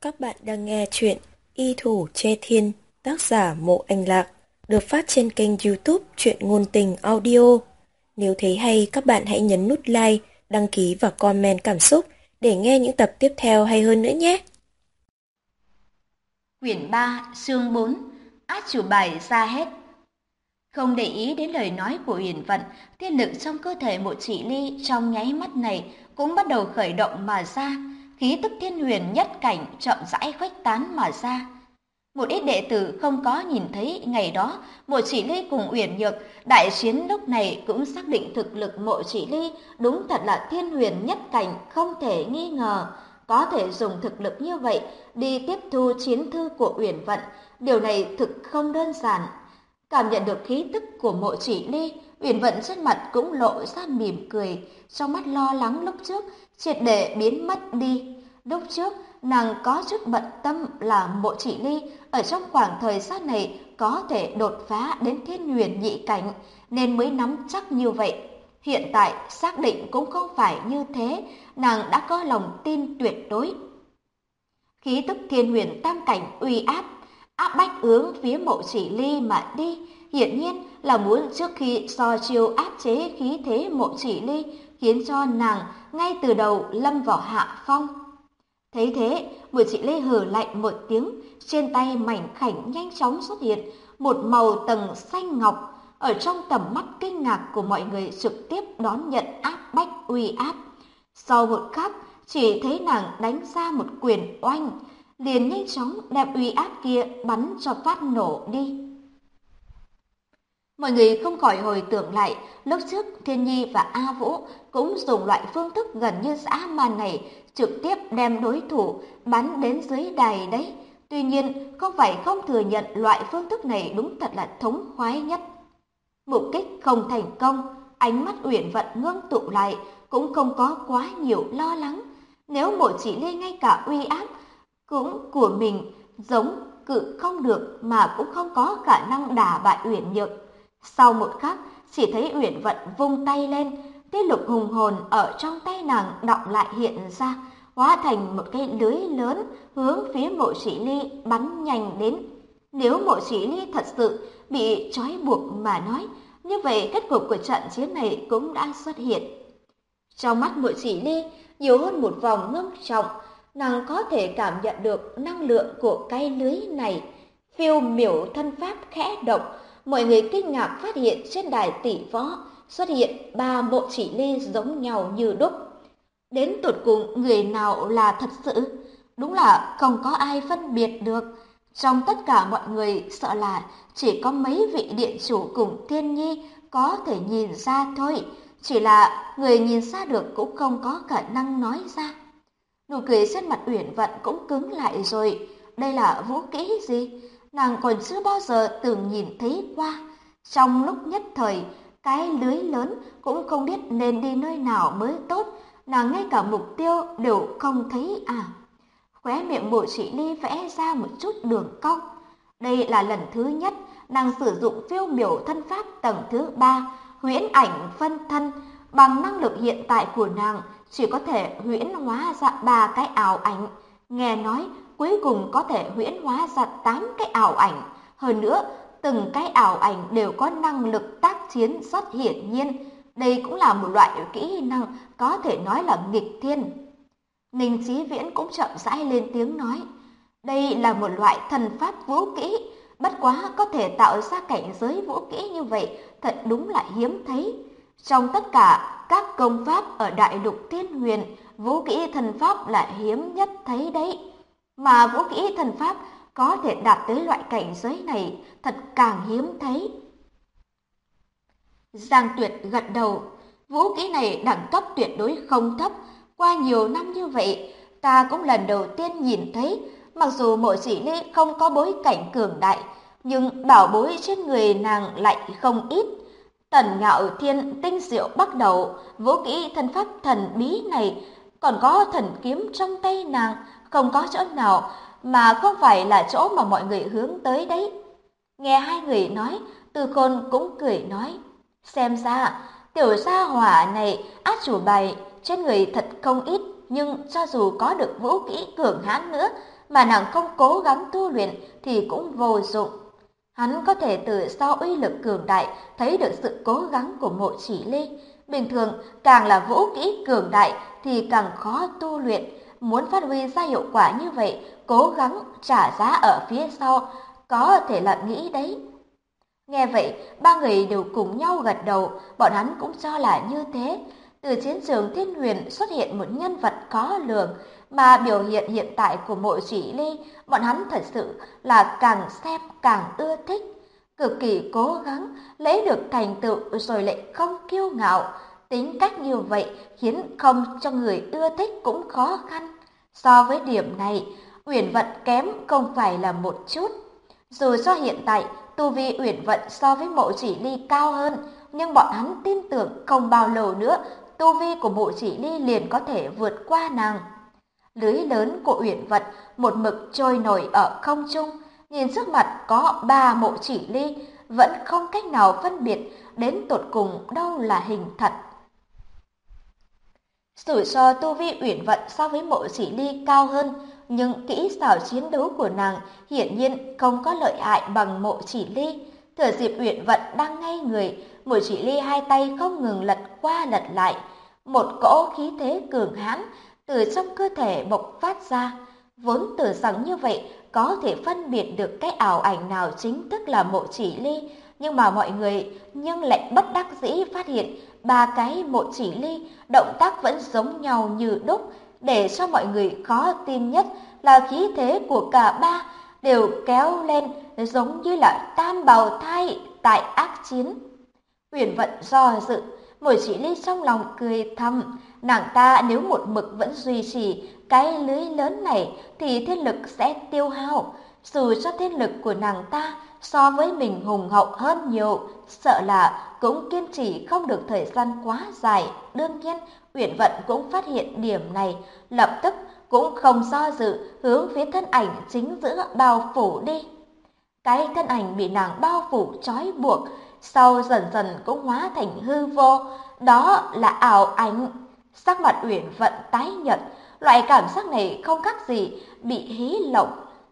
Các bạn đang nghe chuyện Y Thủ Che Thiên, tác giả Mộ Anh Lạc, được phát trên kênh YouTube Truyện Ngôn Tình Audio. Nếu thấy hay, các bạn hãy nhấn nút like, đăng ký và comment cảm xúc để nghe những tập tiếp theo hay hơn nữa nhé. Quyển 3, chương 4, át chủ bài ra hết. Không để ý đến lời nói của Huyền Vận, thiên lực trong cơ thể Mộ Chỉ Ly trong nháy mắt này cũng bắt đầu khởi động mà ra, khí tức thiên huyền nhất cảnh chậm rãi khuếch tán mà ra. Một ít đệ tử không có nhìn thấy ngày đó Mộ Chỉ Ly cùng Uyển Nhược đại chiến lúc này cũng xác định thực lực Mộ Chỉ Ly đúng thật là thiên huyền nhất cảnh không thể nghi ngờ. Có thể dùng thực lực như vậy đi tiếp thu chiến thư của Uyển Vận, điều này thực không đơn giản. Cảm nhận được khí tức của Mộ Chỉ Ly, Uyển Vận trên mặt cũng lộ ra mỉm cười, trong mắt lo lắng lúc trước triệt để biến mất đi. Lúc trước, nàng có chút bận tâm là Mộ Chỉ Ly ở trong khoảng thời gian này có thể đột phá đến thiên huyền nhị cảnh, nên mới nắm chắc như vậy. Hiện tại, xác định cũng không phải như thế, nàng đã có lòng tin tuyệt đối. Khí tức thiên huyền tam cảnh uy áp bách hướng phía Mộ Chỉ Ly mà đi, hiển nhiên là muốn trước khi so chiêu áp chế khí thế Mộ Chỉ Ly, khiến cho nàng ngay từ đầu lâm vào hạ phong. Thấy thế, Mộ Chỉ Ly hừ lạnh một tiếng, trên tay mảnh khảnh nhanh chóng xuất hiện một màu tầng xanh ngọc, ở trong tầm mắt kinh ngạc của mọi người trực tiếp đón nhận áp bách uy áp. Sau một khắc, chỉ thấy nàng đánh ra một quyền oanh, liền nhanh chóng đem uy áp kia bắn cho phát nổ đi. Mọi người không khỏi hồi tưởng lại, lúc trước Thiên Nhi và A Vũ cũng dùng loại phương thức gần như dã man này trực tiếp đem đối thủ bắn đến dưới đài đấy. Tuy nhiên, không phải không thừa nhận loại phương thức này đúng thật là thống khoái nhất. Mục kích không thành công, ánh mắt Uyển Vận ngưng tụ lại, cũng không có quá nhiều lo lắng. Nếu Mộ Chỉ Ly ngay cả uy áp cũng của mình giống cự không được mà cũng không có khả năng đả bại Uyển Nhược. Sau một khắc, chỉ thấy Uyển Vận vung tay lên, tiết lục hùng hồn ở trong tay nàng đọng lại hiện ra, hóa thành một cái lưới lớn hướng phía Mộ Chỉ Ly bắn nhanh đến. Nếu Mộ Chỉ Ly thật sự bị trói buộc mà nói, như vậy kết cục của trận chiến này cũng đã xuất hiện. Trong mắt Mộ Chỉ Ly nhiều hơn một vòng ngưng trọng, nàng có thể cảm nhận được năng lượng của cái lưới này. Phiêu miểu thân pháp khẽ động, mọi người kinh ngạc phát hiện trên đài tỷ võ xuất hiện 3 Mộ Chỉ Ly giống nhau như đúc. Đến tột cùng người nào là thật sự? Đúng là không có ai phân biệt được. Trong tất cả mọi người sợ là chỉ có mấy vị điện chủ cùng Thiên Nhi có thể nhìn ra thôi. Chỉ là người nhìn ra được cũng không có khả năng nói ra. Nụ cười trên mặt Uyển Vận cũng cứng lại rồi. Đây là vũ kỹ gì? Nàng còn chưa bao giờ từng nhìn thấy qua. Trong lúc nhất thời, cái lưới lớn cũng không biết nên đi nơi nào mới tốt. Nàng ngay cả mục tiêu đều không thấy à. Khóe miệng Mộ Chỉ Ly vẽ ra một chút đường cong. Đây là lần thứ nhất nàng sử dụng phiêu miểu thân pháp tầng thứ 3, huyễn ảnh phân thân. Bằng năng lực hiện tại của nàng, chỉ có thể huyễn hóa ra 3 cái ảo ảnh. Nghe nói cuối cùng có thể huyễn hóa ra 8 cái ảo ảnh. Hơn nữa, từng cái ảo ảnh đều có năng lực tác chiến rất hiển nhiên. Đây cũng là một loại kỹ năng có thể nói là nghịch thiên. Ninh Chí Viễn cũng chậm rãi lên tiếng nói. Đây là một loại thần pháp vũ kỹ, bất quá có thể tạo ra cảnh giới vũ kỹ như vậy, thật đúng là hiếm thấy. Trong tất cả các công pháp ở đại lục Thiên Huyền, vũ kỹ thần pháp là hiếm nhất thấy đấy. Mà vũ kỹ thần pháp có thể đạt tới loại cảnh giới này, thật càng hiếm thấy. Giang Tuyệt gật đầu, vũ kỹ này đẳng cấp tuyệt đối không thấp. Qua nhiều năm như vậy, ta cũng lần đầu tiên nhìn thấy, mặc dù Mộ Chỉ Ly không có bối cảnh cường đại, nhưng bảo bối trên người nàng lại không ít. Tần Ngạo Thiên tinh diệu bắt đầu, vũ kỹ thân pháp thần bí này, còn có thần kiếm trong tay nàng, không có chỗ nào mà không phải là chỗ mà mọi người hướng tới đấy. Nghe hai người nói, Từ Khôn cũng cười nói, xem ra tiểu gia hỏa này át chủ bài trên người thật không ít, nhưng cho dù có được vũ kỹ cường hãn nữa, mà nàng không cố gắng tu luyện thì cũng vô dụng. Hắn có thể từ sau uy lực cường đại thấy được sự cố gắng của Mộ Chỉ Ly. Bình thường, càng là vũ kỹ cường đại thì càng khó tu luyện. Muốn phát huy ra hiệu quả như vậy, cố gắng trả giá ở phía sau, có thể là nghĩ đấy. Nghe vậy, ba người đều cùng nhau gật đầu, bọn hắn cũng cho là như thế. Từ chiến trường Thiên Huyền xuất hiện một nhân vật khó lường, mà biểu hiện hiện tại của Mộ Chỉ Ly, bọn hắn thật sự là càng xem càng ưa thích. Cực kỳ cố gắng, lấy được thành tựu rồi lại không kiêu ngạo. Tính cách như vậy khiến không cho người ưa thích cũng khó khăn. So với điểm này, Uyển Vận kém không phải là một chút. Dù cho hiện tại tu vi Uyển Vận so với Mộ Chỉ Ly cao hơn, nhưng bọn hắn tin tưởng không bao lâu nữa tu vi của Mộ Chỉ Ly liền có thể vượt qua nàng. Lưới lớn của Uyển Vận một mực trôi nổi ở không trung, nhìn trước mặt có 3 Mộ Chỉ Ly, vẫn không cách nào phân biệt đến tột cùng đâu là hình thật. Dù cho tu vi Uyển Vận so với Mộ Chỉ Ly cao hơn, nhưng kỹ xảo chiến đấu của nàng hiển nhiên không có lợi hại bằng Mộ Chỉ Ly. Thừa dịp Uyển Vận đang ngây người, Mộ Chỉ Ly hai tay không ngừng lật qua lật lại, một cỗ khí thế cường hãn từ trong cơ thể bộc phát ra. Vốn tưởng rằng như vậy có thể phân biệt được cái ảo ảnh nào chính thức là Mộ Chỉ Ly, nhưng mà mọi người lại bất đắc dĩ phát hiện 3 cái Mộ Chỉ Ly động tác vẫn giống nhau như đúc. Để cho mọi người khó tin nhất là khí thế của cả ba đều kéo lên giống như là tam bào thai tại ác chiến. Uyển Vận do dự, Mộ Chỉ Ly trong lòng cười thầm, nàng ta nếu một mực vẫn duy trì cái lưới lớn này thì thiên lực sẽ tiêu hao. Dù cho thiên lực của nàng ta so với mình hùng hậu hơn nhiều, sợ là cũng kiên trì không được thời gian quá dài. Đương nhiên, Uyển Vận cũng phát hiện điểm này, lập tức cũng không do dự hướng phía thân ảnh chính giữa bao phủ đi. Cái thân ảnh bị nàng bao phủ trói buộc, sau dần dần cũng hóa thành hư vô, đó là ảo ảnh. Sắc mặt Uyển Vận tái nhợt, loại cảm giác này không khác gì bị hí lộng.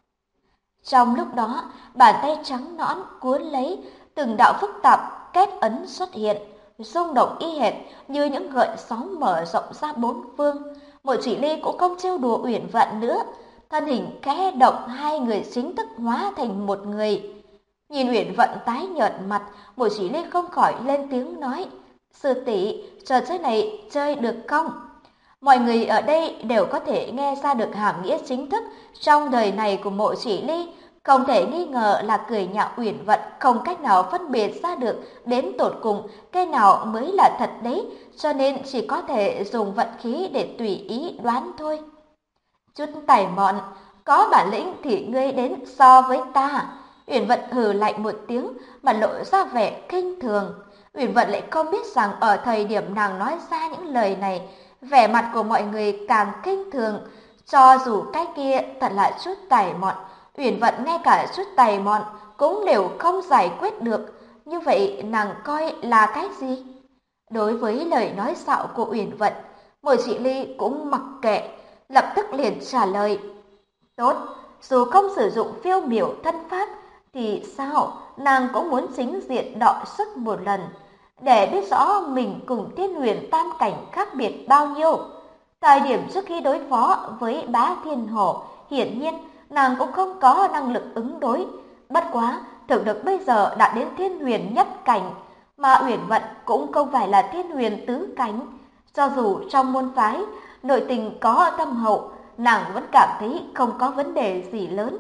Trong lúc đó, bàn tay trắng nõn cuốn lấy, từng đạo phức tạp kết ấn xuất hiện, rung động y hệt như những gợn sóng mở rộng ra bốn phương. Mộ Chỉ Ly cũng không trêu đùa Uyển Vận nữa, thân hình khẽ động, hai người chính thức hóa thành một người. Nhìn Uyển Vận tái nhợt mặt, Mộ Chỉ Ly không khỏi lên tiếng nói: "Sư tỷ, trò chơi này chơi được không?" Mọi người ở đây đều có thể nghe ra được hàm nghĩa chính thức trong đời này của Mộ Chỉ Ly, không thể nghi ngờ là cười nhạo Uyển Vận không cách nào phân biệt ra được đến tột cùng cái nào mới là thật đấy, cho nên chỉ có thể dùng vận khí để tùy ý đoán thôi. Chút tài mọn, có bản lĩnh thì ngươi đến so với ta. Uyển Vận hừ lạnh một tiếng mà lộ ra vẻ khinh thường. Uyển Vận lại không biết rằng ở thời điểm nàng nói ra những lời này, vẻ mặt của mọi người càng khinh thường. Cho dù cái kia thật là chút tài mọn, Uyển Vận ngay cả chút tài mọn cũng đều không giải quyết được. Như vậy nàng coi là cái gì? Đối với lời nói xạo của Uyển Vận, Mộ Chỉ Ly cũng mặc kệ, lập tức liền trả lời: "Tốt, dù không sử dụng phiêu miểu thân pháp thì sao, nàng cũng muốn chính diện đọ sức một lần, để biết rõ mình cùng Thiên Huyền tam cảnh khác biệt bao nhiêu." Thời điểm trước khi đối phó với Bá Thiên Hổ, hiển nhiên nàng cũng không có năng lực ứng đối. Bất quá, thực lực bây giờ đã đến Thiên Huyền nhất cảnh, mà Uyển Vận cũng không phải là Thiên Huyền tứ cảnh. Cho dù trong môn phái, nội tình có thâm hậu, nàng vẫn cảm thấy không có vấn đề gì lớn.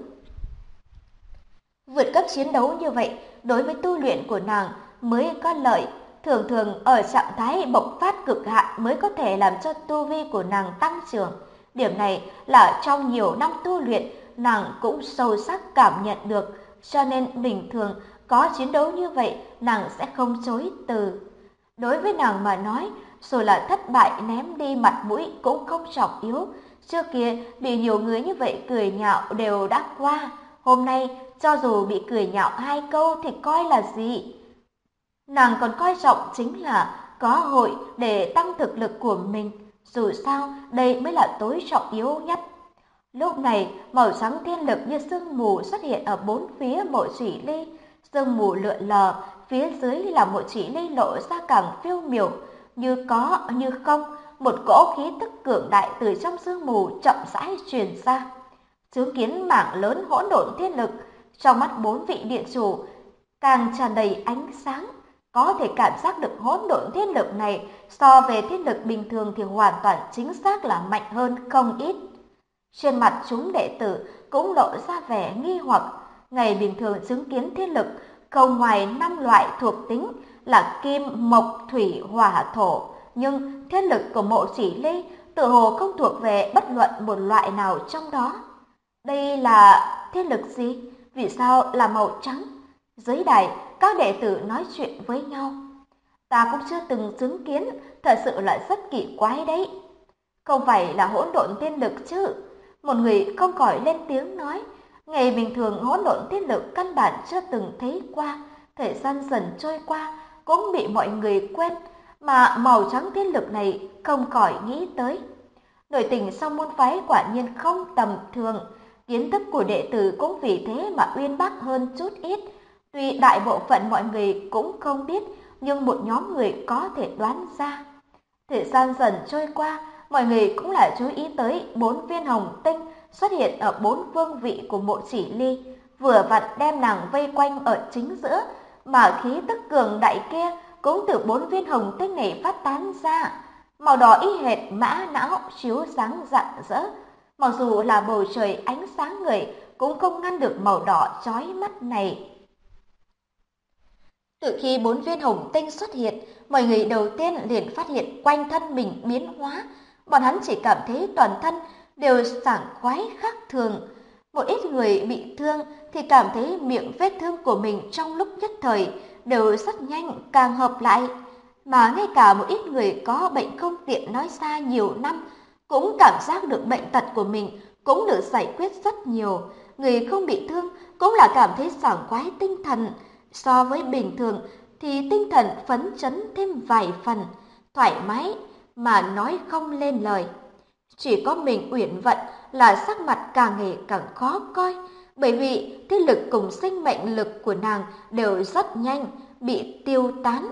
Vượt cấp chiến đấu như vậy, đối với tu luyện của nàng mới có lợi. Thường thường ở trạng thái bộc phát cực hạn mới có thể làm cho tu vi của nàng tăng trưởng. Điểm này là trong nhiều năm tu luyện, nàng cũng sâu sắc cảm nhận được, cho nên bình thường có chiến đấu như vậy, nàng sẽ không chối từ. Đối với nàng mà nói, dù là thất bại ném đi mặt mũi cũng không trọng yếu. Trước kia bị nhiều người như vậy cười nhạo đều đã qua, hôm nay cho dù bị cười nhạo 2 câu thì coi là gì? Nàng còn coi trọng chính là có hội để tăng thực lực của mình, dù sao đây mới là tối trọng yếu nhất. Lúc này, màu trắng thiên lực như sương mù xuất hiện ở bốn phía Mộ Chỉ Ly. Sương mù lượn lờ, phía dưới là Mộ Chỉ Ly lộ ra càng phiêu miểu, như có như không, một cỗ khí tức cường đại từ trong sương mù chậm rãi truyền ra. Chứng kiến mảng lớn hỗn độn thiên lực, trong mắt bốn vị điện chủ càng tràn đầy ánh sáng, có thể cảm giác được hỗn độn thiên lực này so về thiên lực bình thường thì hoàn toàn chính xác là mạnh hơn không ít. Trên mặt chúng đệ tử cũng lộ ra vẻ nghi hoặc, ngày bình thường chứng kiến thiên lực không ngoài 5 loại thuộc tính là kim, mộc, thủy, hỏa, thổ, nhưng thiên lực của Mộ Chỉ Ly tự hồ không thuộc về bất luận một loại nào trong đó. Đây là thiên lực gì? Vì sao là màu trắng? Dưới đài, các đệ tử nói chuyện với nhau. Ta cũng chưa từng chứng kiến, thật sự là rất kỳ quái đấy. Không phải là hỗn độn thiên lực chứ? Một người không khỏi lên tiếng nói. Ngày bình thường hỗn độn thiên lực căn bản chưa từng thấy qua, thời gian dần trôi qua cũng bị mọi người quên, mà màu trắng thiên lực này không khỏi nghĩ tới. Nội tình trong môn phái quả nhiên không tầm thường, kiến thức của đệ tử cũng vì thế mà uyên bác hơn chút ít. Tuy đại bộ phận mọi người cũng không biết, nhưng một nhóm người có thể đoán ra. Thời gian dần trôi qua, mọi người cũng lại chú ý tới 4 viên hồng tinh xuất hiện ở 4 phương vị của Mộ Chỉ Ly, vừa vặn đem nàng vây quanh ở chính giữa, mà khí tức cường đại kia cũng từ 4 viên hồng tinh này phát tán ra. Màu đỏ y hệt mã não chiếu sáng rạng rỡ, mặc dù là bầu trời ánh sáng người cũng không ngăn được màu đỏ chói mắt này. Từ khi 4 viên hồng tinh xuất hiện, mọi người đầu tiên liền phát hiện quanh thân mình biến hóa. Bọn hắn chỉ cảm thấy toàn thân đều sảng khoái khác thường. Một ít người bị thương thì cảm thấy miệng vết thương của mình trong lúc nhất thời đều rất nhanh càng hợp lại. Mà ngay cả một ít người có bệnh không tiện nói ra nhiều năm cũng cảm giác được bệnh tật của mình cũng được giải quyết rất nhiều. Người không bị thương cũng là cảm thấy sảng khoái tinh thần. So với bình thường thì tinh thần phấn chấn thêm vài phần, thoải mái mà nói không lên lời. Chỉ có mình Uyển Vận là sắc mặt càng ngày càng khó coi, bởi vì thiên lực cùng sinh mệnh lực của nàng đều rất nhanh bị tiêu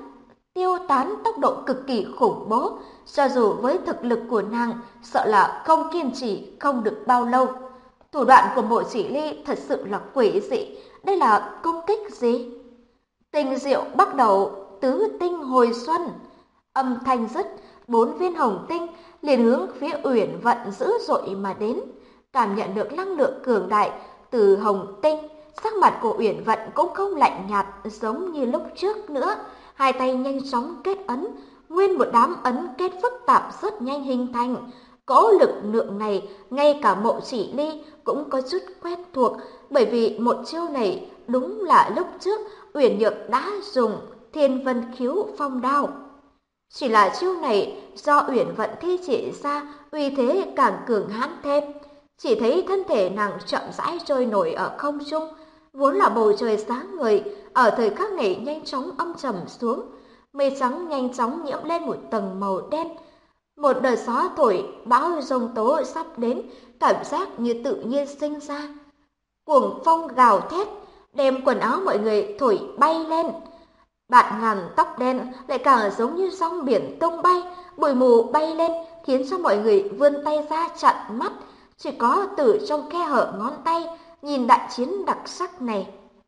tán tốc độ cực kỳ khủng bố, cho dù với thực lực của nàng sợ là không kiên trì không được bao lâu. Thủ đoạn của Mộ Chỉ Ly thật sự là quỷ dị, đây là công kích gì? Tình diệu bắt đầu, tứ tinh hồi xuân. Âm thanh dứt, 4 viên hồng tinh liền hướng phía Uyển Vận dữ dội mà đến. Cảm nhận được năng lượng cường đại từ hồng tinh, sắc mặt của Uyển Vận cũng không lạnh nhạt giống như lúc trước nữa. Hai tay nhanh chóng kết ấn, nguyên một đám ấn kết phức tạp rất nhanh hình thành. Cỗ lực lượng này, ngay cả Mộ Chỉ Ly cũng có chút quen thuộc, bởi vì một chiêu này đúng là lúc trước Uyển Nhược đã dùng Thiên Vân Khiếu Phong Đao. Chỉ là chiêu này do Uyển Vận thi triển ra, uy thế càng cường hãn thêm. Chỉ thấy thân thể nàng chậm rãi trôi nổi ở không trung, vốn là bầu trời sáng ngời, ở thời khắc này nhanh chóng âm trầm xuống. Mây trắng nhanh chóng nhiễm lên một tầng màu đen. Một đợt gió thổi, bão giông tố sắp đến, cảm giác như tự nhiên sinh ra. Cuồng phong gào thét, đem quần áo mọi người thổi bay lên. Bạt ngàn tóc đen lại càng giống như sóng biển tung bay, bụi mù bay lên khiến cho mọi người vươn tay ra chặn mắt, chỉ có từ trong khe hở ngón tay nhìn đại chiến đặc sắc này.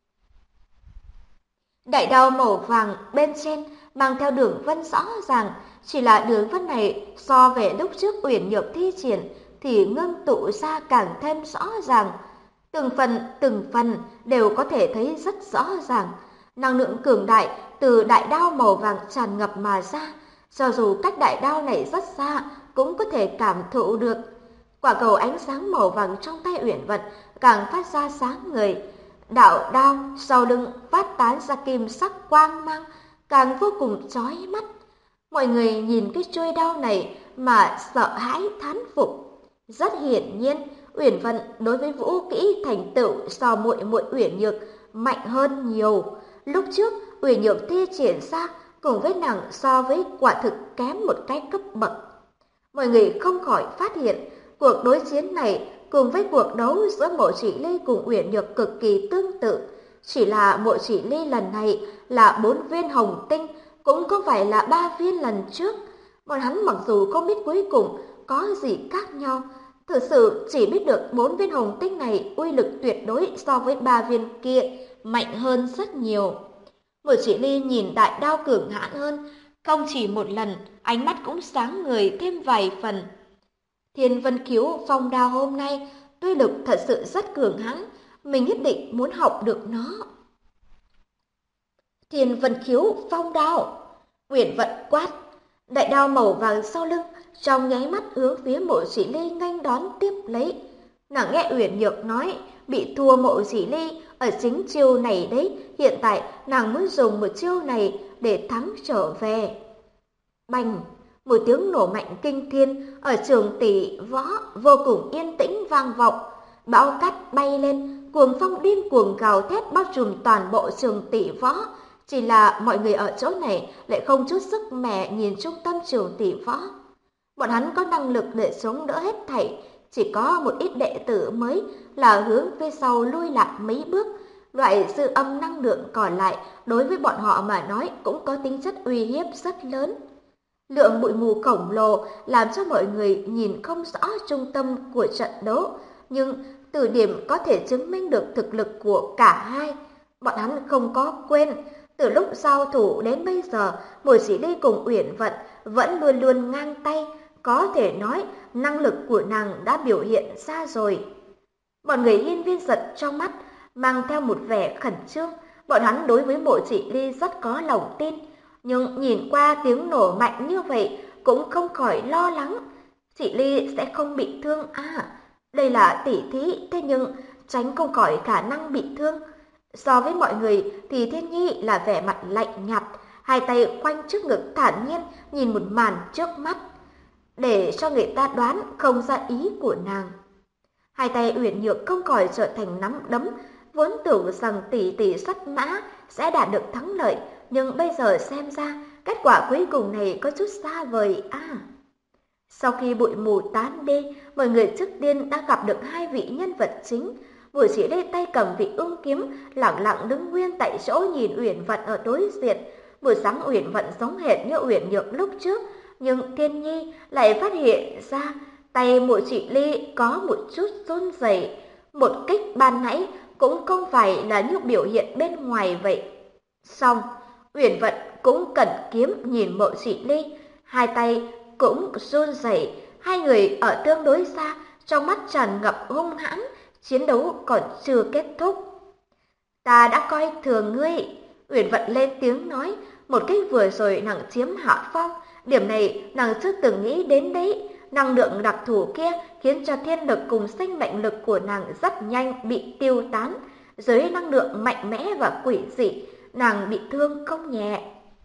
Đại đao màu vàng bên trên mang theo đường vân rõ ràng, chỉ là đường vân này so về lúc trước Uyển Nhược thi triển thì ngưng tụ ra càng thêm rõ ràng. Từng phần đều có thể thấy rất rõ ràng. Năng lượng cường đại từ đại đao màu vàng tràn ngập mà ra, cho dù cách đại đao này rất xa cũng có thể cảm thụ được. Quả cầu ánh sáng màu vàng trong tay Uyển Vận càng phát ra sáng ngời. Đạo đao sau lưng phát tán ra kim sắc quang mang, càng vô cùng chói mắt. Mọi người nhìn cái chuôi đao này mà sợ hãi thán phục. Rất hiển nhiên, Uyển Vận đối với vũ kỹ thành tựu so muội muội Uyển Nhược mạnh hơn nhiều. Lúc trước Uyển Nhược thi triển ra cùng với nàng so với quả thực kém một cái cấp bậc. Mọi người không khỏi phát hiện cuộc đối chiến này cùng với cuộc đấu giữa Mộ Chỉ Ly cùng Uyển Nhược cực kỳ tương tự. Chỉ là Mộ Chỉ Ly lần này là 4 viên hồng tinh, cũng không phải là 3 viên lần trước. Bọn hắn mặc dù không biết cuối cùng có gì khác nhau, thực sự chỉ biết được 4 viên hồng tinh này uy lực tuyệt đối so với 3 viên kia mạnh hơn rất nhiều. Mộ Chỉ Ly nhìn đại đao cường hãn hơn, không chỉ một lần, ánh mắt cũng sáng ngời thêm vài phần. Thiên Vân Khiếu phong đao hôm nay uy lực thật sự rất cường hãn, mình nhất định muốn học được nó. Thiên Vân Khiếu phong đao, Uyển Vận quát, đại đao màu vàng sau lưng trong nháy mắt hướng phía Mộ Chỉ Ly nghênh đón tiếp lấy. Nàng nghe Uyển Nhược nói bị thua Mộ Chỉ Ly ở chính chiêu này đấy, hiện tại nàng muốn dùng một chiêu này để thắng trở về. Bành, một tiếng nổ mạnh kinh thiên ở trường tỷ võ vô cùng yên tĩnh vang vọng, bão cát bay lên, cuồng phong điên cuồng gào thét bao trùm toàn bộ trường tỷ võ. Chỉ là mọi người ở chỗ này lại không chút sức mẻ nhìn trung tâm trường tỷ võ. Bọn hắn có năng lực để chống đỡ hết thảy, chỉ có một ít đệ tử mới là hướng phía sau lui lại mấy bước. Loại dư âm năng lượng còn lại đối với bọn họ mà nói cũng có tính chất uy hiếp rất lớn. Lượng bụi mù khổng lồ làm cho mọi người nhìn không rõ trung tâm của trận đấu, nhưng từ điểm có thể chứng minh được thực lực của cả hai. Bọn hắn không có quên, từ lúc giao thủ đến bây giờ, Mộ Chỉ Ly cùng Uyển Vận vẫn luôn luôn ngang tay, có thể nói năng lực của nàng đã biểu hiện ra rồi. Bọn người hiên viên giật trong mắt mang theo một vẻ khẩn trương, bọn hắn đối với Mộ Chỉ Ly rất có lòng tin, nhưng nhìn qua tiếng nổ mạnh như vậy cũng không khỏi lo lắng. Chỉ Ly sẽ không bị thương à? Đây là tỉ thí, thế nhưng tránh không khỏi khả năng bị thương. So với mọi người thì Thiên Nhi là vẻ mặt lạnh nhạt, hai tay khoanh trước ngực thản nhiên nhìn một màn trước mắt, để cho người ta đoán không ra ý của nàng. Hai tay Uyển Nhược không khỏi trở thành nắm đấm, vốn tưởng rằng tỷ tỷ xuất mã sẽ đạt được thắng lợi, nhưng bây giờ xem ra kết quả cuối cùng này có chút xa vời à. Sau khi bụi mù tán đi, mọi người trước tiên đã gặp được hai vị nhân vật chính. Mộ Chỉ Ly tay cầm vị ưng kiếm, lặng lặng đứng nguyên tại chỗ nhìn Uyển Vận ở đối diện. Buổi sáng Uyển Vận giống hệt như Uyển Nhược lúc trước, nhưng Thiên Nhi lại phát hiện ra tay Mộ Chỉ Ly có một chút run rẩy. Một kích ban nãy cũng không phải là như biểu hiện bên ngoài vậy. Xong, Uyển Vận cũng cẩn kiếm nhìn Mộ Chỉ Ly, hai tay cũng run rẩy. Hai người ở tương đối xa, trong mắt tràn ngập hung hãn. Chiến đấu còn chưa kết thúc. Ta đã coi thường ngươi, Uyển Vận lên tiếng nói, một cách vừa rồi nàng chiếm hạ phong, điểm này nàng chưa từng nghĩ đến đấy. Năng lượng đặc thù kia khiến cho thiên lực cùng sinh mệnh lực của nàng rất nhanh bị tiêu tán. Dưới năng lượng mạnh mẽ và quỷ dị, nàng bị thương không nhẹ.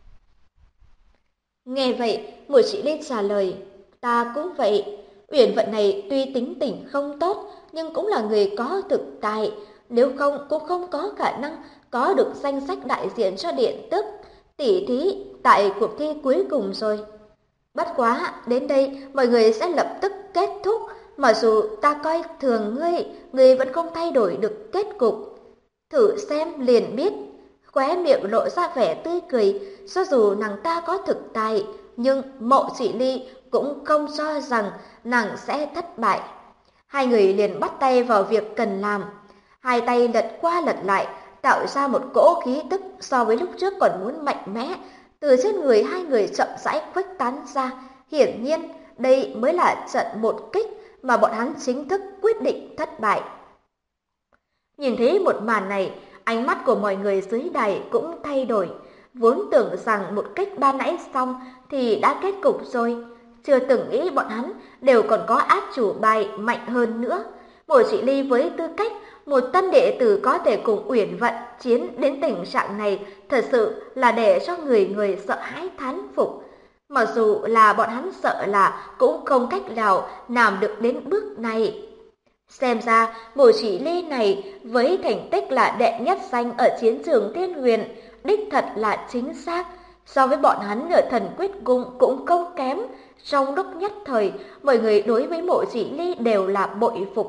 Nghe vậy, Mộ Chỉ Ly trả lời, ta cũng vậy. Uyển Vận này tuy tính tình không tốt, nhưng cũng là người có thực tài, nếu không cũng không có khả năng có được danh sách đại diện cho điện tức tỷ thí tại cuộc thi cuối cùng rồi. Bất quá, đến đây mọi người sẽ lập tức kết thúc, mặc dù ta coi thường ngươi, ngươi vẫn không thay đổi được kết cục. Thử xem liền biết. Khóe miệng lộ ra vẻ tươi cười, cho dù nàng ta có thực tài, nhưng Mộ Chỉ Ly cũng không cho rằng nàng sẽ thất bại. Hai người liền bắt tay vào việc cần làm. Hai tay lật qua lật lại, tạo ra một cỗ khí tức so với lúc trước còn muốn mạnh mẽ. Từ trên người hai người chậm rãi khuếch tán ra. Hiển nhiên, đây mới là trận một kích mà bọn hắn chính thức quyết định thất bại. Nhìn thấy một màn này, ánh mắt của mọi người dưới đài cũng thay đổi. Vốn tưởng rằng một kích ban nãy xong thì đã kết cục rồi. Chưa từng nghĩ bọn hắn đều còn có át chủ bài mạnh hơn nữa. Mộ Chỉ Ly với tư cách một tân đệ tử có thể cùng Uyển Vận chiến đến tình trạng này thật sự là để cho người người sợ hãi thán phục. Mặc dù là bọn hắn sợ là cũng không cách nào làm được đến bước này. Xem ra Mộ Chỉ Ly này với thành tích là đệ nhất danh ở chiến trường Thiên Huyền đích thật là chính xác. So với bọn hắn ở Thần Quyết Cung cũng không kém. Trong lúc nhất thời, mọi người đối với Mộ Chỉ Ly đều là bội phục.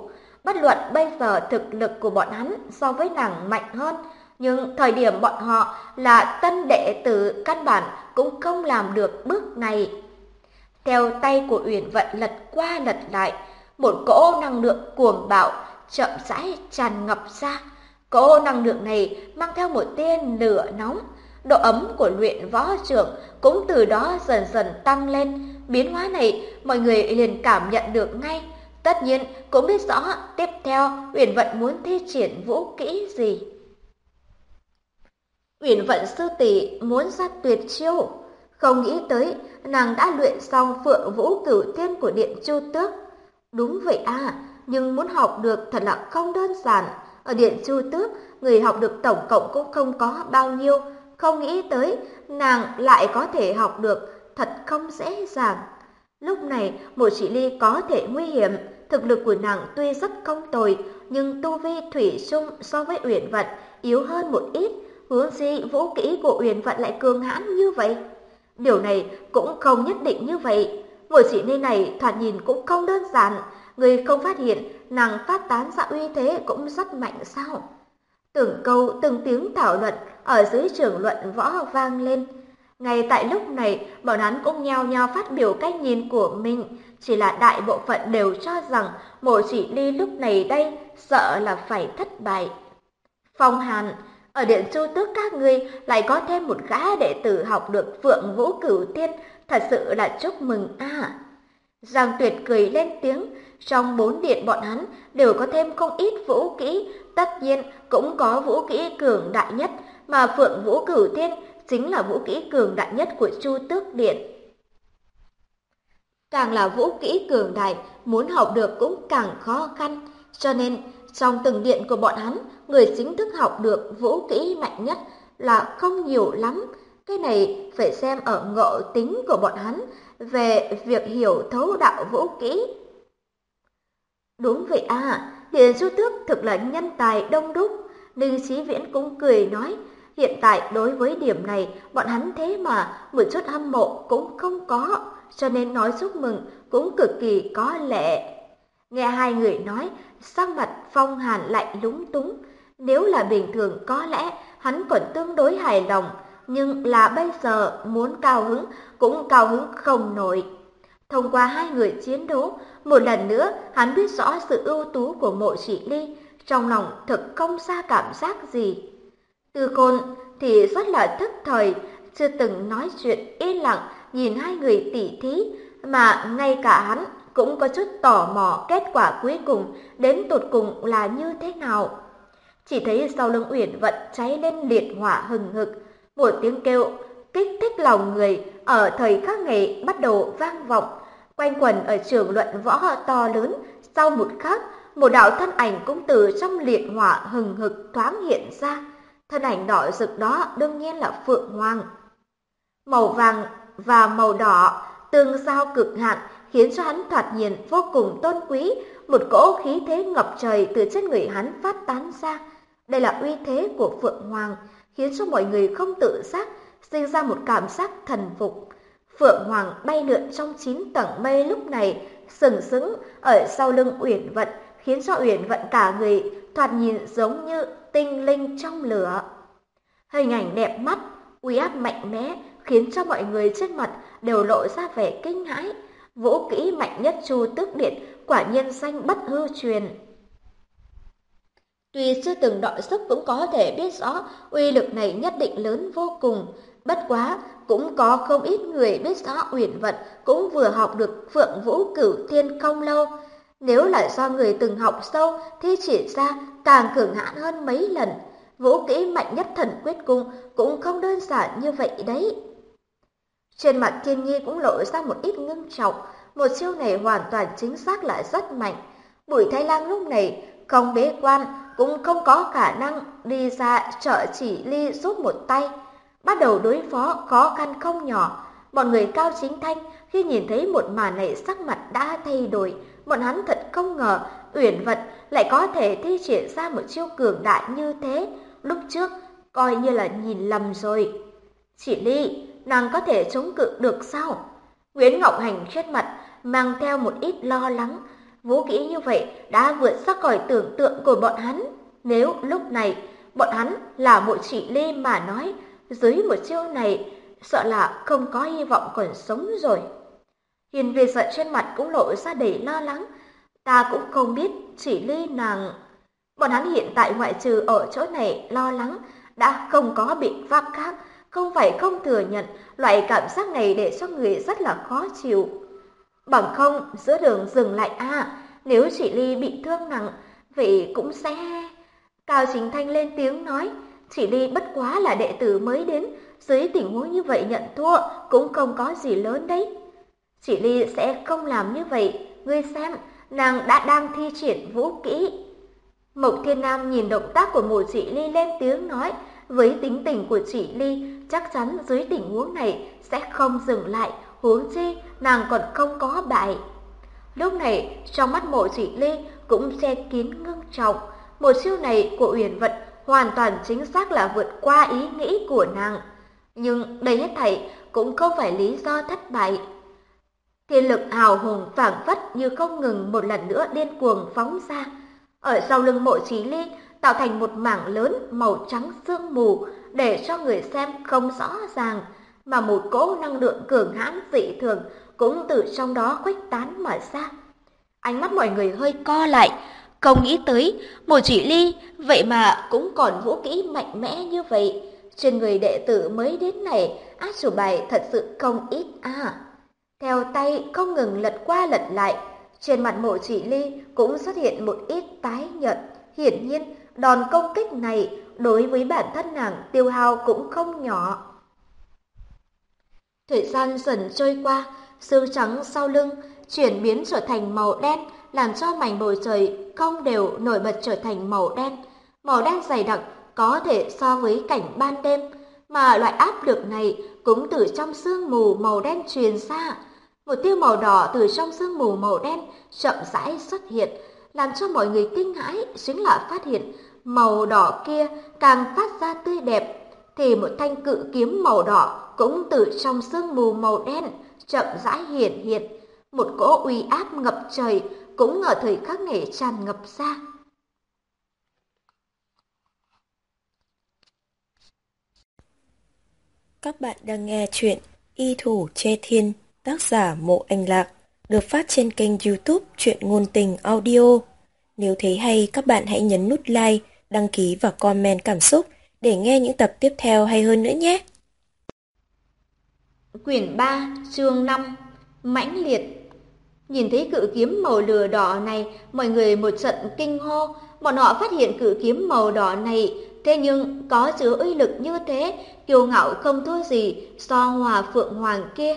Bất luận bây giờ thực lực của bọn hắn so với nàng mạnh hơn, nhưng thời điểm bọn họ là tân đệ tử căn bản cũng không làm được bước này. Theo tay của Uyển Vận lật qua lật lại, một cỗ năng lượng cuồng bạo chậm rãi tràn ngập ra. Cỗ năng lượng này mang theo một tia lửa nóng, độ ấm của luyện võ trưởng cũng từ đó dần dần tăng lên. Biến hóa này mọi người liền cảm nhận được ngay. Tất nhiên cũng biết rõ tiếp theo Uyển Vận muốn thi triển vũ kỹ gì. Uyển Vận sư tỷ muốn ra tuyệt chiêu, không nghĩ tới nàng đã luyện xong Phượng Vũ Cửu Thiên của Điện Chu Tước. Đúng vậy à, nhưng muốn học được thật là không đơn giản. Ở Điện Chu Tước, người học được tổng cộng cũng không có bao nhiêu, không nghĩ tới nàng lại có thể học được, thật không dễ dàng. Lúc này, Mộ Chỉ Ly có thể nguy hiểm, thực lực của nàng tuy rất không tồi, nhưng tu vi thủy chung so với Uyển Vận yếu hơn một ít, huống chi vũ kỹ của Uyển Vận lại cường hãn như vậy. Điều này cũng không nhất định như vậy. Mộ Chỉ Ly này thoạt nhìn cũng không đơn giản, người không phát hiện nàng phát tán ra uy thế cũng rất mạnh sao? Từng câu từng tiếng thảo luận ở dưới trường luận võ vang lên. Ngay tại lúc này, bọn hắn cũng nhao nhao phát biểu cách nhìn của mình, chỉ là đại bộ phận đều cho rằng Mộ Chỉ Ly lúc này đây sợ là phải thất bại. Phong Hàn, ở Điện Chu Tước các ngươi lại có thêm một gã đệ tử học được Phượng Vũ Cửu Tiên, thật sự là chúc mừng a. Giang Tuyệt cười lên tiếng, trong 4 điện bọn hắn đều có thêm không ít vũ kỹ, tất nhiên cũng có vũ kỹ cường đại nhất, mà Phượng Vũ Cửu Tiên chính là vũ kỹ cường đại nhất của Chu Tước Điện. Càng là vũ kỹ cường đại, muốn học được cũng càng khó khăn, cho nên trong từng điện của bọn hắn, người chính thức học được vũ kỹ mạnh nhất là không nhiều lắm. Cái này phải xem ở ngộ tính của bọn hắn về việc hiểu thấu đạo vũ kỹ. Đúng vậy à, Điện Chu Tước thực là nhân tài đông đúc. Ninh Chí Viễn cũng cười nói, hiện tại đối với điểm này, bọn hắn thế mà một chút hâm mộ cũng không có, cho nên nói chúc mừng cũng cực kỳ có lệ. Nghe hai người nói, sắc mặt Phong Hàn lại lúng túng. Nếu là bình thường có lẽ hắn còn tương đối hài lòng, nhưng là bây giờ muốn cao hứng cũng cao hứng không nổi. Thông qua hai người chiến đấu, một lần nữa hắn biết rõ sự ưu tú của Mộ Chỉ Ly, trong lòng thực không xa cảm giác gì. Tư Khôn thì rất là thức thời, chưa từng nói chuyện, yên lặng nhìn hai người tỉ thí, mà ngay cả hắn cũng có chút tò mò kết quả cuối cùng đến tột cùng là như thế nào. Chỉ thấy sau lưng Uyển Vận cháy lên liệt hỏa hừng hực, một tiếng kêu kích thích lòng người ở thời khắc này bắt đầu vang vọng, quanh quẩn ở trường luận võ to lớn. Sau một khắc, một đạo thân ảnh cũng từ trong liệt hỏa hừng hực thoáng hiện ra. Thân ảnh đỏ rực đó đương nhiên là Phượng Hoàng. Màu vàng và màu đỏ tương giao cực hạn khiến cho hắn thoạt nhìn vô cùng tôn quý, một cỗ khí thế ngập trời từ trên người hắn phát tán ra. Đây là uy thế của Phượng Hoàng, khiến cho mọi người không tự giác sinh ra một cảm giác thần phục. Phượng Hoàng bay lượn trong 9 tầng mây lúc này, sừng sững ở sau lưng Uyển Vận, khiến cho Uyển Vận cả người thoạt nhìn giống như tinh linh trong lửa. Hình ảnh đẹp mắt, uy áp mạnh mẽ, khiến cho mọi người trên mặt đều lộ ra vẻ kinh hãi. Vũ kỹ mạnh nhất Chu Tước Điện quả nhiên danh bất hư truyền. Tuy chưa từng đọ sức cũng có thể biết rõ uy lực này nhất định lớn vô cùng. Bất quá, cũng có không ít người biết rõ Uyển Vận cũng vừa học được Phượng Vũ Cửu Thiên không lâu. Nếu là do người từng học sâu thì chỉ ra càng cường hãn hơn mấy lần. Vũ kỹ mạnh nhất Thần Quyết Cung cũng không đơn giản như vậy đấy. Trên mặt Thiên Nhi cũng lộ ra một ít ngưng trọng, một chiêu này hoàn toàn chính xác là rất mạnh. Bùi Thái Lang lúc này không bế quan, cũng không có khả năng đi ra trợ chỉ Ly giúp một tay. Bắt đầu đối phó khó khăn không nhỏ, bọn người Cao Chính Thanh khi nhìn thấy một màn này sắc mặt đã thay đổi. Bọn hắn thật không ngờ Uyển Vận lại có thể thi triển ra một chiêu cường đại như thế. Lúc trước coi như là nhìn lầm rồi. Chỉ Ly, nàng có thể chống cự được sao? Nguyễn Ngọc Hành trên mặt mang theo một ít lo lắng. Vũ kỹ như vậy đã vượt xa khỏi tưởng tượng của bọn hắn. Nếu lúc này bọn hắn là Mộ Chỉ Ly mà nói, dưới một chiêu này sợ là không có hy vọng còn sống rồi. Hiền Về giận trên mặt cũng lộ ra đầy lo lắng. Ta cũng không biết Chỉ Ly nàng. Bọn hắn hiện tại ngoại trừ ở chỗ này lo lắng, đã không có biện pháp khác, không phải không thừa nhận loại cảm giác này để cho người rất là khó chịu. Bằng không giữa đường dừng lại nếu Chỉ Ly bị thương nặng, vậy cũng sẽ... Cao Chính Thanh lên tiếng nói, Chỉ Ly bất quá là đệ tử mới đến, dưới tình huống như vậy nhận thua cũng không có gì lớn đấy. Chỉ Ly sẽ không làm như vậy, ngươi xem, nàng đã đang thi triển vũ kỹ. Mộc Thiên Nam nhìn động tác của Mộ Chỉ Ly lên tiếng nói, với tính tình của Chỉ Ly, chắc chắn dưới tình huống này sẽ không dừng lại, huống chi nàng còn không có bại. Lúc này, trong mắt Mộ Chỉ Ly cũng che kín ngưng trọng, một chiêu này của Uyển Vận hoàn toàn chính xác là vượt qua ý nghĩ của nàng. Nhưng đây hết thảy cũng không phải lý do thất bại. Thiên lực hào hùng phảng phất như không ngừng một lần nữa điên cuồng phóng ra. Ở sau lưng Mộ Chí Ly tạo thành một mảng lớn màu trắng sương mù để cho người xem không rõ ràng, mà một cỗ năng lượng cường hãn dị thường cũng từ trong đó khuếch tán mà ra. Ánh mắt mọi người hơi co lại, không nghĩ tới Mộ Chỉ Ly vậy mà cũng còn vũ kỹ mạnh mẽ như vậy. Trên người đệ tử mới đến này, át chủ bài thật sự không ít Theo tay không ngừng lật qua lật lại, trên mặt Mộ Chỉ Ly cũng xuất hiện một ít tái nhợt. Hiển nhiên, đòn công kích này đối với bản thân nàng tiêu hao cũng không nhỏ. Thời gian dần trôi qua, xương trắng sau lưng chuyển biến trở thành màu đen, làm cho mảnh bầu trời không đều nổi bật trở thành màu đen. Màu đen dày đặc có thể so với cảnh ban đêm, mà loại áp lực này cũng từ trong sương mù màu đen truyền ra. Một tia màu đỏ từ trong sương mù màu đen chậm rãi xuất hiện, làm cho mọi người kinh hãi chính là phát hiện màu đỏ kia càng phát ra tươi đẹp, thì một thanh cự kiếm màu đỏ cũng từ trong sương mù màu đen chậm rãi hiện hiện. Một cỗ uy áp ngập trời cũng ở thời khắc này tràn ngập ra. Các bạn đang nghe chuyện Y Thủ Che Thiên, tác giả Mộ Anh Lạc, được phát trên kênh YouTube Truyện Ngôn Tình Audio. Nếu thấy hay, các bạn hãy nhấn nút like, đăng ký và comment cảm xúc để nghe những tập tiếp theo hay hơn nữa nhé. Quyển 3, chương 5, Mãnh liệt. Nhìn thấy cự kiếm màu lửa đỏ này, mọi người một trận kinh hô. Bọn họ phát hiện cự kiếm màu đỏ này thế nhưng có chứa uy lực như thế, kiêu ngạo không thua gì so Hòa Phượng Hoàng kia.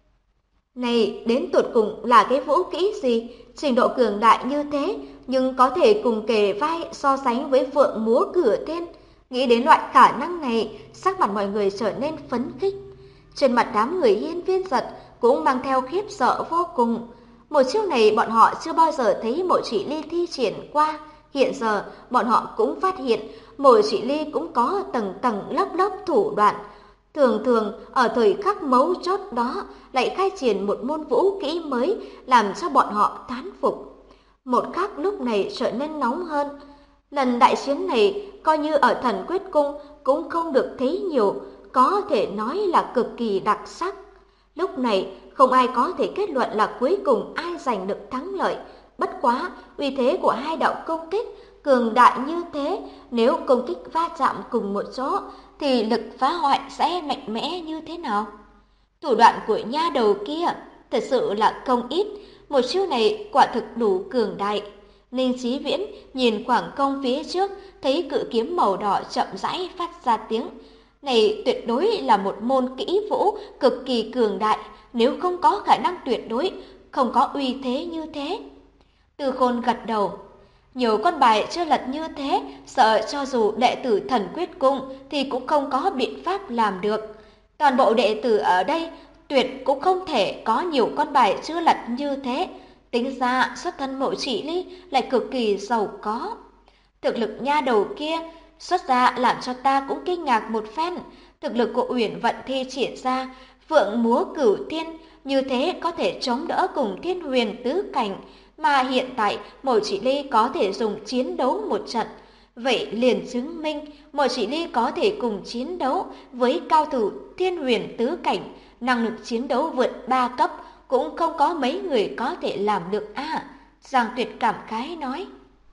Này, đến tột cùng là cái vũ kỹ gì? Trình độ cường đại như thế, nhưng có thể cùng kề vai so sánh với Phượng múa cửa tiên. Nghĩ đến loại khả năng này, sắc mặt mọi người trở nên phấn khích. Trên mặt đám người Hiên Viên Giật cũng mang theo khiếp sợ vô cùng. Một chiêu này bọn họ chưa bao giờ thấy Mộ Chỉ Ly thi triển qua. Hiện giờ bọn họ cũng phát hiện Mộ Chỉ Ly cũng có tầng tầng lớp lớp thủ đoạn. Thường thường ở thời khắc mấu chốt đó lại khai triển một môn vũ kỹ mới, làm cho bọn họ thán phục. Một khắc lúc này trở nên nóng hơn. Lần đại chiến này coi như ở Thần Quyết Cung cũng không được thấy nhiều, có thể nói là cực kỳ đặc sắc. Lúc này không ai có thể kết luận là cuối cùng ai giành được thắng lợi. Bất quá uy thế của hai đạo công kích cường đại như thế, nếu công kích va chạm cùng một chỗ thì lực phá hoại sẽ mạnh mẽ như thế nào? Thủ đoạn của nha đầu kia thật sự là không ít, một chiêu này quả thực đủ cường đại. Ninh Chí Viễn nhìn khoảng không phía trước, thấy cự kiếm màu đỏ chậm rãi phát ra tiếng. Này tuyệt đối là một môn kỹ vũ cực kỳ cường đại, nếu không có khả năng tuyệt đối, không có uy thế như thế. Từ Khôn gật đầu. Nhiều con bài chưa lật như thế, sợ cho dù đệ tử Thần Quyết Cung thì cũng không có biện pháp làm được. Toàn bộ đệ tử ở đây tuyệt cũng không thể có nhiều con bài chưa lật như thế. Tính ra xuất thân Mộ Chỉ Ly lại cực kỳ giàu có. Thực lực nha đầu kia xuất ra làm cho ta cũng kinh ngạc một phen. Thực lực của Uyển Vận thi triển ra, Phượng múa cửu thiên, như thế có thể chống đỡ cùng Thiên Huyền tứ cảnh, mà hiện tại Mộ Chỉ Ly có thể dùng chiến đấu một trận. Vậy liền chứng minh Mộ Chỉ Ly có thể cùng chiến đấu với cao thủ Thiên Huyền tứ cảnh, năng lực chiến đấu vượt 3 cấp cũng không có mấy người có thể làm được a. Giang Tuyệt cảm khái nói.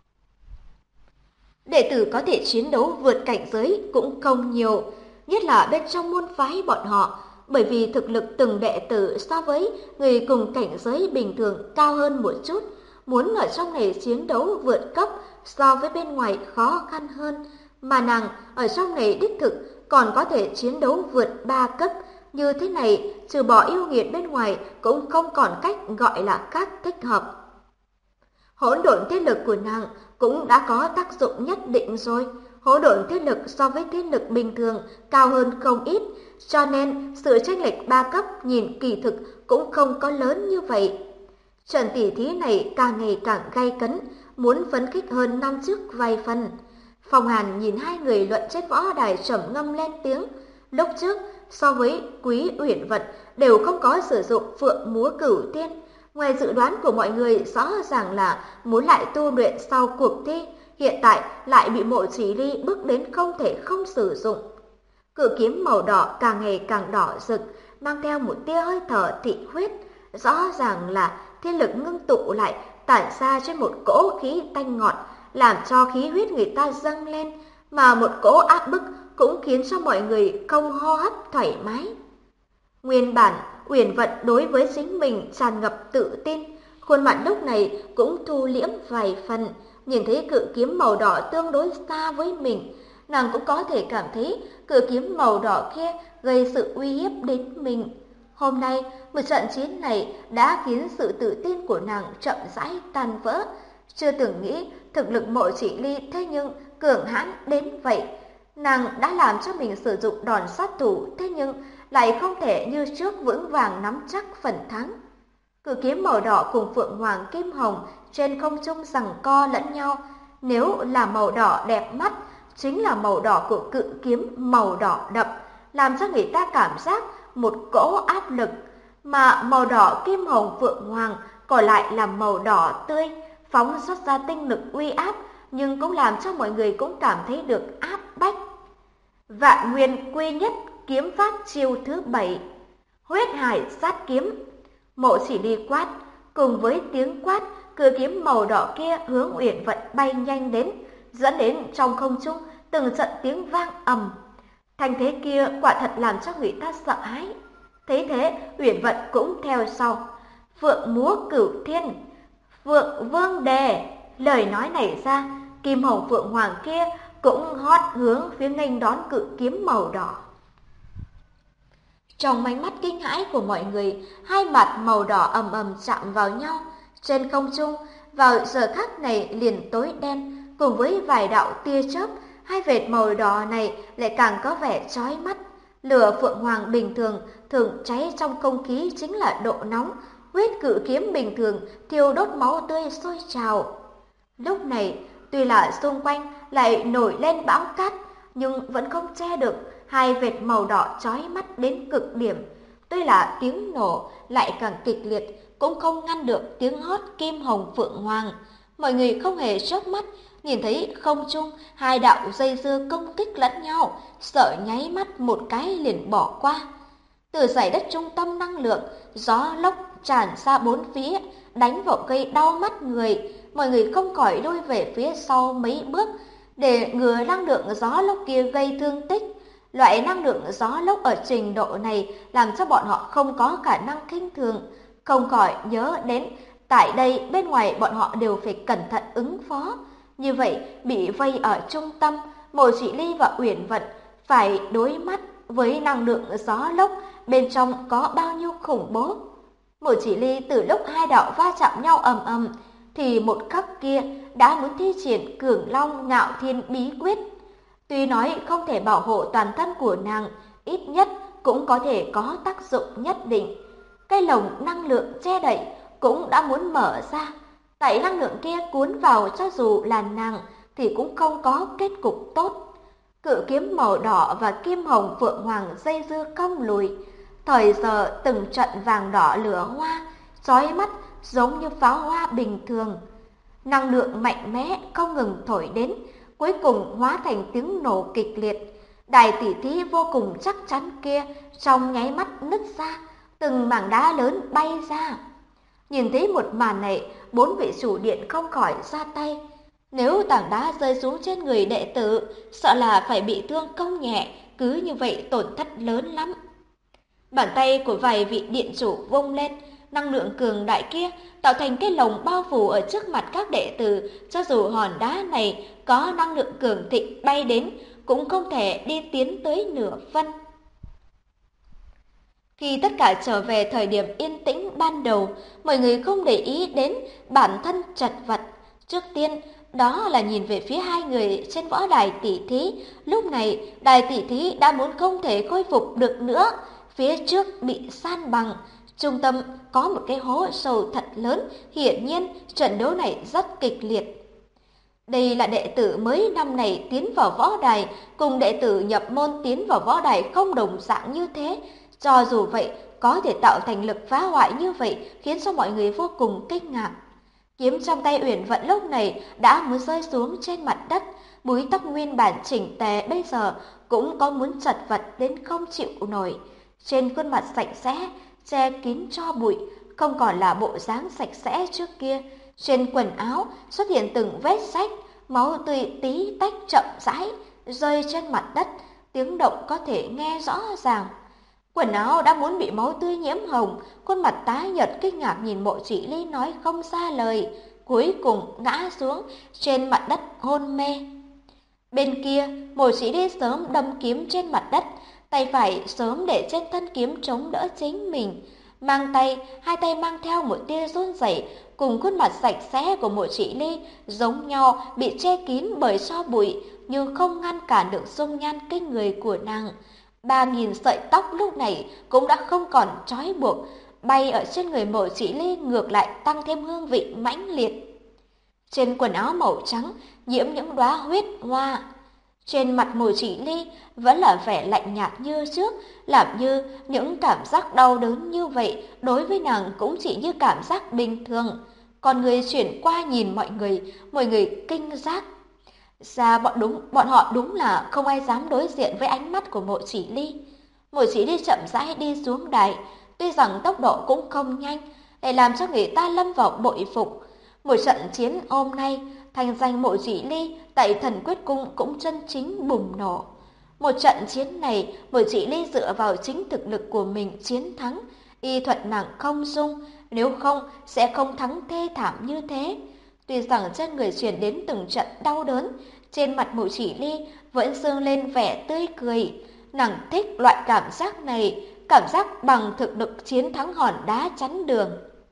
Đệ tử có thể chiến đấu vượt cảnh giới cũng không nhiều, nhất là bên trong môn phái bọn họ, bởi vì thực lực từng đệ tử so với người cùng cảnh giới bình thường cao hơn một chút, muốn ở trong này chiến đấu vượt cấp so với bên ngoài khó khăn hơn, mà nàng ở trong này đích thực còn có thể chiến đấu vượt 3 cấp, như thế này trừ bỏ yêu nghiệt bên ngoài cũng không còn cách gọi là các thích hợp. Hỗn độn thế lực của nàng cũng đã có tác dụng nhất định rồi. Hỗn độn thế lực so với thế lực bình thường cao hơn không ít, cho nên sự chênh lệch 3 cấp nhìn kỳ thực cũng không có lớn như vậy. Trận tỉ thí này càng ngày càng gay cấn, muốn phấn khích hơn năm trước vài phần. Phong Hàn nhìn hai người luận trên võ đài trầm ngâm lên tiếng. Lúc trước so với Quý Uyển Vật đều không có sử dụng Phượng Múa Cửu Tiên. Ngoài dự đoán của mọi người rõ ràng là muốn lại tu luyện sau cuộc thi, hiện tại lại bị Mộ Chỉ Ly bước đến không thể không sử dụng. Cự kiếm màu đỏ càng ngày càng đỏ rực, mang theo một tia hơi thở thị huyết, rõ ràng là thiên lực ngưng tụ lại tản ra trên một cỗ khí tanh ngọt, làm cho khí huyết người ta dâng lên, mà một cỗ áp bức cũng khiến cho mọi người không hô hấp thoải mái. Nguyên bản Uyển Vận đối với chính mình tràn ngập tự tin, khuôn mặt lúc này cũng thu liễm vài phần, nhìn thấy cự kiếm màu đỏ tương đối xa với mình, nàng cũng có thể cảm thấy cự kiếm màu đỏ kia gây sự uy hiếp đến mình. Hôm nay, một trận chiến này đã khiến sự tự tin của nàng chậm rãi tan vỡ. Chưa từng nghĩ thực lực Mộ Chỉ Ly thế nhưng cường hãn đến vậy. Nàng đã làm cho mình sử dụng đòn sát thủ, thế nhưng lại không thể như trước vững vàng nắm chắc phần thắng. Cự kiếm màu đỏ cùng Phượng Hoàng Kim Hồng trên không trung giằng co lẫn nhau. Nếu là màu đỏ đẹp mắt, chính là màu đỏ của cự kiếm màu đỏ đậm, làm cho người ta cảm giác một cỗ áp lực. Mà màu đỏ Kim Hồng Phượng Hoàng còn lại là màu đỏ tươi, phóng xuất ra tinh lực uy áp, nhưng cũng làm cho mọi người cũng cảm thấy được áp bách. Vạn Nguyên Quy Nhất kiếm pháp chiêu thứ 7, Huyết Hải Sát Kiếm. Mộ Chỉ Ly quát, cùng với tiếng quát, cự kiếm màu đỏ kia hướng Uyển Vận bay nhanh đến, dẫn đến trong không trung từng trận tiếng vang ầm. Thanh thế kia quả thật làm cho người ta sợ hãi. Thấy thế, Uyển Vận cũng theo sau. Phượng Múa Cửu Thiên, Phượng Vương Đề. Lời nói này ra, Kim Hồng Phượng Hoàng kia cũng hót hướng phía nghênh đón cự kiếm màu đỏ. Trong ánh mắt kinh hãi của mọi người, hai mặt màu đỏ ầm ầm chạm vào nhau. Trên không trung, vào giờ khắc này liền tối đen, cùng với vài đạo tia chớp, hai vệt màu đỏ này lại càng có vẻ chói mắt. Lửa Phượng Hoàng bình thường thường cháy trong không khí chính là độ nóng, huyết cự kiếm bình thường thiêu đốt máu tươi sôi trào. Lúc này, tuy là xung quanh lại nổi lên bão cát, nhưng vẫn không che được hai vệt màu đỏ chói mắt đến cực điểm. Tuy là tiếng nổ lại càng kịch liệt, cũng không ngăn được tiếng hót Kim Hồng Phượng Hoàng. Mọi người không hề chớp mắt, nhìn thấy không trung hai đạo dây dưa công kích lẫn nhau, sợ nháy mắt một cái liền bỏ qua. Từ dải đất trung tâm năng lượng, gió lốc tràn ra bốn phía, đánh vào gây đau mắt người. Mọi người không khỏi lui về phía sau mấy bước, để ngừa năng lượng gió lốc kia gây thương tích. Loại năng lượng gió lốc ở trình độ này làm cho bọn họ không có khả năng khinh thường. Không khỏi nhớ đến, tại đây bên ngoài bọn họ đều phải cẩn thận ứng phó. Như vậy, bị vây ở trung tâm, Mộ Chỉ Ly và Uyển Vận phải đối mắt với năng lượng gió lốc bên trong có bao nhiêu khủng bố. Mộ Chỉ Ly từ lúc hai đạo va chạm nhau ầm ầm, thì một khắc kia đã muốn thi triển Cường Long Ngạo Thiên bí quyết. Tuy nói không thể bảo hộ toàn thân của nàng, ít nhất cũng có thể có tác dụng nhất định. Cái lồng năng lượng che đậy cũng đã muốn mở ra. Tại năng lượng kia cuốn vào, cho dù là nàng thì cũng không có kết cục tốt. Cự kiếm màu đỏ và Kim Hồng Phượng Hoàng dây dưa không lùi. Thời giờ từng trận vàng đỏ lửa hoa, chói mắt giống như pháo hoa bình thường. Năng lượng mạnh mẽ không ngừng thổi đến, cuối cùng hóa thành tiếng nổ kịch liệt. Đài tỉ thí vô cùng chắc chắn kia trong nháy mắt nứt ra, từng mảng đá lớn bay ra. Nhìn thấy một màn này, 4 vị chủ điện không khỏi ra tay. Nếu tảng đá rơi xuống trên người đệ tử, sợ là phải bị thương không nhẹ, cứ như vậy tổn thất lớn lắm. Bàn tay của vài vị điện chủ vung lên, năng lượng cường đại kia tạo thành cái lồng bao phủ ở trước mặt các đệ tử, cho dù hòn đá này có năng lượng cường thịnh bay đến, cũng không thể đi tiến tới nửa phân. Khi tất cả trở về thời điểm yên tĩnh ban đầu, mọi người không để ý đến bản thân chật vật. Trước tiên, đó là nhìn về phía hai người trên võ đài tỷ thí. Lúc này, đài tỷ thí đã muốn không thể khôi phục được nữa. Phía trước bị san bằng, trung tâm có một cái hố sâu thật lớn, hiển nhiên trận đấu này rất kịch liệt. Đây là đệ tử mới năm này tiến vào võ đài, cùng đệ tử nhập môn tiến vào võ đài không đồng dạng như thế. Cho dù vậy, có thể tạo thành lực phá hoại như vậy khiến cho mọi người vô cùng kinh ngạc. Kiếm trong tay Uyển Vận lúc này đã muốn rơi xuống trên mặt đất, búi tóc nguyên bản chỉnh tề bây giờ cũng có muốn chật vật đến không chịu nổi. Trên khuôn mặt sạch sẽ, che kín tro bụi, không còn là bộ dáng sạch sẽ trước kia. Trên quần áo xuất hiện từng vết rách, máu tươi tí tách chậm rãi rơi trên mặt đất, tiếng động có thể nghe rõ ràng. Quần áo đã muốn bị máu tươi nhiễm hồng, khuôn mặt tái nhợt kinh ngạc nhìn Mộ Chỉ Ly nói không ra lời, cuối cùng ngã xuống trên mặt đất hôn mê. Bên kia, Mộ Chỉ Ly sớm đâm kiếm trên mặt đất, tay phải sớm để trên thân kiếm chống đỡ chính mình. Hai tay mang theo một tia run rẩy, cùng khuôn mặt sạch sẽ của Mộ Chỉ Ly giống nhau bị che kín bởi tro bụi, nhưng không ngăn cản được dung nhan kinh người của nàng. 3.000 sợi tóc lúc này cũng đã không còn trói buộc, bay ở trên người Mộ Chỉ Ly ngược lại tăng thêm hương vị mãnh liệt. Trên quần áo màu trắng nhiễm những đóa huyết hoa. Trên mặt Mộ Chỉ Ly vẫn là vẻ lạnh nhạt như trước, làm như những cảm giác đau đớn như vậy đối với nàng cũng chỉ như cảm giác bình thường. Còn người chuyển qua nhìn mọi người kinh giác. Bọn họ đúng là không ai dám đối diện với ánh mắt của Mộ Chỉ Ly. Mộ Chỉ Ly chậm rãi đi xuống đài, tuy rằng tốc độ cũng không nhanh, để làm cho người ta lâm vào bội phục. Một trận chiến hôm nay, thành danh Mộ Chỉ Ly tại Thần Quyết Cung cũng chân chính bùng nổ. Một trận chiến này, Mộ Chỉ Ly dựa vào chính thực lực của mình chiến thắng, y thuật nàng không dung, nếu không sẽ không thắng thê thảm như thế. Tuy rằng trên người truyền đến từng trận đau đớn, trên mặt Mộ Chỉ Ly vẫn dương lên vẻ tươi cười. Nàng thích loại cảm giác này, cảm giác bằng thực lực chiến thắng hòn đá chắn đường.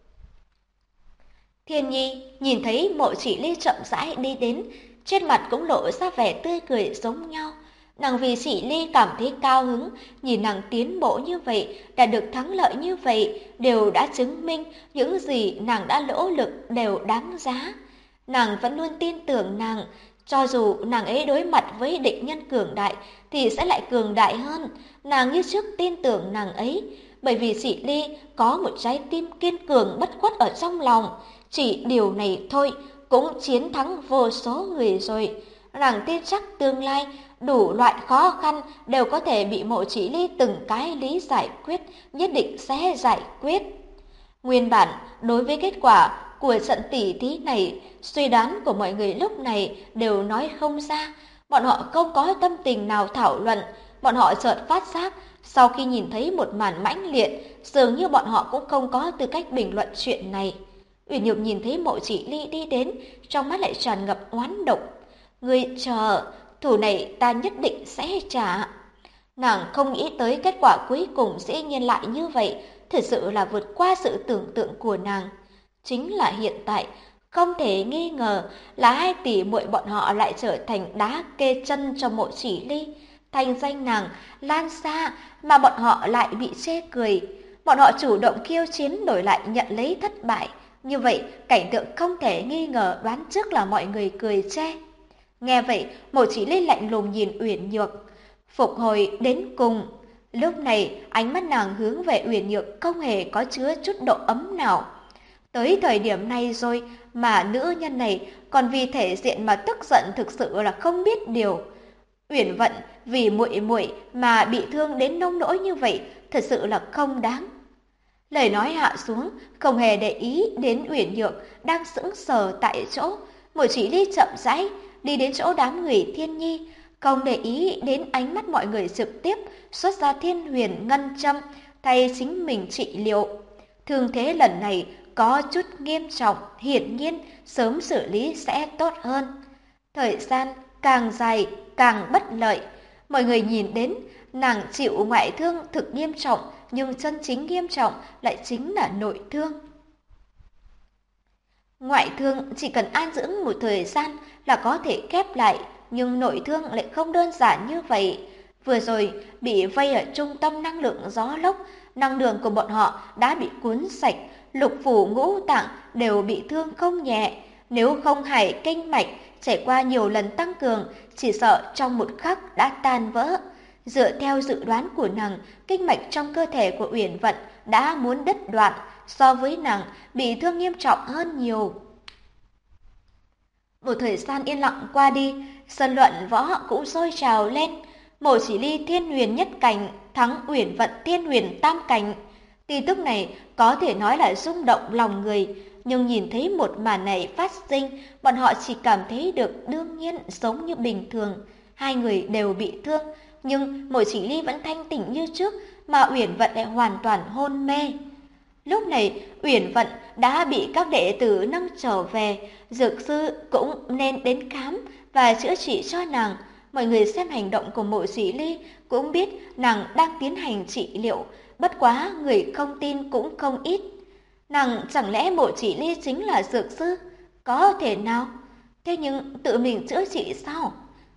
Thiên Nhi nhìn thấy Mộ Chỉ Ly chậm rãi đi đến, trên mặt cũng lộ ra vẻ tươi cười giống nhau. Nàng vì Chỉ Ly cảm thấy cao hứng, nhìn nàng tiến bộ như vậy, đã được thắng lợi như vậy, đều đã chứng minh những gì nàng đã nỗ lực đều đáng giá. Nàng vẫn luôn tin tưởng nàng, cho dù nàng ấy đối mặt với địch nhân cường đại thì sẽ lại cường đại hơn. Nàng như trước tin tưởng nàng ấy, bởi vì Chỉ Ly có một trái tim kiên cường bất khuất ở trong lòng. Chỉ điều này thôi cũng chiến thắng vô số người rồi. Nàng tin chắc tương lai đủ loại khó khăn đều có thể bị Mộ Chỉ Ly từng cái lý giải quyết, nhất định sẽ giải quyết. Nguyên bản, đối với kết quả của trận tỉ thí này, suy đoán của mọi người lúc này đều nói không ra. Bọn họ không có tâm tình nào thảo luận, bọn họ chợt phát giác, sau khi nhìn thấy một màn mãnh liệt, dường như bọn họ cũng không có tư cách bình luận chuyện này. Uyển Nhược nhìn thấy Mộ Chỉ Ly đi đến, trong mắt lại tràn ngập oán độc. Ngươi chờ, thù này ta nhất định sẽ trả. Nàng không nghĩ tới kết quả cuối cùng dĩ nhiên lại như vậy, thật sự là vượt qua sự tưởng tượng của nàng. Chính là hiện tại, không thể nghi ngờ là hai tỷ muội bọn họ lại trở thành đá kê chân cho Mộ Chỉ Ly. Thành danh nàng lan xa mà bọn họ lại bị chê cười. Bọn họ chủ động khiêu chiến đổi lại nhận lấy thất bại. Như vậy, cảnh tượng không thể nghi ngờ đoán trước là mọi người cười chê. Nghe vậy, Mộ Chỉ Ly lạnh lùng nhìn Uyển Nhược, phục hồi đến cùng. Lúc này, ánh mắt nàng hướng về Uyển Nhược không hề có chứa chút độ ấm nào. Tới thời điểm này rồi mà nữ nhân này còn vì thể diện mà tức giận, thực sự là không biết điều. Uyển Vận vì muội muội mà bị thương đến nông nỗi như vậy, thật sự là không đáng. Lời nói hạ xuống, không hề để ý đến Uyển Nhược đang sững sờ tại chỗ. Mộ Chỉ Ly chậm rãi đi đến chỗ đám người Thiên Nhi, không để ý đến ánh mắt mọi người, trực tiếp xuất ra Thiên Huyền ngân châm thay chính mình trị liệu. Thương thế lần này có chút nghiêm trọng, hiển nhiên sớm xử lý sẽ tốt hơn. Thời gian càng dài càng bất lợi. Mọi người nhìn đến nàng chịu ngoại thương thực nghiêm trọng, nhưng chân chính nghiêm trọng lại chính là nội thương. Ngoại thương chỉ cần an dưỡng một thời gian là có thể khép lại, nhưng nội thương lại không đơn giản như vậy. Vừa rồi bị vây ở trung tâm năng lượng gió lốc, năng lượng của bọn họ đã bị cuốn sạch, lục phủ ngũ tạng đều bị thương không nhẹ. Nếu không hải kinh mạch trải qua nhiều lần tăng cường, chỉ sợ trong một khắc đã tan vỡ. Dựa theo dự đoán của nàng, kinh mạch trong cơ thể của Uyển Vận đã muốn đứt đoạn, so với nàng bị thương nghiêm trọng hơn nhiều. Một thời gian yên lặng qua đi, sân luận võ cũng sôi trào lên. Mộ Chỉ Ly Thiên Huyền nhất cảnh thắng Uyển Vận Thiên Huyền tam cảnh. Tin tức này có thể nói là rung động lòng người, nhưng nhìn thấy một màn này phát sinh, bọn họ chỉ cảm thấy được đương nhiên, giống như bình thường. Hai người đều bị thương, nhưng Mộ Chỉ Ly vẫn thanh tỉnh như trước, mà Uyển Vận lại hoàn toàn hôn mê. Lúc này, Uyển Vận đã bị các đệ tử nâng trở về, dược sư cũng nên đến khám và chữa trị cho nàng. Mọi người xem hành động của Mộ Chỉ Ly cũng biết nàng đang tiến hành trị liệu, bất quá người không tin cũng không ít. Nàng chẳng lẽ Mộ Chỉ Ly chính là dược sư? Có thể nào? Thế nhưng tự mình chữa trị sao?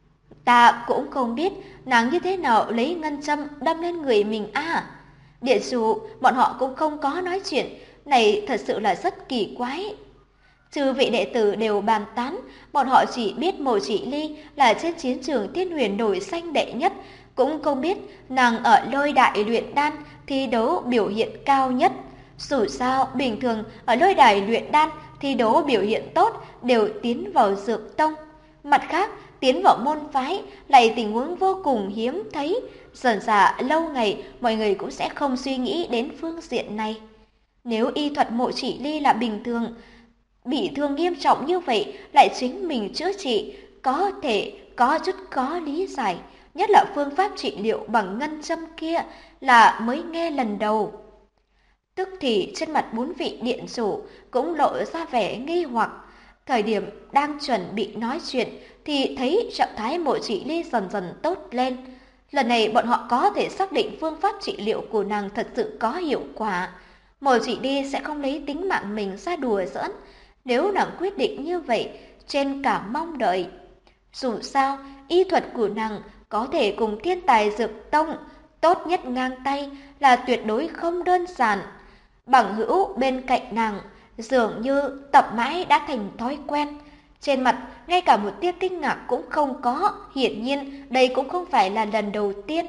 Ta cũng không biết nàng như thế nào lấy ngân châm đâm lên người mình à. Địa chủ, bọn họ cũng không có nói chuyện, này thật sự là rất kỳ quái. Chư vị đệ tử đều bàn tán, bọn họ chỉ biết Mộ Chỉ Ly là trên chiến trường Thiên Huyền nổi danh đệ nhất, cũng không biết nàng ở Lôi Đại luyện đan thi đấu biểu hiện cao nhất. Dù sao, bình thường ở Lôi Đài luyện đan thi đấu biểu hiện tốt đều tiến vào dược tông. Mặt khác, tiến vào môn phái lại tình huống vô cùng hiếm thấy. Dần dà lâu ngày mọi người cũng sẽ không suy nghĩ đến phương diện này. Nếu y thuật Mộ Chỉ Ly là bình thường, bị thương nghiêm trọng như vậy lại chính mình chữa trị, có thể có chút khó lý giải. Nhất là phương pháp trị liệu bằng ngân châm kia là mới nghe lần đầu. Tức thì trên mặt bốn vị điện chủ cũng lộ ra vẻ nghi hoặc. Thời điểm đang chuẩn bị nói chuyện thì thấy trạng thái Mộ Chỉ Ly dần dần tốt lên. Lần này bọn họ có thể xác định phương pháp trị liệu của nàng thật sự có hiệu quả. Mộ Chỉ Ly sẽ không lấy tính mạng mình ra đùa giỡn. Nếu nàng quyết định như vậy, trên cả mong đợi. Dù sao, y thuật của nàng có thể cùng thiên tài dược tông tốt nhất ngang tay là tuyệt đối không đơn giản. Bằng hữu bên cạnh nàng dường như tập mãi đã thành thói quen. Trên mặt ngay cả một tia kinh ngạc cũng không có, hiển nhiên đây cũng không phải là lần đầu tiên.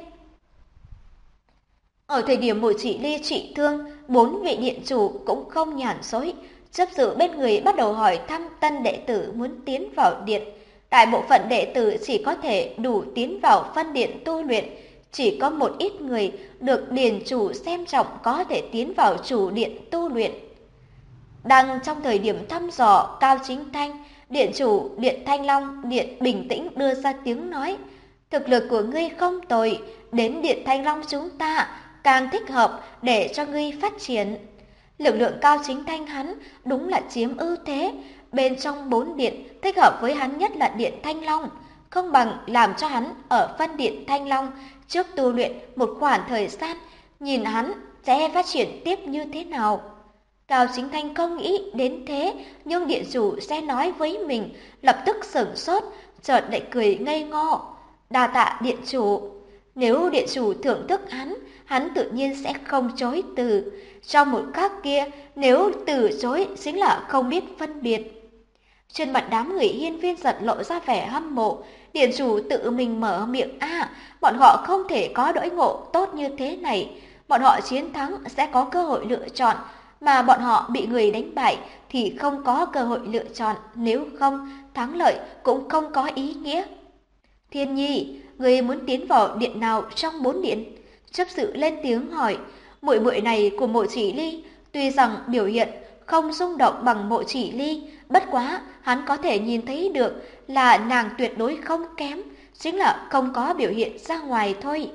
Ở thời điểm Mộ Chỉ Ly trị thương, bốn vị điện chủ cũng không nhàn rỗi, chấp sự bên người bắt đầu hỏi thăm tân đệ tử muốn tiến vào điện. Đại bộ phận đệ tử chỉ có thể đủ tiến vào phân điện tu luyện, chỉ có một ít người được điền chủ xem trọng có thể tiến vào chủ điện tu luyện. Đang trong thời điểm thăm dò, Cao Chính Thanh, điện chủ điện Thanh Long điện bình tĩnh đưa ra tiếng nói: thực lực của ngươi không tồi, đến điện Thanh Long chúng ta càng thích hợp để cho ngươi phát triển. Lực lượng Cao Chính Thanh hắn đúng là chiếm ưu thế, bên trong bốn điện thích hợp với hắn nhất là điện Thanh Long, không bằng làm cho hắn ở phân điện Thanh Long trước tu luyện một khoảng thời gian, nhìn hắn sẽ phát triển tiếp như thế nào. Cao Chính Thanh không nghĩ đến thế, nhưng điện chủ sẽ nói với mình, lập tức sửng sốt, chợt lại cười ngây ngô. Đa tạ điện chủ. Nếu điện chủ thưởng thức hắn tự nhiên sẽ không chối từ. Trong một khắc kia, nếu từ chối chính là không biết phân biệt. Trên mặt đám người hiên viên giật lộ ra vẻ hâm mộ. Điện chủ tự mình mở miệng: bọn họ không thể có đãi ngộ tốt như thế này. Bọn họ chiến thắng sẽ có cơ hội lựa chọn mà bọn họ bị người đánh bại thì không có cơ hội lựa chọn, nếu không, thắng lợi cũng không có ý nghĩa. Thiên Nhi, người muốn tiến vào điện nào trong 4 điện? Chấp sự lên tiếng hỏi. Muội muội này của Mộ Chỉ Ly tuy rằng biểu hiện không rung động bằng Mộ Chỉ Ly, bất quá hắn có thể nhìn thấy được là nàng tuyệt đối không kém, chính là không có biểu hiện ra ngoài thôi.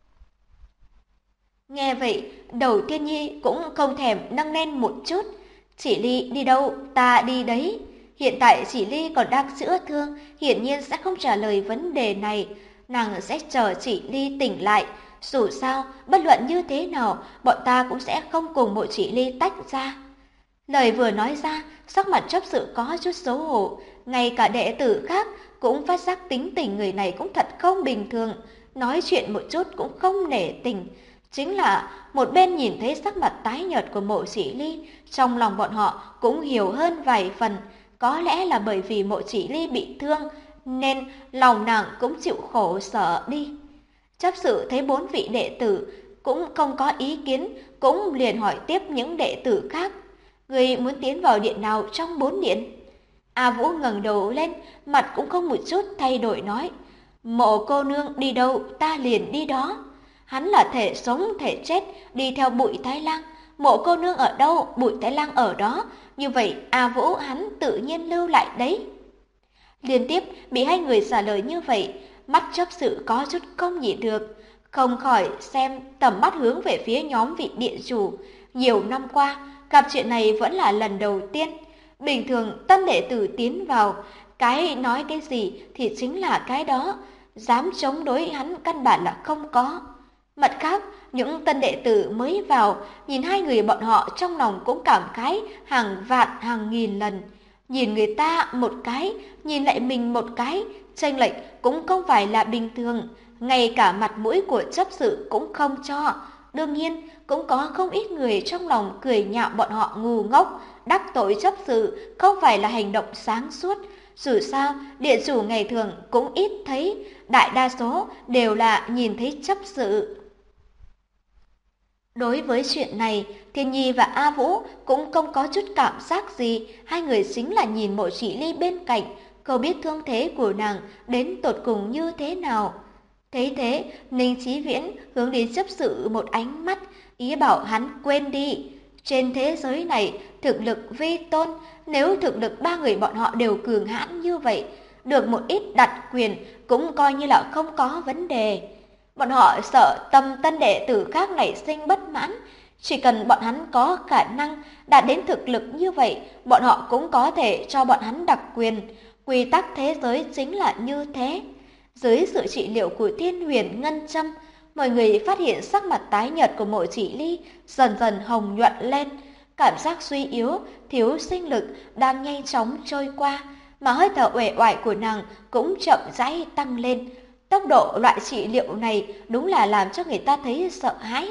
Nghe vậy, đầu Thiên Nhi cũng không thèm nâng lên một chút. Chỉ Ly đi đâu, ta đi đấy. Hiện tại Chỉ Ly còn đang chữa thương, hiển nhiên sẽ không trả lời vấn đề này. Nàng sẽ chờ Chỉ Ly tỉnh lại. Dù sao, bất luận như thế nào, bọn ta cũng sẽ không cùng Mộ Chỉ Ly tách ra. Lời vừa nói ra, sắc mặt chấp sự có chút xấu hổ. Ngay cả đệ tử khác cũng phát giác tính tình người này cũng thật không bình thường. Nói chuyện một chút cũng không nể tình. Chính là một bên nhìn thấy sắc mặt tái nhợt của Mộ Chỉ Ly, trong lòng bọn họ cũng hiểu hơn vài phần. Có lẽ là bởi vì Mộ Chỉ Ly bị thương, nên lòng nàng cũng chịu khổ sở đi. Chấp sự thấy 4 vị đệ tử cũng không có ý kiến, cũng liền hỏi tiếp những đệ tử khác. Người muốn tiến vào điện nào trong 4 điện? A Vũ ngẩng đầu lên, mặt cũng không một chút thay đổi nói. Mộ cô nương đi đâu, ta liền đi đó. Hắn là thể sống thể chết, đi theo Bụi Thái Lang. Mộ cô nương ở đâu, Bụi Thái Lang ở đó. Như vậy A Vũ hắn tự nhiên lưu lại đấy. Liên tiếp bị hai người trả lời như vậy, mắt chấp sự có chút không nhịn được, không khỏi xem tầm mắt hướng về phía nhóm vị điện chủ. Nhiều năm qua, gặp chuyện này vẫn là lần đầu tiên. Bình thường tân đệ tử tiến vào, cái nói cái gì thì chính là cái đó, dám chống đối hắn căn bản là không có. Mặt khác, những tân đệ tử mới vào, nhìn hai người bọn họ trong lòng cũng cảm khái hàng vạn hàng nghìn lần. Nhìn người ta một cái, nhìn lại mình một cái, chênh lệch cũng không phải là bình thường, ngay cả mặt mũi của chấp sự cũng không cho. Đương nhiên, cũng có không ít người trong lòng cười nhạo bọn họ ngu ngốc, đắc tội chấp sự không phải là hành động sáng suốt. Dù sao, điện chủ ngày thường cũng ít thấy, đại đa số đều là nhìn thấy chấp sự. Đối với chuyện này, Thiên Nhi và A Vũ cũng không có chút cảm giác gì, hai người chính là nhìn Mộ Chỉ Ly bên cạnh, không biết thương thế của nàng đến tột cùng như thế nào. Thấy thế, Ninh Chí Viễn hướng đến chấp sự một ánh mắt, ý bảo hắn quên đi. Trên thế giới này, thực lực vi tôn, nếu thực lực ba người bọn họ đều cường hãn như vậy, được một ít đặc quyền cũng coi như là không có vấn đề. Bọn họ sợ tâm tân đệ tử khác nảy sinh bất mãn, chỉ cần bọn hắn có khả năng đạt đến thực lực như vậy, bọn họ cũng có thể cho bọn hắn đặc quyền. Quy tắc thế giới chính là như thế. Dưới sự trị liệu của Thiên Huyền Ngân Châm, mọi người phát hiện sắc mặt tái nhợt của Mộ Chỉ Ly dần dần hồng nhuận lên, cảm giác suy yếu, thiếu sinh lực đang nhanh chóng trôi qua, mà hơi thở uể oải của nàng cũng chậm rãi tăng lên. Tốc độ loại trị liệu này đúng là làm cho người ta thấy sợ hãi.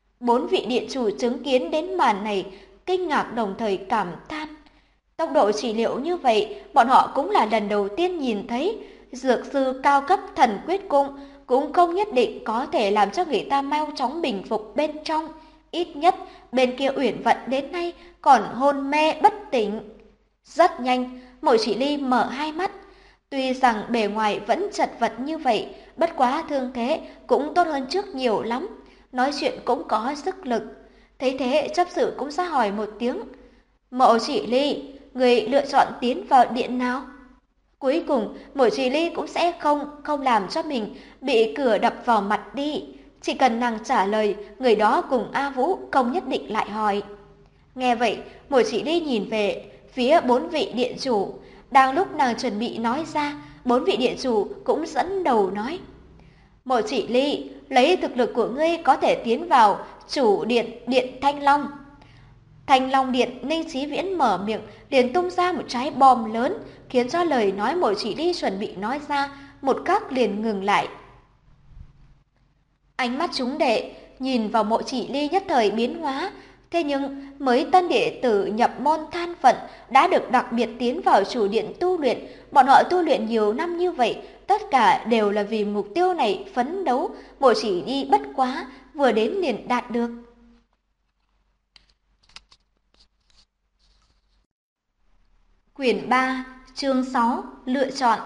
4 vị điện chủ chứng kiến đến màn này, kinh ngạc đồng thời cảm than. Tốc độ trị liệu như vậy, bọn họ cũng là lần đầu tiên nhìn thấy. Dược sư cao cấp Thần Quyết Cung cũng không nhất định có thể làm cho người ta mau chóng bình phục bên trong. Ít nhất, bên kia Uyển Vận đến nay còn hôn mê bất tỉnh. Rất nhanh, Mộ Chỉ Ly mở hai mắt. Tuy rằng bề ngoài vẫn chật vật như vậy, bất quá thương thế cũng tốt hơn trước nhiều lắm. Nói chuyện cũng có sức lực. Thấy thế, chấp sự cũng ra hỏi một tiếng. Mộ Chỉ Ly, người lựa chọn tiến vào điện nào? Cuối cùng, Mộ Chỉ Ly cũng sẽ không làm cho mình bị cửa đập vào mặt đi. Chỉ cần nàng trả lời, người đó cùng A Vũ không nhất định lại hỏi. Nghe vậy, Mộ Chỉ Ly nhìn về phía 4 vị điện chủ. Đang lúc nàng chuẩn bị nói ra, 4 vị điện chủ cũng dẫn đầu nói. Mộ Chỉ Ly, lấy thực lực của ngươi có thể tiến vào chủ điện Điện Thanh Long. Thanh Long Điện, Ninh Chí Viễn mở miệng liền tung ra một trái bom lớn, khiến cho lời nói Mộ Chỉ Ly chuẩn bị nói ra một khắc liền ngừng lại. Ánh mắt chúng đệ nhìn vào Mộ Chỉ Ly nhất thời biến hóa, thế nhưng mới tân đệ tử nhập môn than phận đã được đặc biệt tiến vào chủ điện tu luyện, bọn họ tu luyện nhiều năm như vậy, tất cả đều là vì mục tiêu này phấn đấu, Mộ Chỉ Ly bất quá vừa đến liền đạt được. Quyển 3, chương 6, lựa chọn.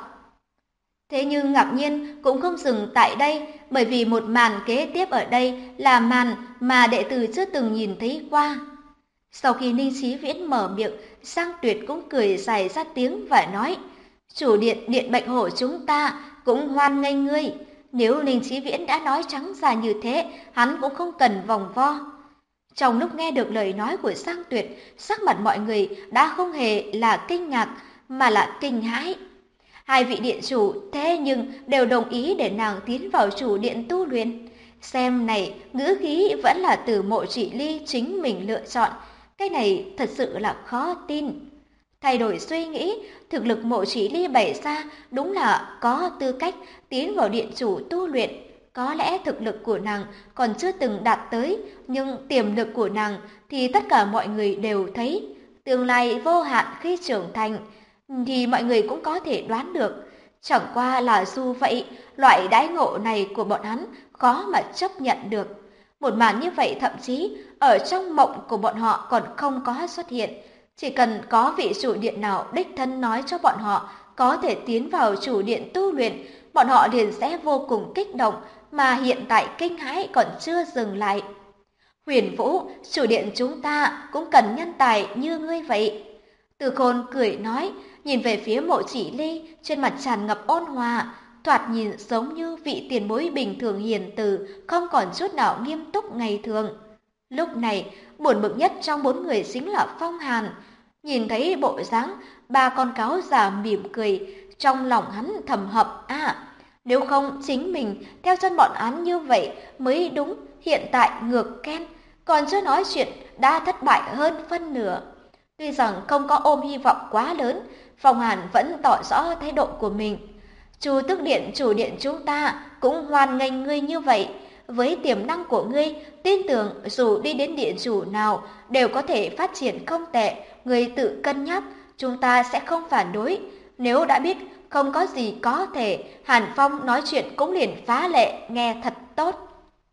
Thế nhưng ngạc nhiên cũng không dừng tại đây, bởi vì một màn kế tiếp ở đây là màn mà đệ tử chưa từng nhìn thấy qua. Sau khi Ninh Chí Viễn mở miệng, Giang Tuyệt cũng cười dài ra tiếng và nói, chủ điện Điện Bạch Hổ chúng ta cũng hoan nghênh ngươi. Nếu Ninh Chí Viễn đã nói trắng ra như thế, hắn cũng không cần vòng vo. Trong lúc nghe được lời nói của Giang Tuyệt, sắc mặt mọi người đã không hề là kinh ngạc, mà là kinh hãi. Hai vị điện chủ thế nhưng đều đồng ý để nàng tiến vào chủ điện tu luyện. Xem này, ngữ khí vẫn là từ Mộ Chỉ Ly chính mình lựa chọn. Cái này thật sự là khó tin. Thay đổi suy nghĩ, thực lực Mộ Chỉ Ly bày ra đúng là có tư cách tiến vào điện chủ tu luyện. Có lẽ thực lực của nàng còn chưa từng đạt tới, nhưng tiềm lực của nàng thì tất cả mọi người đều thấy. Tương lai vô hạn khi trưởng thành thì mọi người cũng có thể đoán được. Chẳng qua là dù vậy, loại đãi ngộ này của bọn hắn khó mà chấp nhận được. Một màn như vậy thậm chí ở trong mộng của bọn họ còn không có xuất hiện. Chỉ cần có vị chủ điện nào đích thân nói cho bọn họ có thể tiến vào chủ điện tu luyện, bọn họ liền sẽ vô cùng kích động, mà hiện tại kinh hãi còn chưa dừng lại. Huyền Vũ, chủ điện chúng ta cũng cần nhân tài như ngươi vậy. Từ Khôn cười nói, nhìn về phía Mộ Chỉ Ly, trên mặt tràn ngập ôn hòa, thoạt nhìn giống như vị tiền bối bình thường hiền từ, không còn chút nào nghiêm túc ngày thường. Lúc này, buồn bực nhất trong bốn người chính là Phong Hàn. Nhìn thấy bộ dáng ba con cáo già mỉm cười, trong lòng hắn thầm hậm nếu không chính mình theo chân bọn hắn như vậy mới đúng, hiện tại ngược Ken, còn chưa nói chuyện đã thất bại hơn phân nửa. Tuy rằng không có ôm hy vọng quá lớn, Phong Hàn vẫn tỏ rõ thái độ của mình. Chu Tước Điện chủ điện chúng ta cũng hoan nghênh ngươi như vậy. Với tiềm năng của ngươi, tin tưởng dù đi đến điện chủ nào đều có thể phát triển không tệ. Ngươi tự cân nhắc, chúng ta sẽ không phản đối. Nếu đã biết không có gì có thể, Hàn Phong nói chuyện cũng liền phá lệ, nghe thật tốt.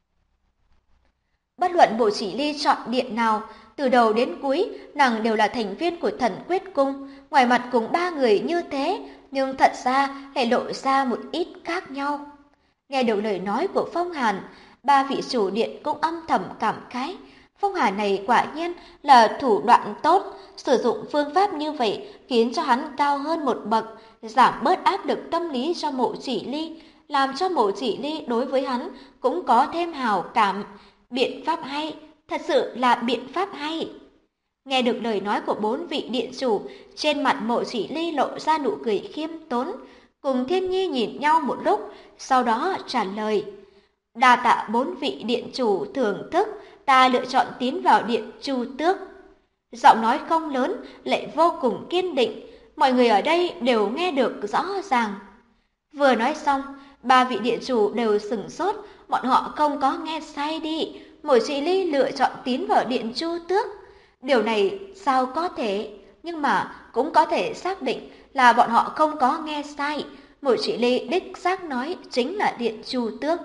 Bất luận Mộ Chỉ Ly chọn điện nào, từ đầu đến cuối, nàng đều là thành viên của Thần Quyết Cung. Ngoài mặt cùng ba người như thế, nhưng thật ra lại lộ ra một ít khác nhau. Nghe được lời nói của Phong Hàn, ba vị chủ điện cũng âm thầm cảm khái. Phong Hàn này quả nhiên là thủ đoạn tốt, sử dụng phương pháp như vậy khiến cho hắn cao hơn một bậc, giảm bớt áp lực tâm lý cho Mộ Chỉ Ly, làm cho Mộ Chỉ Ly đối với hắn cũng có thêm hảo cảm. Biện pháp hay, thật sự là biện pháp hay. Nghe được lời nói của bốn vị điện chủ, trên mặt Mộ Chỉ Ly lộ ra nụ cười khiêm tốn, cùng Thiên Nhi nhìn nhau một lúc, sau đó trả lời. Đa tạ bốn vị điện chủ thưởng thức, ta lựa chọn tiến vào điện Chu Tước. Giọng nói không lớn, lại vô cùng kiên định, mọi người ở đây đều nghe được rõ ràng. Vừa nói xong, ba vị điện chủ đều sửng sốt, bọn họ không có nghe sai đi. Mộ Chỉ Ly lựa chọn tiến vào điện Chu Tước. Điều này sao có thể, nhưng mà cũng có thể xác định là bọn họ không có nghe sai. Mộ Chỉ Ly đích xác nói chính là điện Chu Tước.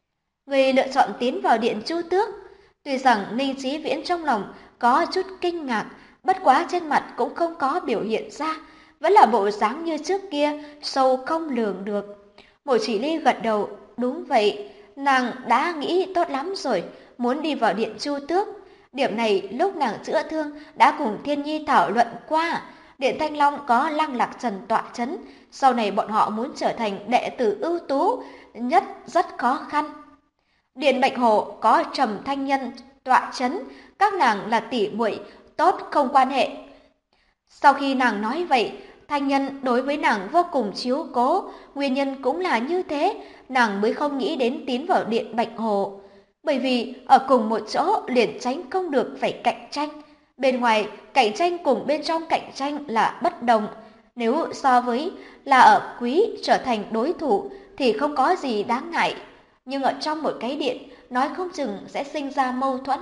Người lựa chọn tiến vào điện Chu Tước. Tuy rằng Ninh Chí Viễn trong lòng có chút kinh ngạc, bất quá trên mặt cũng không có biểu hiện ra, vẫn là bộ dáng như trước kia, sâu không lường được. Mộ Chỉ Ly gật đầu, đúng vậy, nàng đã nghĩ tốt lắm rồi, muốn đi vào điện Chu Tước. Điểm này lúc nàng chữa thương đã cùng Thiên Nhi thảo luận qua. Điện Thanh Long có Lăng Lạc Trần tọa chấn, sau này bọn họ muốn trở thành đệ tử ưu tú nhất rất khó khăn. Điện Bạch Hổ có Trầm Thanh Nhân tọa chấn, các nàng là tỷ muội, tốt không quan hệ. Sau khi nàng nói vậy, Thanh Nhân đối với nàng vô cùng chiếu cố, nguyên nhân cũng là như thế, nàng mới không nghĩ đến tiến vào điện Bạch Hổ. Bởi vì ở cùng một chỗ liền tránh không được phải cạnh tranh. Bên ngoài cạnh tranh cùng bên trong cạnh tranh là bất đồng. Nếu so với là ở quý trở thành đối thủ thì không có gì đáng ngại. Nhưng ở trong một cái điện, nói không chừng sẽ sinh ra mâu thuẫn.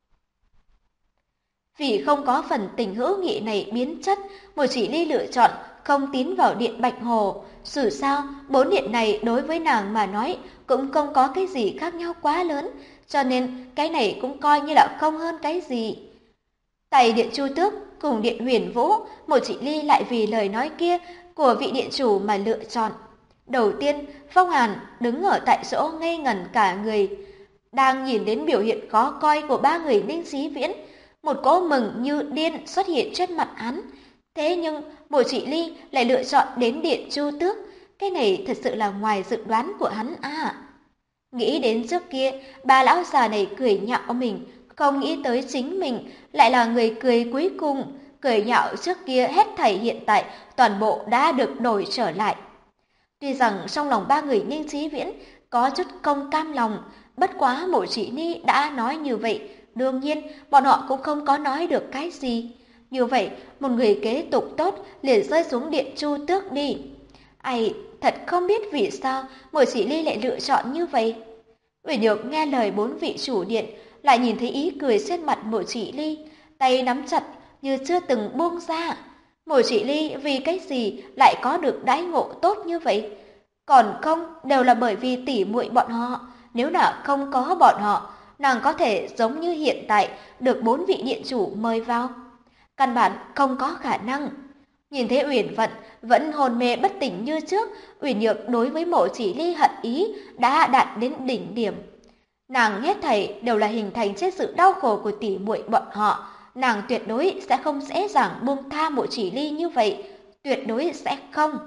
Vì không có phần tình hữu nghị này biến chất, Mộ Chỉ Ly lựa chọn không tiến vào điện Bạch Hồ. Dù sao, bốn điện này đối với nàng mà nói cũng không có cái gì khác nhau quá lớn, cho nên cái này cũng coi như là không hơn cái gì. Tại Điện Chu Tước cùng Điện Huyền Vũ, Mộ Chỉ Ly lại vì lời nói kia của vị điện chủ mà lựa chọn. Đầu tiên, Phong Hàn đứng ở tại chỗ ngây ngẩn cả người, đang nhìn đến biểu hiện khó coi của ba người Ninh Chí Viễn, một cỗ mừng như điên xuất hiện trên mặt hắn. Thế nhưng Mộ Chỉ Ly lại lựa chọn đến Điện Chu Tước, cái này thật sự là ngoài dự đoán của hắn à. Nghĩ đến trước kia, ba lão già này cười nhạo mình, không nghĩ tới chính mình lại là người cười cuối cùng. Cười nhạo trước kia hết thảy hiện tại toàn bộ đã được đổi trở lại. Tuy rằng trong lòng ba người Ninh Chí Viễn có chút không cam lòng, bất quá Mộ Chỉ Ly đã nói như vậy, đương nhiên bọn họ cũng không có nói được cái gì. Như vậy, một người kế tục tốt liền rơi xuống Điện Chu Tước đi. Ai, thật không biết vì sao Mộ Chỉ Ly lại lựa chọn như vậy. Uyển Nhược nghe lời bốn vị chủ điện, lại nhìn thấy ý cười trên mặt Mộ Chỉ Ly, tay nắm chặt như chưa từng buông ra. Mộ Chỉ Ly vì cái gì lại có được đãi ngộ tốt như vậy? Còn không đều là bởi vì tỉ muội bọn họ, nếu là không có bọn họ, nàng có thể giống như hiện tại được bốn vị điện chủ mời vào. Căn bản không có khả năng. Nhìn thấy Uyển Vận vẫn hồn mê bất tỉnh như trước, Uyển Nhược đối với Mộ Chỉ Ly hận ý đã đạt đến đỉnh điểm. Nàng hết thảy đều là hình thành trên sự đau khổ của tỉ muội bọn họ, nàng tuyệt đối sẽ không dễ dàng buông tha Mộ Chỉ Ly như vậy, tuyệt đối sẽ không.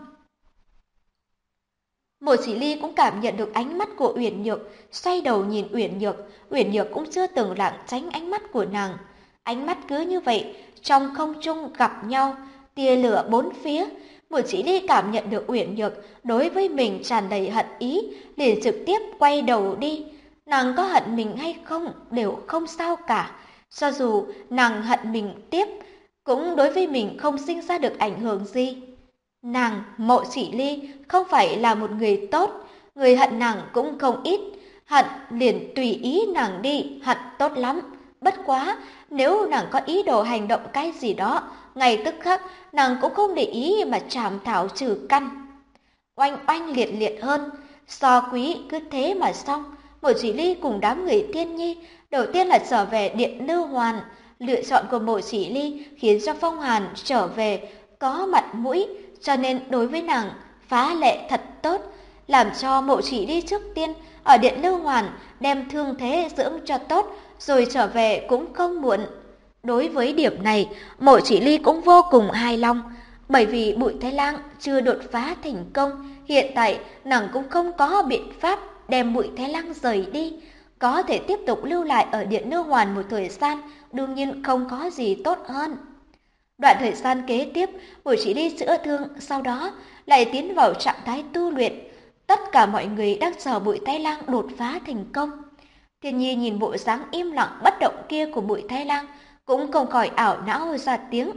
Mộ Chỉ Ly cũng cảm nhận được ánh mắt của Uyển Nhược, xoay đầu nhìn Uyển Nhược cũng chưa từng lảng tránh ánh mắt của nàng. Ánh mắt cứ như vậy, trong không trung gặp nhau, tia lửa bốn phía. Mộ Chỉ Ly cảm nhận được Uyển Nhược đối với mình tràn đầy hận ý, liền trực tiếp quay đầu đi. Nàng có hận mình hay không đều không sao cả. Cho dù nàng hận mình tiếp, cũng đối với mình không sinh ra được ảnh hưởng gì. Nàng, Mộ Chỉ Ly, không phải là một người tốt, người hận nàng cũng không ít. Hận liền tùy ý nàng đi, hận tốt lắm. Bất quá, nếu nàng có ý đồ hành động cái gì đó, ngay tức khắc nàng cũng không để ý mà trảm thảo trừ căn. Oanh oanh liệt liệt hơn, so quý cứ thế mà xong. Mộ Chỉ Ly cùng đám người Thiên Nhi đầu tiên là trở về Điện Lưu Hoàn. Lựa chọn của Mộ Chỉ Ly khiến cho Phong Hàn trở về có mặt mũi, cho nên đối với nàng phá lệ thật tốt, làm cho Mộ Chỉ Ly trước tiên ở Điện Lưu Hoàn đem thương thế dưỡng cho tốt, rồi trở về cũng không muộn. Đối với điểm này, Mộ Chỉ Ly cũng vô cùng hài lòng, bởi vì Bụi Thái Lang chưa đột phá thành công, hiện tại nàng cũng không có biện pháp đem Bụi Thái Lang rời đi, có thể tiếp tục lưu lại ở Điện Lưu Hoàn một thời gian, đương nhiên không có gì tốt hơn. Đoạn thời gian kế tiếp, Mộ Chỉ Ly chữa thương, sau đó lại tiến vào trạng thái tu luyện. Tất cả mọi người đang chờ Bụi Thái Lang đột phá thành công. Thiên Nhi nhìn bộ dáng im lặng bất động kia của Bụi Thái Lang, cũng không khỏi ảo não ra tiếng.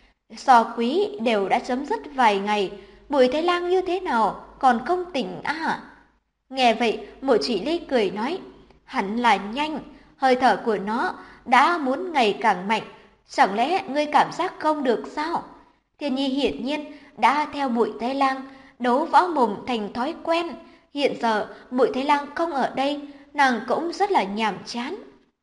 So quý đều đã chấm dứt vài ngày, Bụi Thái Lang như thế nào, còn không tỉnh à? Nghe vậy, Mộ Chỉ Ly cười nói, hẳn là nhanh, hơi thở của nó đã muốn ngày càng mạnh, chẳng lẽ ngươi cảm giác không được sao? Thiên Nhi hiển nhiên đã theo Bụi Thái Lang đấu võ mồm thành thói quen, hiện giờ Bụi Thái Lang không ở đây, nàng cũng rất là nhàm chán.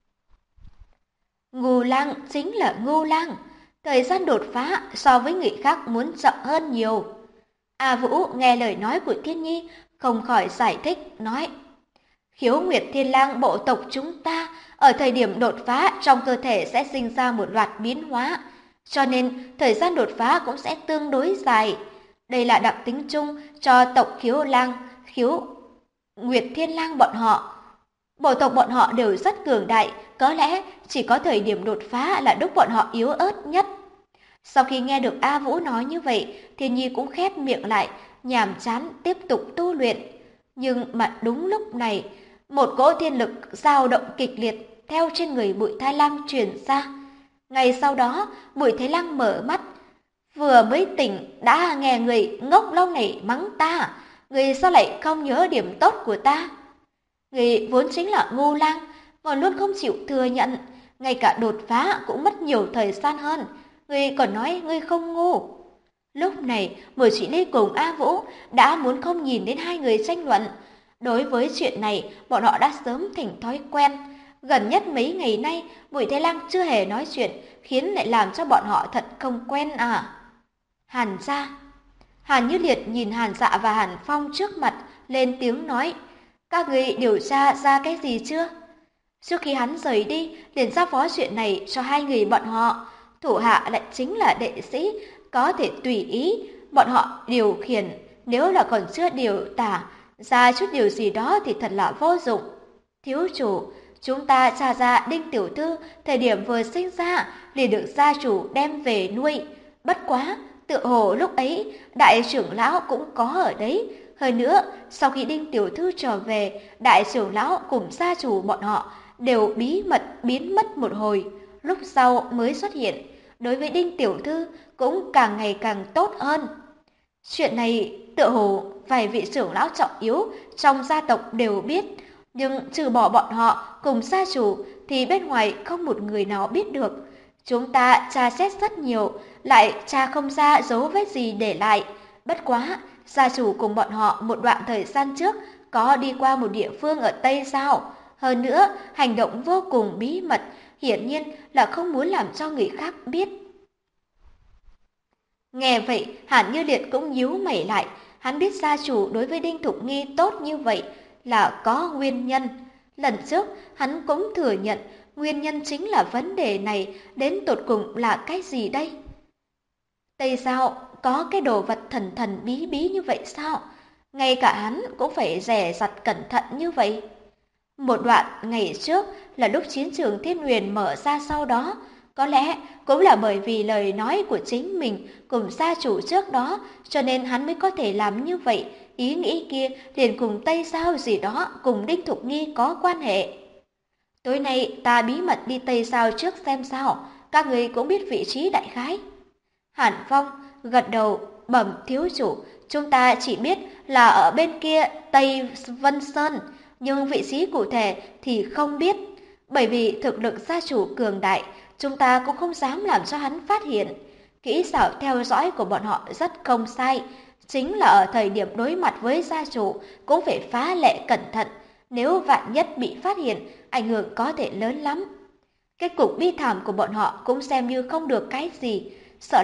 Ngưu Lang chính là Ngưu Lang, thời gian đột phá so với người khác muốn chậm hơn nhiều. A Vũ nghe lời nói của Thiên Nhi, không khỏi giải thích, nói, Khiếu Nguyệt Thiên Lang bộ tộc chúng ta ở thời điểm đột phá trong cơ thể sẽ sinh ra một loạt biến hóa, cho nên thời gian đột phá cũng sẽ tương đối dài. Đây là đặc tính chung cho tộc Khiếu Lang, Khiếu Nguyệt Thiên Lang bọn họ. Bộ tộc bọn họ đều rất cường đại, có lẽ chỉ có thời điểm đột phá là lúc bọn họ yếu ớt nhất. Sau khi nghe được A Vũ nói như vậy, Thiên Nhi cũng khép miệng lại, nhàm chán tiếp tục tu luyện. Nhưng mà đúng lúc này, một cỗ thiên lực dao động kịch liệt theo trên người Bụi Thái Lang truyền ra. Ngay sau đó, Bụi Thái Lang mở mắt, vừa mới tỉnh đã nghe người ngốc lâu này mắng ta, người sao lại không nhớ điểm tốt của ta? Người vốn chính là ngu lang, còn luôn không chịu thừa nhận, ngay cả đột phá cũng mất nhiều thời gian hơn, người còn nói người không ngu. Lúc này, Mộ Chỉ Ly cùng A Vũ đã muốn không nhìn đến hai người tranh luận. Đối với chuyện này, bọn họ đã sớm thành thói quen. Gần nhất mấy ngày nay, Bùi Thái Lang chưa hề nói chuyện, khiến lại làm cho bọn họ thật không quen à. Hàn gia. Hàn Như Liệt nhìn Hàn Dạ và Hàn Phong trước mặt, lên tiếng nói, các người điều tra ra cái gì chưa? Trước khi hắn rời đi, liền giao phó chuyện này cho hai người bọn họ. Thủ hạ lại chính là đệ sĩ, có thể tùy ý bọn họ điều khiển. Nếu là còn chưa điều tả ra chút điều gì đó thì thật là vô dụng. Thiếu chủ, chúng ta tra ra Đinh tiểu thư thời điểm vừa sinh ra liền được gia chủ đem về nuôi. Bất quá, tựa hồ lúc ấy đại trưởng lão cũng có ở đấy. Hơn nữa, sau khi Đinh tiểu thư trở về, đại trưởng lão cùng gia chủ bọn họ đều bí mật biến mất một hồi, lúc sau mới xuất hiện. Đối với Đinh tiểu thư cũng càng ngày càng tốt hơn. Chuyện này tựa hồ vài vị trưởng lão trọng yếu trong gia tộc đều biết, nhưng trừ bỏ bọn họ cùng gia chủ thì bên ngoài không một người nào biết được. Chúng ta tra xét rất nhiều, lại tra không ra dấu vết gì để lại. Bất quá, gia chủ cùng bọn họ một đoạn thời gian trước có đi qua một địa phương ở Tây Giao. Hơn nữa, hành động vô cùng bí mật, hiển nhiên là không muốn làm cho người khác biết. Nghe vậy, Hàn Như Liệt cũng nhíu mày lại, hắn biết gia chủ đối với Đinh Thục Nghi tốt như vậy là có nguyên nhân. Lần trước, hắn cũng thừa nhận nguyên nhân chính là vấn đề này đến tột cùng là cái gì đây? Tây Giao có cái đồ vật thần thần bí bí như vậy sao? Ngay cả hắn cũng phải dè dặt cẩn thận như vậy. Một đoạn ngày trước là lúc chiến trường Thiên Huyền mở ra sau đó, có lẽ cũng là bởi vì lời nói của chính mình cùng gia chủ trước đó, cho nên hắn mới có thể làm như vậy. Ý nghĩ kia liền cùng Tây Giao gì đó cùng Đinh Thục Nghi có quan hệ. Tối nay ta bí mật đi Tây Giao trước xem sao, các người cũng biết vị trí đại khái. Hàn Phong gật đầu, bẩm thiếu chủ, chúng ta chỉ biết là ở bên kia Tây Vân Sơn, nhưng vị trí cụ thể thì không biết. Bởi vì thực lực gia chủ cường đại, chúng ta cũng không dám làm cho hắn phát hiện. Kỹ xảo theo dõi của bọn họ rất không sai, chính là ở thời điểm đối mặt với gia chủ cũng phải phá lệ cẩn thận, nếu vạn nhất bị phát hiện, ảnh hưởng có thể lớn lắm. Kết cục bi thảm của bọn họ cũng xem như không được cái gì,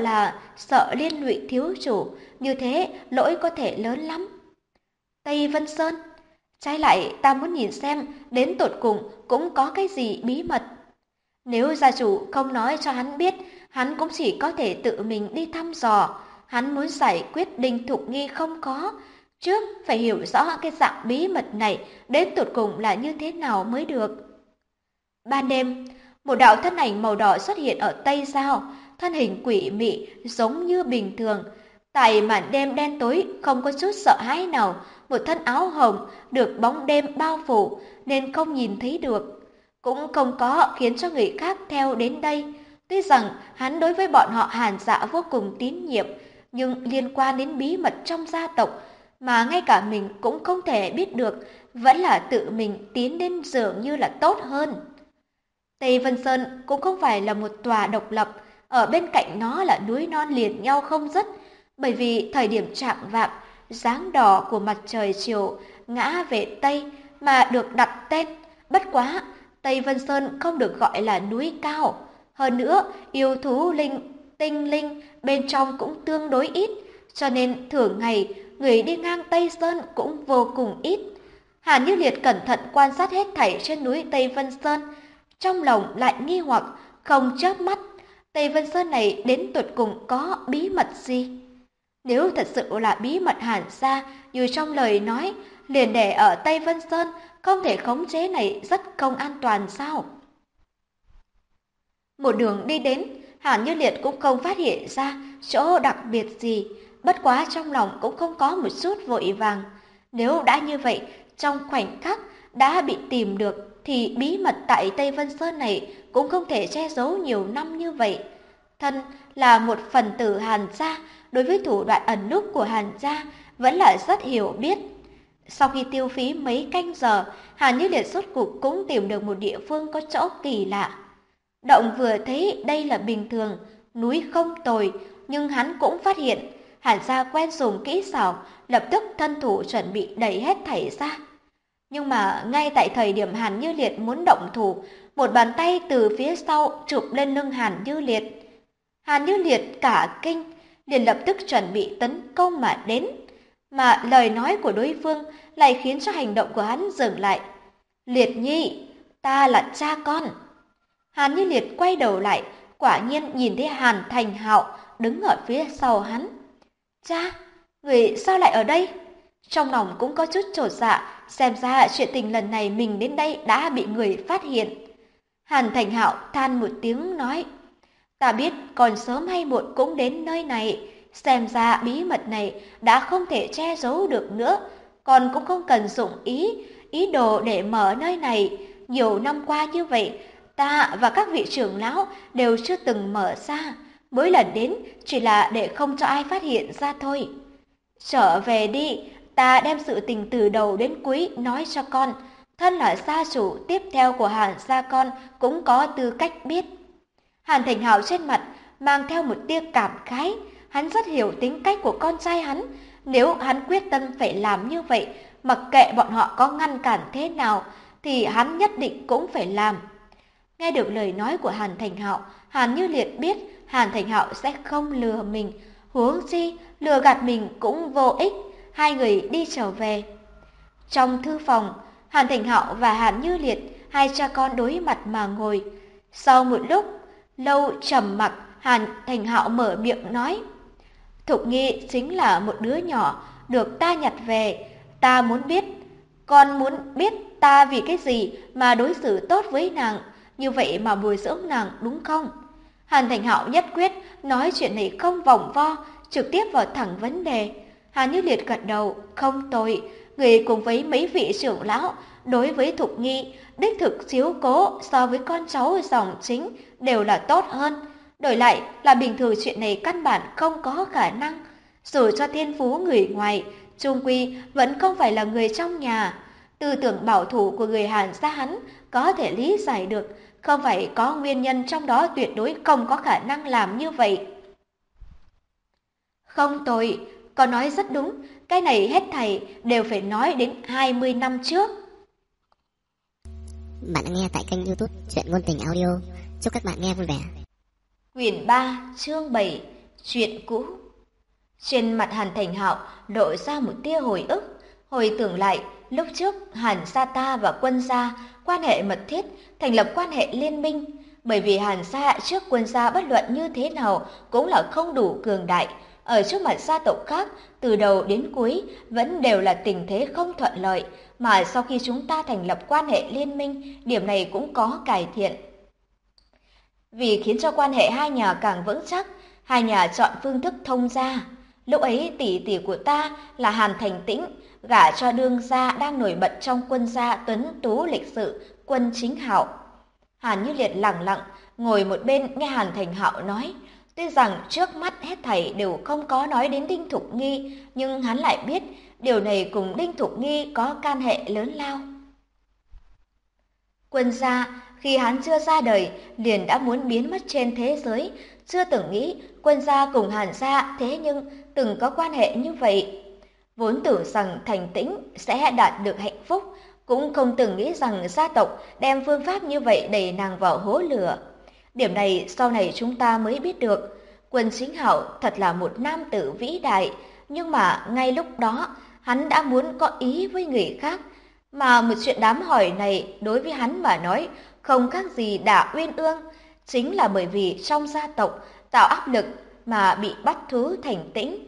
sợ liên lụy thiếu chủ, như thế lỗi có thể lớn lắm. Tây Vân Sơn, trái lại ta muốn nhìn xem đến tột cùng cũng có cái gì bí mật. Nếu gia chủ không nói cho hắn biết, hắn cũng chỉ có thể tự mình đi thăm dò. Hắn muốn giải quyết Đinh Thục Nghi không có, trước phải hiểu rõ cái dạng bí mật này đến tột cùng là như thế nào mới được. Ban đêm, một đạo thân ảnh màu đỏ xuất hiện ở Tây Giao, thân hình quỷ mị giống như bình thường. Tại màn đêm đen tối không có chút sợ hãi nào, một thân áo hồng được bóng đêm bao phủ nên không nhìn thấy được, cũng không có khiến cho người khác theo đến đây. Tuy rằng hắn đối với bọn họ Hàn Dạ vô cùng tín nhiệm, nhưng liên quan đến bí mật trong gia tộc mà ngay cả mình cũng không thể biết được, vẫn là tự mình tiến đến dường như là tốt hơn. Tây Vân Sơn cũng không phải là một tòa độc lập, ở bên cạnh nó là núi non liền nhau không dứt, bởi vì thời điểm chạng vạng, dáng đỏ của mặt trời chiều ngã về Tây mà được đặt tên. Bất quá, Tây Vân Sơn không được gọi là núi cao. Hơn nữa, yêu thú tinh linh bên trong cũng tương đối ít, cho nên thường ngày người đi ngang Tây Sơn cũng vô cùng ít. Hàn Như Liệt cẩn thận quan sát hết thảy trên núi Tây Vân Sơn, trong lòng lại nghi hoặc, không chớp mắt. Tây Vân Sơn này đến tột cùng có bí mật gì? Nếu thật sự là bí mật Hàn gia như trong lời nói, liền để ở Tây Vân Sơn, không thể khống chế này rất không an toàn sao? Một đường đi đến, Hàn Như Liệt cũng không phát hiện ra chỗ đặc biệt gì, bất quá trong lòng cũng không có một chút vội vàng. Nếu đã như vậy, trong khoảnh khắc đã bị tìm được, thì bí mật tại Tây Vân Sơn này cũng không thể che giấu nhiều năm như vậy. Thân là một phần tử Hàn gia, đối với thủ đoạn ẩn núp của Hàn gia vẫn là rất hiểu biết. Sau khi tiêu phí mấy canh giờ, Hàn Như Liệt rốt cuộc cũng tìm được một địa phương có chỗ kỳ lạ. Động vừa thấy đây là bình thường, núi không tồi, nhưng hắn cũng phát hiện Hàn gia quen dùng kỹ xảo, lập tức thân thủ chuẩn bị đẩy hết thảy ra. Nhưng mà ngay tại thời điểm Hàn Như Liệt muốn động thủ, một bàn tay từ phía sau chụp lên lưng Hàn Như Liệt. Hàn Như Liệt cả kinh, liền lập tức chuẩn bị tấn công mà đến. Mà lời nói của đối phương lại khiến cho hành động của hắn dừng lại. Liệt Nhi, ta là cha con. Hàn Như Liệt quay đầu lại, quả nhiên nhìn thấy Hàn Thành Hạo đứng ở phía sau hắn. Cha, người sao lại ở đây? Trong lòng cũng có chút chột dạ, xem ra chuyện tình lần này mình đến đây đã bị người phát hiện. Hàn Thành Hạo than một tiếng nói, ta biết còn sớm hay muộn cũng đến nơi này, xem ra bí mật này đã không thể che giấu được nữa, còn cũng không cần dụng ý đồ để mở nơi này. Nhiều năm qua như vậy, ta và các vị trưởng lão đều chưa từng mở ra, mỗi lần đến chỉ là để không cho ai phát hiện ra thôi. Trở về đi, ta đem sự tình từ đầu đến cuối nói cho con. Thân là gia chủ tiếp theo của Hàn gia con cũng có tư cách biết. Hàn Thành Hạo trên mặt mang theo một tia cảm khái. Hắn rất hiểu tính cách của con trai hắn. Nếu hắn quyết tâm phải làm như vậy, mặc kệ bọn họ có ngăn cản thế nào, thì hắn nhất định cũng phải làm. Nghe được lời nói của Hàn Thành Hạo, Hàn Như Liệt biết Hàn Thành Hạo sẽ không lừa mình. Huống chi, lừa gạt mình cũng vô ích. Hai người đi trở về. Trong thư phòng, Hàn Thành Hạo và Hàn Như Liệt, hai cha con đối mặt mà ngồi. Sau một lúc lâu trầm mặc, Hàn Thành Hạo mở miệng nói, Thục Nghi chính là một đứa nhỏ được ta nhặt về. Ta muốn biết, con muốn biết ta vì cái gì mà đối xử tốt với nàng, như vậy mà bồi dưỡng nàng đúng không? Hàn Thành Hạo nhất quyết nói chuyện này không vòng vo, trực tiếp vào thẳng vấn đề. Hàn Như Liệt gật đầu, không tồi, người cùng với mấy vị trưởng lão đối với Thục Nghi đích thực chiếu cố so với con cháu dòng chính đều là tốt hơn. Đổi lại là bình thường chuyện này căn bản không có khả năng. Dù cho thiên phú người ngoài, chung quy vẫn không phải là người trong nhà. Tư tưởng bảo thủ của người Hàn gia hắn có thể lý giải được, không phải có nguyên nhân trong đó tuyệt đối không có khả năng làm như vậy. Không tồi, con nói rất đúng, cái này hết thầy đều phải nói đến 20 năm trước. Bạn đã nghe tại kênh YouTube Truyện Ngôn Tình Audio. Chúc các bạn nghe vui vẻ. Quyển 3, chương 7, Chuyện cũ. Trên mặt Hàn Thành Hạo lộ ra một tia hồi ức, hồi tưởng lại lúc trước Hàn gia ta và Quân gia quan hệ mật thiết, thành lập quan hệ liên minh. Bởi vì Hàn gia trước Quân gia bất luận như thế nào cũng là không đủ cường đại, ở trước mặt gia tộc khác từ đầu đến cuối vẫn đều là tình thế không thuận lợi, mà sau khi chúng ta thành lập quan hệ liên minh, điểm này cũng có cải thiện. Vì khiến cho quan hệ hai nhà càng vững chắc, hai nhà chọn phương thức thông gia. Lúc ấy tỷ tỷ của ta là Hàn Thành Tĩnh, gả cho đương gia đang nổi bật trong Quân gia tuấn tú lịch sự, Quân Chính Hạo. Hàn Như Liệt lặng lặng ngồi một bên nghe Hàn Thành Hạo nói. Tuy rằng trước mắt hết thảy đều không có nói đến Đinh Thục Nghi, nhưng hắn lại biết điều này cùng Đinh Thục Nghi có can hệ lớn lao. Quân gia khi hắn chưa ra đời liền đã muốn biến mất trên thế giới, chưa từng nghĩ Quân gia cùng Hàn gia thế nhưng từng có quan hệ như vậy. Vốn tưởng rằng Thành Tĩnh sẽ đạt được hạnh phúc, cũng không từng nghĩ rằng gia tộc đem phương pháp như vậy đẩy nàng vào hố lửa. Điểm này sau này chúng ta mới biết được. Quân Chính Hạo thật là một nam tử vĩ đại, nhưng mà ngay lúc đó hắn đã muốn có ý với người khác. Mà một chuyện đám hỏi này đối với hắn mà nói không khác gì đả uyên ương. Chính là bởi vì trong gia tộc tạo áp lực mà bị bắt thứ Thành Tĩnh.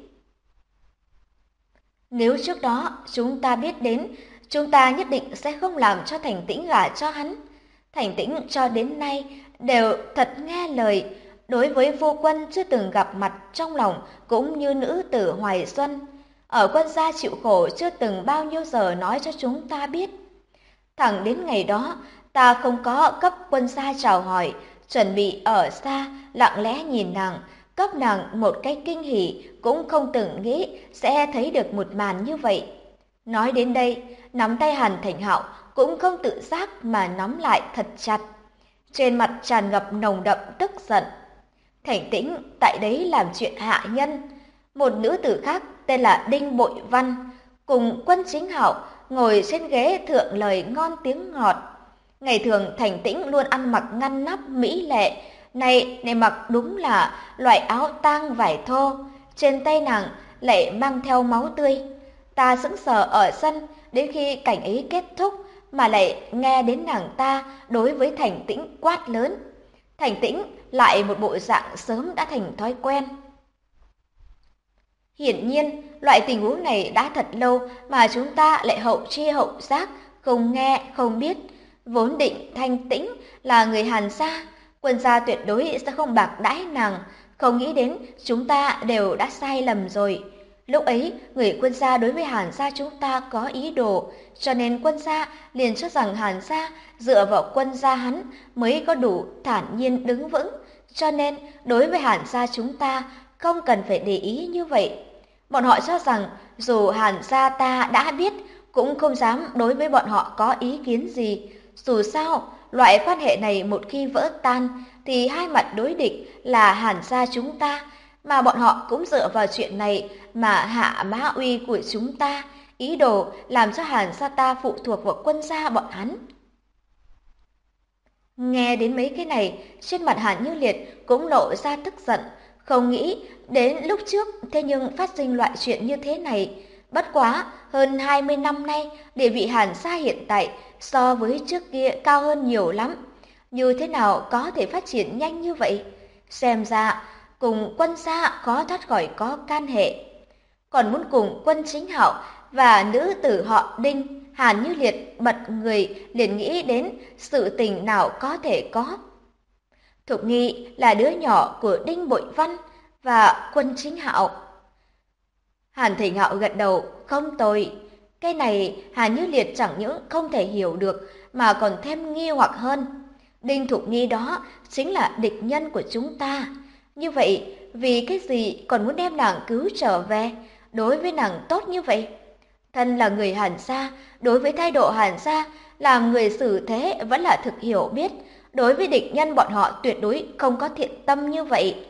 Nếu trước đó chúng ta biết đến, chúng ta nhất định sẽ không làm cho Thành Tĩnh gả cho hắn. Thành Tĩnh cho đến nay đều thật nghe lời, đối với Vô Quân chưa từng gặp mặt trong lòng cũng như nữ tử Hoài Xuân. Ở Quân gia chịu khổ chưa từng bao nhiêu giờ nói cho chúng ta biết. Thẳng đến ngày đó, ta không có cấp Quân gia chào hỏi, chuẩn bị ở xa, lặng lẽ nhìn nàng, cấp nàng một cái kinh hỉ, cũng không từng nghĩ sẽ thấy được một màn như vậy. Nói đến đây, nắm tay Hàn Thành Hạo cũng không tự giác mà nắm lại thật chặt. Trên mặt tràn ngập nồng đậm tức giận. Thành Tĩnh tại đấy làm chuyện hạ nhân. Một nữ tử khác tên là Đinh Bội Văn, cùng Quân Chính Hạo ngồi trên ghế thượng lời ngon tiếng ngọt. Ngày thường Thành Tĩnh luôn ăn mặc ngăn nắp mỹ lệ, nay mặc đúng là loại áo tang vải thô, trên tay nàng lại mang theo máu tươi. Ta sững sờ ở sân đến khi cảnh ấy kết thúc mà lại nghe đến nàng ta đối với Thành Tĩnh quát lớn. Thành Tĩnh lại một bộ dạng sớm đã thành thói quen. Hiển nhiên, loại tình huống này đã thật lâu mà chúng ta lại hậu chi hậu giác, không nghe, không biết. Vốn định Thanh Tĩnh là người Hàn gia, Quân gia tuyệt đối sẽ không bạc đãi nàng, không nghĩ đến chúng ta đều đã sai lầm rồi. Lúc ấy, người Quân gia đối với Hàn gia chúng ta có ý đồ, cho nên Quân gia liền cho rằng Hàn gia dựa vào Quân gia hắn mới có đủ thản nhiên đứng vững, cho nên đối với Hàn gia chúng ta không cần phải để ý như vậy. Bọn họ cho rằng dù Hàn gia ta đã biết cũng không dám đối với bọn họ có ý kiến gì. Dù sao, loại quan hệ này một khi vỡ tan thì hai mặt đối địch là Hàn gia chúng ta, mà bọn họ cũng dựa vào chuyện này mà hạ mã uy của chúng ta, ý đồ làm cho Hàn gia ta phụ thuộc vào Quân gia bọn hắn. Nghe đến mấy cái này, trên mặt Hàn Như Liệt cũng lộ ra tức giận, không nghĩ đến lúc trước thế nhưng phát sinh loại chuyện như thế này. Bất quá, hơn 20 năm nay, địa vị Hàn gia hiện tại so với trước kia cao hơn nhiều lắm. Như thế nào có thể phát triển nhanh như vậy? Xem ra, cùng Quân gia khó thoát khỏi có can hệ. Còn muốn cùng Quân Chính Hạo và nữ tử họ Đinh, Hàn Như Liệt bật người liền nghĩ đến sự tình nào có thể có. Thục Nghi là đứa nhỏ của Đinh Bội Văn và Quân Chính Hạo. Hàn Thịnh Hạo gật đầu, không tồi. Cái này Hàn Như Liệt chẳng những không thể hiểu được mà còn thêm nghi hoặc hơn. Đinh Thục Nghi đó chính là địch nhân của chúng ta. Như vậy, vì cái gì còn muốn đem nàng cứu trở về? Đối với nàng tốt như vậy? Thân là người Hàn gia, đối với thái độ Hàn gia, làm người xử thế vẫn là thực hiểu biết. Đối với địch nhân bọn họ tuyệt đối không có thiện tâm như vậy.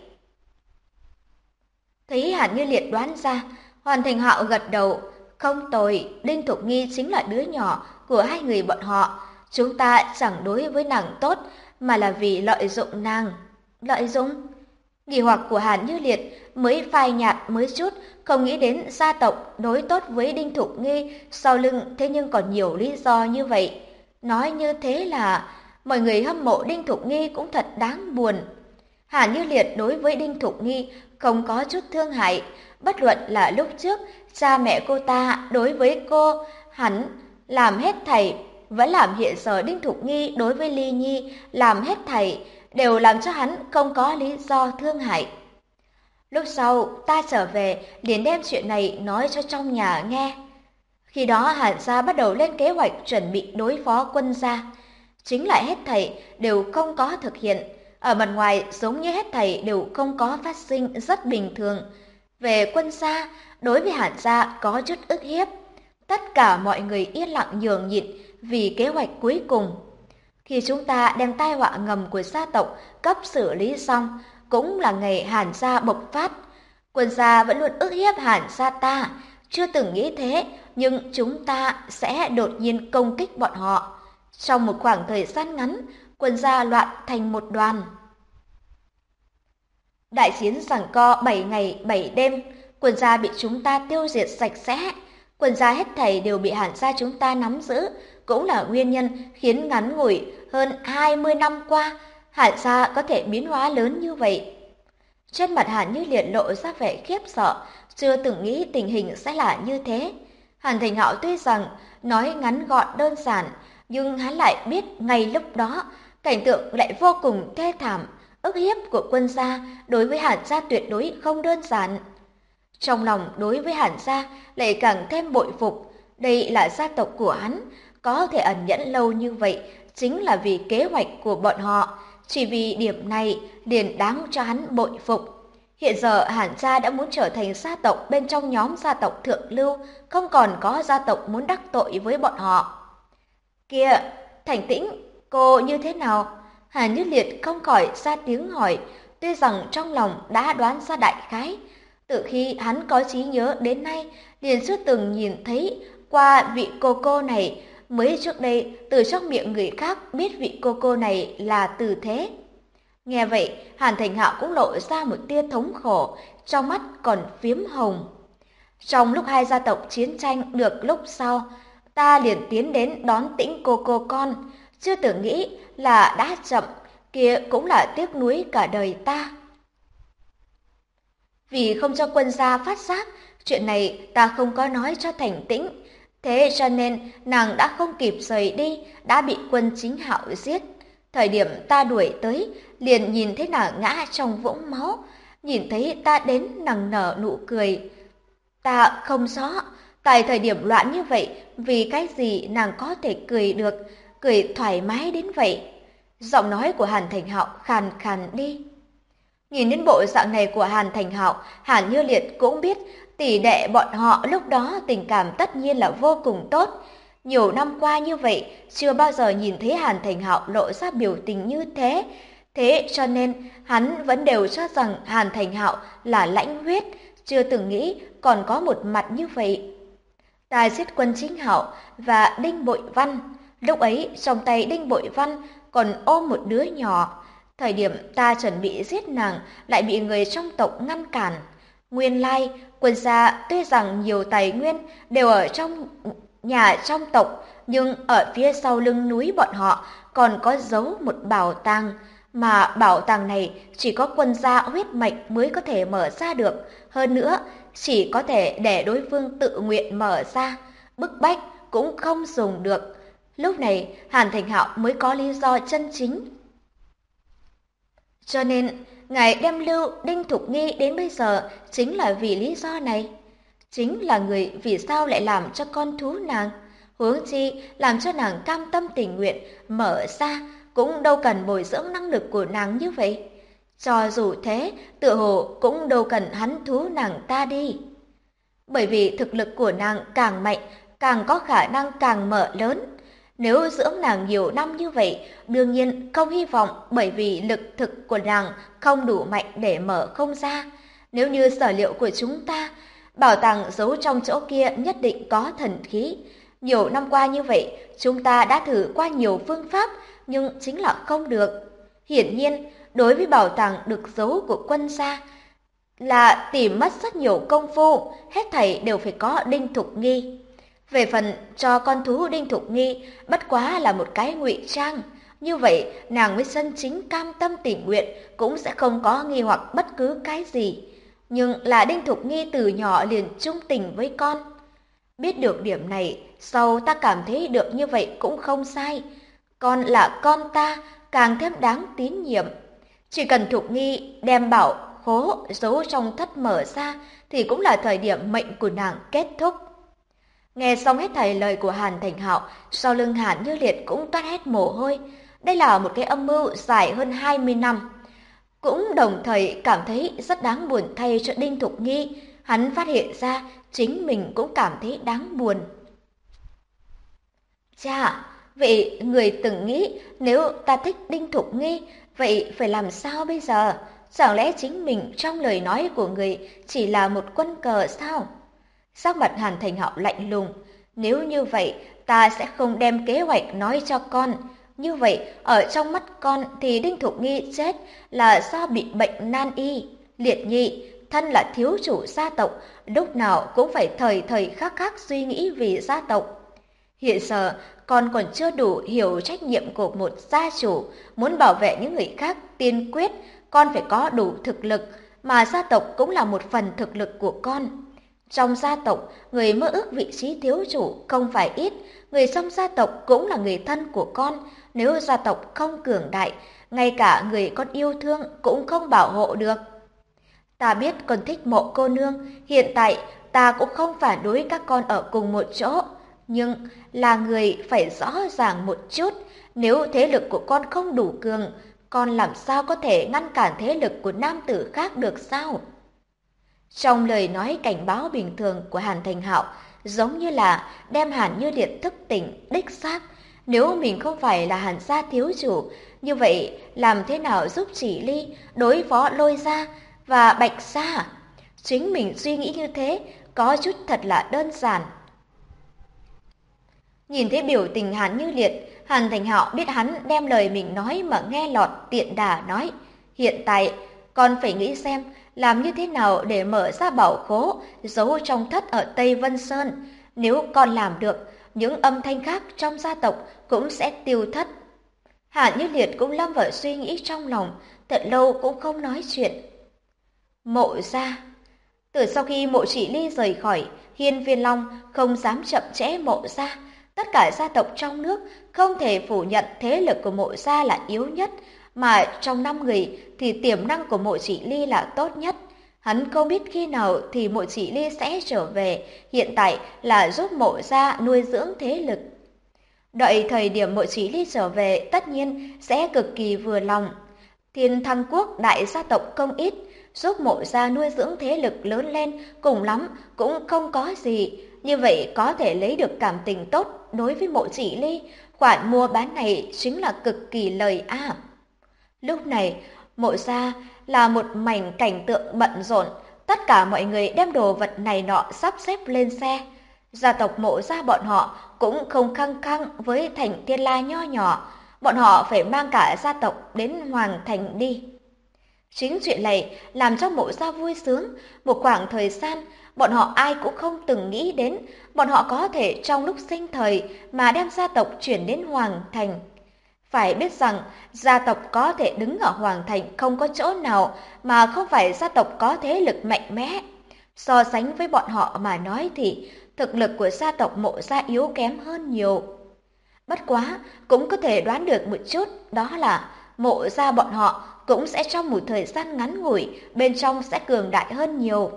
Thấy Hàn Như Liệt đoán ra, Hoàn Thành Hạo gật đầu, không tồi, Đinh Thục Nghi chính là đứa nhỏ của hai người bọn họ. Chúng ta chẳng đối với nàng tốt, mà là vì lợi dụng nàng. Lợi dụng? Nghi hoặc của Hàn Như Liệt mới phai nhạt mới chút, không nghĩ đến gia tộc đối tốt với Đinh Thục Nghi, sau lưng thế nhưng còn nhiều lý do như vậy. Nói như thế là mọi người hâm mộ Đinh Thục Nghi cũng thật đáng buồn. Hàn Như Liệt đối với Đinh Thục Nghi không có chút thương hại, bất luận là lúc trước cha mẹ cô ta đối với cô, hắn làm hết thảy, vẫn làm hiện giờ Đinh Thục Nghi đối với Ly Nhi làm hết thảy, đều làm cho hắn không có lý do thương hại. Lúc sau ta trở về liền đem chuyện này nói cho trong nhà nghe. Khi đó Hàn gia bắt đầu lên kế hoạch chuẩn bị đối phó Quân gia. Chính lại hết thảy đều không có thực hiện. Ở mặt ngoài giống như hết thảy đều không có phát sinh, rất bình thường. Về Quân gia, đối với Hàn gia có chút ức hiếp. Tất cả mọi người yên lặng nhường nhịn vì kế hoạch cuối cùng. Khi chúng ta đem tai họa ngầm của gia tộc cấp xử lý xong, cũng là ngày Hàn gia bộc phát. Quân gia vẫn luôn ức hiếp Hàn gia ta, chưa từng nghĩ thế, nhưng chúng ta sẽ đột nhiên công kích bọn họ. Trong một khoảng thời gian ngắn, Quân gia loạn thành một đoàn. Đại chiến giằng co 7 ngày 7 đêm, Quân gia bị chúng ta tiêu diệt sạch sẽ. Quân gia hết thảy đều bị Hàn gia chúng ta nắm giữ, cũng là nguyên nhân khiến ngắn ngủi hơn 20 năm qua, Hàn gia có thể biến hóa lớn như vậy. Trên mặt Hàn Như Liệt lộ ra vẻ khiếp sợ, chưa từng nghĩ tình hình sẽ là như thế. Hàn Thành Hạo tuy rằng nói ngắn gọn đơn giản, nhưng hắn lại biết ngay lúc đó, cảnh tượng lại vô cùng thê thảm, ức hiếp của Quân gia đối với Hàn gia tuyệt đối không đơn giản. Trong lòng đối với Hàn gia lại càng thêm bội phục, đây là gia tộc của hắn, có thể ẩn nhẫn lâu như vậy chính là vì kế hoạch của bọn họ, chỉ vì điểm này liền đáng cho hắn bội phục. Hiện giờ Hàn gia đã muốn trở thành gia tộc bên trong nhóm gia tộc thượng lưu, không còn có gia tộc muốn đắc tội với bọn họ. Kìa, Thành Tĩnh, cô như thế nào? Hàn Như Liệt không khỏi ra tiếng hỏi, tuy rằng trong lòng đã đoán ra đại khái. Từ khi hắn có trí nhớ đến nay, liền chưa từng nhìn thấy qua vị cô này, mới trước đây từ trong miệng người khác biết vị cô này là Từ Thế. Nghe vậy, Hàn Thành Hạo cũng lộ ra một tia thống khổ, trong mắt còn phiếm hồng. Trong lúc hai gia tộc chiến tranh được lúc sau, ta liền tiến đến đón Tĩnh cô con, chưa từng nghĩ là đã chậm, kia cũng là tiếc nuối cả đời ta. Vì không cho quân gia phát giác, chuyện này ta không có nói cho Thành Tĩnh, thế cho nên nàng đã không kịp rời đi, đã bị quân Chính Hạo giết. Thời điểm ta đuổi tới, liền nhìn thấy nàng ngã trong vũng máu, nhìn thấy ta đến nàng nở nụ cười. Ta không rõ, tại thời điểm loạn như vậy, vì cái gì nàng có thể cười được, cười thoải mái đến vậy. Giọng nói của Hàn Thành Hạo khàn khàn đi. Nhìn đến bộ dạng này của Hàn Thành Hạo, Hàn Như Liệt cũng biết tỷ đệ bọn họ lúc đó tình cảm tất nhiên là vô cùng tốt. Nhiều năm qua như vậy, chưa bao giờ nhìn thấy Hàn Thành Hạo lộ ra biểu tình như thế. Thế cho nên, hắn vẫn đều cho rằng Hàn Thành Hạo là lãnh huyết, chưa từng nghĩ còn có một mặt như vậy. Ta giết quân Chính Hạo và Đinh Bội Văn. Lúc ấy, trong tay Đinh Bội Văn còn ôm một đứa nhỏ. Thời điểm ta chuẩn bị giết nàng, lại bị người trong tộc ngăn cản. Nguyên lai, quân gia tuy rằng nhiều tài nguyên đều ở trong nhà trong tộc, nhưng ở phía sau lưng núi bọn họ còn có giấu một bảo tàng, mà bảo tàng này chỉ có quân gia huyết mạch mới có thể mở ra được. Hơn nữa, chỉ có thể để đối phương tự nguyện mở ra, bức bách cũng không dùng được. Lúc này, Hàn Thành Hạo mới có lý do chân chính. Cho nên, ngài đem lưu Đinh Thục Nghi đến bây giờ chính là vì lý do này. Chính là người vì sao lại làm cho con thú nàng, huống chi làm cho nàng cam tâm tình nguyện mở ra, cũng đâu cần bồi dưỡng năng lực của nàng như vậy. Cho dù thế, tựa hồ cũng đâu cần hắn thú nàng ta đi. Bởi vì thực lực của nàng càng mạnh, càng có khả năng càng mở lớn. Nếu dưỡng nàng nhiều năm như vậy, đương nhiên không hy vọng bởi vì lực thực của nàng không đủ mạnh để mở không ra. Nếu như sở liệu của chúng ta, bảo tàng giấu trong chỗ kia nhất định có thần khí. Nhiều năm qua như vậy, chúng ta đã thử qua nhiều phương pháp, nhưng chính là không được. Hiển nhiên, đối với bảo tàng được giấu của quân gia, là tìm mất rất nhiều công phu, hết thảy đều phải có Đinh Thục Nghi. Về phần cho con thú Đinh Thục Nghi, bất quá là một cái ngụy trang. Như vậy, nàng mới chân chính cam tâm tình nguyện, cũng sẽ không có nghi hoặc bất cứ cái gì. Nhưng là Đinh Thục Nghi từ nhỏ liền trung tình với con. Biết được điểm này, sau ta cảm thấy được như vậy cũng không sai. Con là con ta, càng thêm đáng tín nhiệm. Chỉ cần Thục Nghi đem bảo khố giấu trong thất mở ra, thì cũng là thời điểm mệnh của nàng kết thúc. Nghe xong hết thảy lời của Hàn Thành Hạo, sau lưng Hàn Như Liệt cũng toát hết mồ hôi. Đây là một cái âm mưu dài hơn 20 năm. Cũng đồng thời cảm thấy rất đáng buồn thay cho Đinh Thục Nghi. Hắn phát hiện ra chính mình cũng cảm thấy đáng buồn. Chà, vậy người từng nghĩ nếu ta thích Đinh Thục Nghi, vậy phải làm sao bây giờ? Chẳng lẽ chính mình trong lời nói của người chỉ là một quân cờ sao? Sắc mặt Hàn Thành Hạo lạnh lùng. Nếu như vậy, ta sẽ không đem kế hoạch nói cho con. Như vậy, ở trong mắt con thì Đinh Thục Nghi chết là do bị bệnh nan y, liệt nhị, thân là thiếu chủ gia tộc, lúc nào cũng phải thời thời khắc khắc suy nghĩ vì gia tộc. Hiện giờ, con còn chưa đủ hiểu trách nhiệm của một gia chủ, muốn bảo vệ những người khác tiên quyết, con phải có đủ thực lực, mà gia tộc cũng là một phần thực lực của con. Trong gia tộc, người mơ ước vị trí thiếu chủ không phải ít, người trong gia tộc cũng là người thân của con. Nếu gia tộc không cường đại, ngay cả người con yêu thương cũng không bảo hộ được. Ta biết con thích Mộ cô nương, hiện tại ta cũng không phản đối các con ở cùng một chỗ. Nhưng là người phải rõ ràng một chút, nếu thế lực của con không đủ cường, con làm sao có thể ngăn cản thế lực của nam tử khác được sao? Trong lời nói cảnh báo bình thường của Hàn Thành Hạo, giống như là đem Hàn Như Liệt thức tỉnh đích xác. Nếu mình không phải là Hàn gia thiếu chủ, như vậy làm thế nào giúp Chỉ Ly đối phó Lôi gia và Bạch gia? Chính mình suy nghĩ như thế, có chút thật là đơn giản. Nhìn thấy biểu tình Hàn Như Liệt, Hàn Thành Hạo biết hắn đem lời mình nói mà nghe lọt, tiện đà nói: hiện tại con phải nghĩ xem làm như thế nào để mở ra bảo khố giấu trong thất ở Tây Vân Sơn. Nếu con làm được, những âm thanh khác trong gia tộc cũng sẽ tiêu thất. Hàn Như Liệt cũng lâm vào suy nghĩ trong lòng, thật lâu cũng không nói chuyện. Mộ gia. Từ sau khi Mộ Chỉ Ly rời khỏi, Hiên Viên Long không dám chậm trễ Mộ gia. Tất cả gia tộc trong nước không thể phủ nhận thế lực của Mộ gia là yếu nhất, mà trong 5 người thì tiềm năng của Mộ Chỉ Ly là tốt nhất. Hắn không biết khi nào thì Mộ Chỉ Ly sẽ trở về, hiện tại là giúp Mộ gia nuôi dưỡng thế lực. Đợi thời điểm Mộ Chỉ Ly trở về tất nhiên sẽ cực kỳ vừa lòng. Thiên Thăng Quốc đại gia tộc không ít, giúp Mộ gia nuôi dưỡng thế lực lớn lên cùng lắm cũng không có gì. Như vậy có thể lấy được cảm tình tốt đối với Mộ Chỉ Ly, khoản mua bán này chính là cực kỳ lời a. Lúc này, Mộ gia là một mảnh cảnh tượng bận rộn, tất cả mọi người đem đồ vật này nọ sắp xếp lên xe. Gia tộc Mộ gia bọn họ cũng không khăng khăng với thành Thiên La nho nhỏ, bọn họ phải mang cả gia tộc đến Hoàng Thành đi. Chính chuyện này làm cho Mộ gia vui sướng, một khoảng thời gian bọn họ ai cũng không từng nghĩ đến, bọn họ có thể trong lúc sinh thời mà đem gia tộc chuyển đến Hoàng Thành. Phải biết rằng gia tộc có thể đứng ở Hoàng Thành không có chỗ nào mà không phải gia tộc có thế lực mạnh mẽ. So sánh với bọn họ mà nói thì thực lực của gia tộc Mộ gia yếu kém hơn nhiều. Bất quá cũng có thể đoán được một chút, đó là Mộ gia bọn họ cũng sẽ trong một thời gian ngắn ngủi bên trong sẽ cường đại hơn nhiều.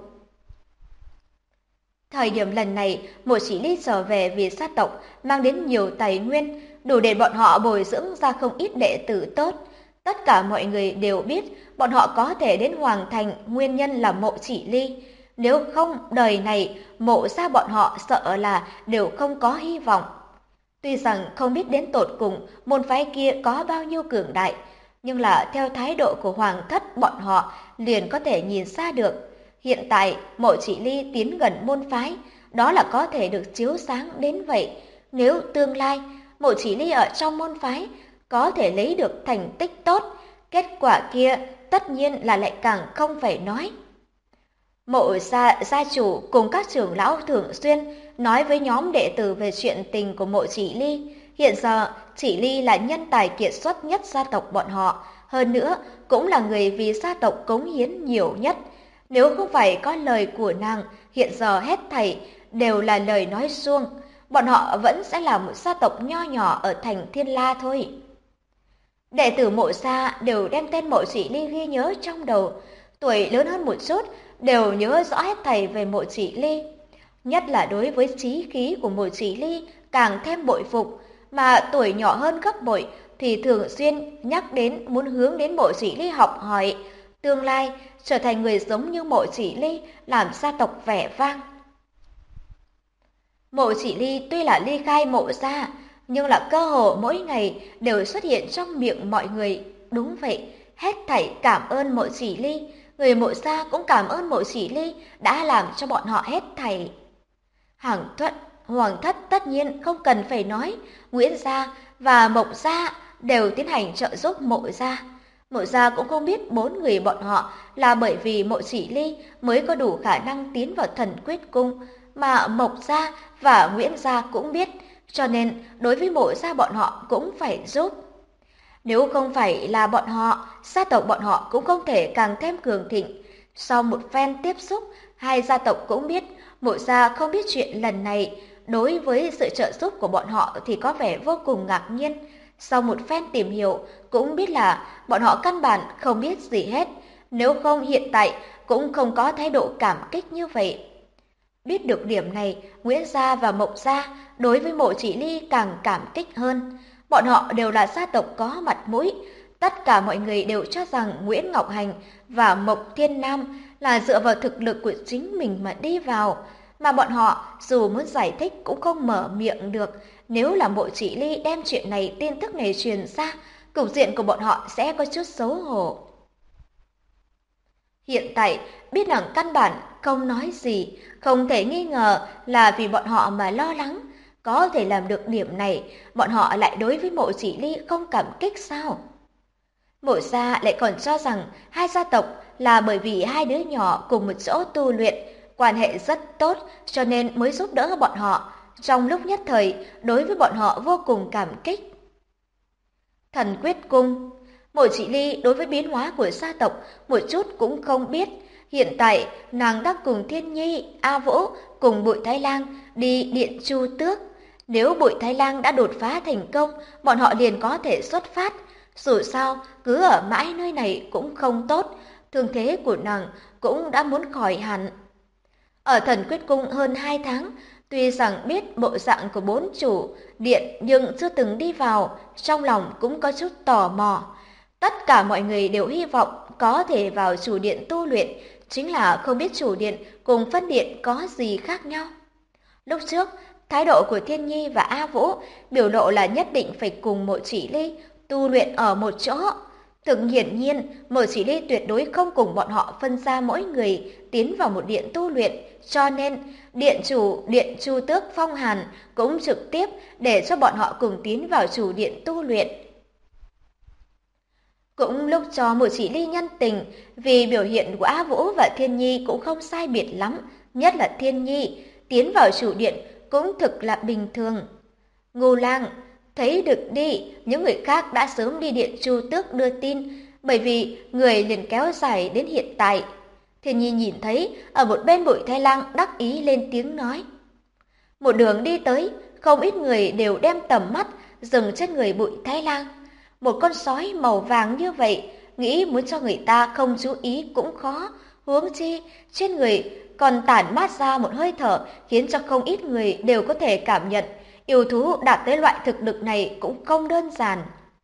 Thời điểm lần này, Mộ Chỉ Ly trở về vì gia tộc mang đến nhiều tài nguyên, đủ để bọn họ bồi dưỡng ra không ít đệ tử tốt. Tất cả mọi người đều biết bọn họ có thể đến Hoàng Thành nguyên nhân là Mộ Chỉ Ly. Nếu không, đời này Mộ gia bọn họ sợ là đều không có hy vọng. Tuy rằng không biết đến tột cùng môn phái kia có bao nhiêu cường đại, nhưng là theo thái độ của Hoàng thất bọn họ liền có thể nhìn ra được. Hiện tại Mộ Chỉ Ly tiến gần môn phái, đó là có thể được chiếu sáng đến vậy. Nếu tương lai Mộ Chỉ Ly ở trong môn phái có thể lấy được thành tích tốt, kết quả kia tất nhiên là lại càng không phải nói. Mộ gia chủ cùng các trưởng lão thường xuyên nói với nhóm đệ tử về chuyện tình của Mộ Chỉ Ly. Hiện giờ Chỉ Ly là nhân tài kiệt xuất nhất gia tộc bọn họ, hơn nữa cũng là người vì gia tộc cống hiến nhiều nhất. Nếu không phải có lời của nàng, hiện giờ hết thảy đều là lời nói suông, bọn họ vẫn sẽ là một gia tộc nho nhỏ ở thành Thiên La thôi. Đệ tử Mộ gia đều đem tên Mộ Chỉ Ly ghi nhớ trong đầu, tuổi lớn hơn một chút đều nhớ rõ hết thảy về Mộ Chỉ Ly. Nhất là đối với chí khí của Mộ Chỉ Ly càng thêm bội phục, mà tuổi nhỏ hơn gấp bội thì thường xuyên nhắc đến muốn hướng đến Mộ Chỉ Ly học hỏi, tương lai trở thành người giống như Mộ Chỉ Ly, làm gia tộc vẻ vang. Mộ Chỉ Ly tuy là ly khai Mộ gia, nhưng là cơ hồ mỗi ngày đều xuất hiện trong miệng mọi người. Đúng vậy, hết thảy cảm ơn Mộ Chỉ Ly, người Mộ gia cũng cảm ơn Mộ Chỉ Ly đã làm cho bọn họ hết thảy. Hoàng thất tất nhiên không cần phải nói, Nguyễn gia và Mộc gia đều tiến hành trợ giúp Mộ gia. Mộ gia cũng không biết 4 người bọn họ là bởi vì Mộ Chỉ Ly mới có đủ khả năng tiến vào Thần Quyết Cung, mà Mộc gia và Nguyễn gia cũng biết, cho nên đối với Mộ gia bọn họ cũng phải giúp. Nếu không phải là bọn họ, gia tộc bọn họ cũng không thể càng thêm cường thịnh. Sau một phen tiếp xúc, hai gia tộc cũng biết Mộ gia không biết chuyện lần này, đối với sự trợ giúp của bọn họ thì có vẻ vô cùng ngạc nhiên. Sau một phen tìm hiểu, cũng biết là bọn họ căn bản không biết gì hết, nếu không hiện tại cũng không có thái độ cảm kích như vậy. Biết được điểm này, Nguyễn gia và Mộc gia đối với Mộ Chỉ Ly càng cảm kích hơn. Bọn họ đều là gia tộc có mặt mũi, tất cả mọi người đều cho rằng Nguyễn Ngọc Hành và Mộc Thiên Nam là dựa vào thực lực của chính mình mà đi vào, mà bọn họ dù muốn giải thích cũng không mở miệng được. Nếu là Mộ Chỉ Ly đem chuyện này, tin tức này truyền ra, cục diện của bọn họ sẽ có chút xấu hổ. Hiện tại biết rằng căn bản không nói gì, không thể nghi ngờ là vì bọn họ mà lo lắng. có thể làm được điểm này, bọn họ lại đối với Mộ Chỉ Ly không cảm kích sao? Mộ gia lại còn cho rằng hai gia tộc là bởi vì hai đứa nhỏ cùng một chỗ tu luyện, quan hệ rất tốt cho nên mới giúp đỡ bọn họ. Trong lúc nhất thời, đối với bọn họ vô cùng cảm kích. Thần Quyết Cung. Mộ Chỉ Ly đối với biến hóa của gia tộc một chút cũng không biết. Hiện tại, nàng đang cùng Thiên Nhi, A Vũ cùng Bụi Thái Lang đi Điện Chu Tước. Nếu Bụi Thái Lang đã đột phá thành công, bọn họ liền có thể xuất phát. Dù sao, cứ ở mãi nơi này cũng không tốt, thương thế của nàng cũng đã muốn khỏi hẳn. Ở Thần Quyết Cung hơn 2 tháng, tuy rằng biết bộ dạng của bốn chủ điện nhưng chưa từng đi vào, trong lòng cũng có chút tò mò. Tất cả mọi người đều hy vọng có thể vào chủ điện tu luyện, chính là không biết chủ điện cùng phân điện có gì khác nhau. Lúc trước, thái độ của Thiên Nhi và A Vũ biểu lộ là nhất định phải cùng Mộ Chỉ Ly tu luyện ở một chỗ. Thực hiển nhiên, Mộ Chỉ Ly tuyệt đối không cùng bọn họ phân ra mỗi người tiến vào một điện tu luyện, cho nên điện chủ Điện Chu Tước Phong Hàn cũng trực tiếp để cho bọn họ cùng tiến vào chủ điện tu luyện. Cũng lúc cho Mộ Chỉ Ly nhân tình, vì biểu hiện của A Vũ và Thiên Nhi cũng không sai biệt lắm, nhất là Thiên Nhi tiến vào chủ điện cũng thực là bình thường. Ngô Lang thấy được đi, những người khác đã sớm đi Điện Chu Tước đưa tin, bởi vì người liền kéo dài đến hiện tại. Thiên Nhi nhìn thấy ở một bên Bụi Thái Lang đắc ý lên tiếng nói. Một đường đi tới, không ít người đều đem tầm mắt dừng trên người Bụi Thái Lang. Một con sói màu vàng như vậy, nghĩ muốn cho người ta không chú ý cũng khó, huống chi trên người còn tản mát ra một hơi thở khiến cho không ít người đều có thể cảm nhận yêu thú đạt tới loại thực lực này cũng không đơn giản.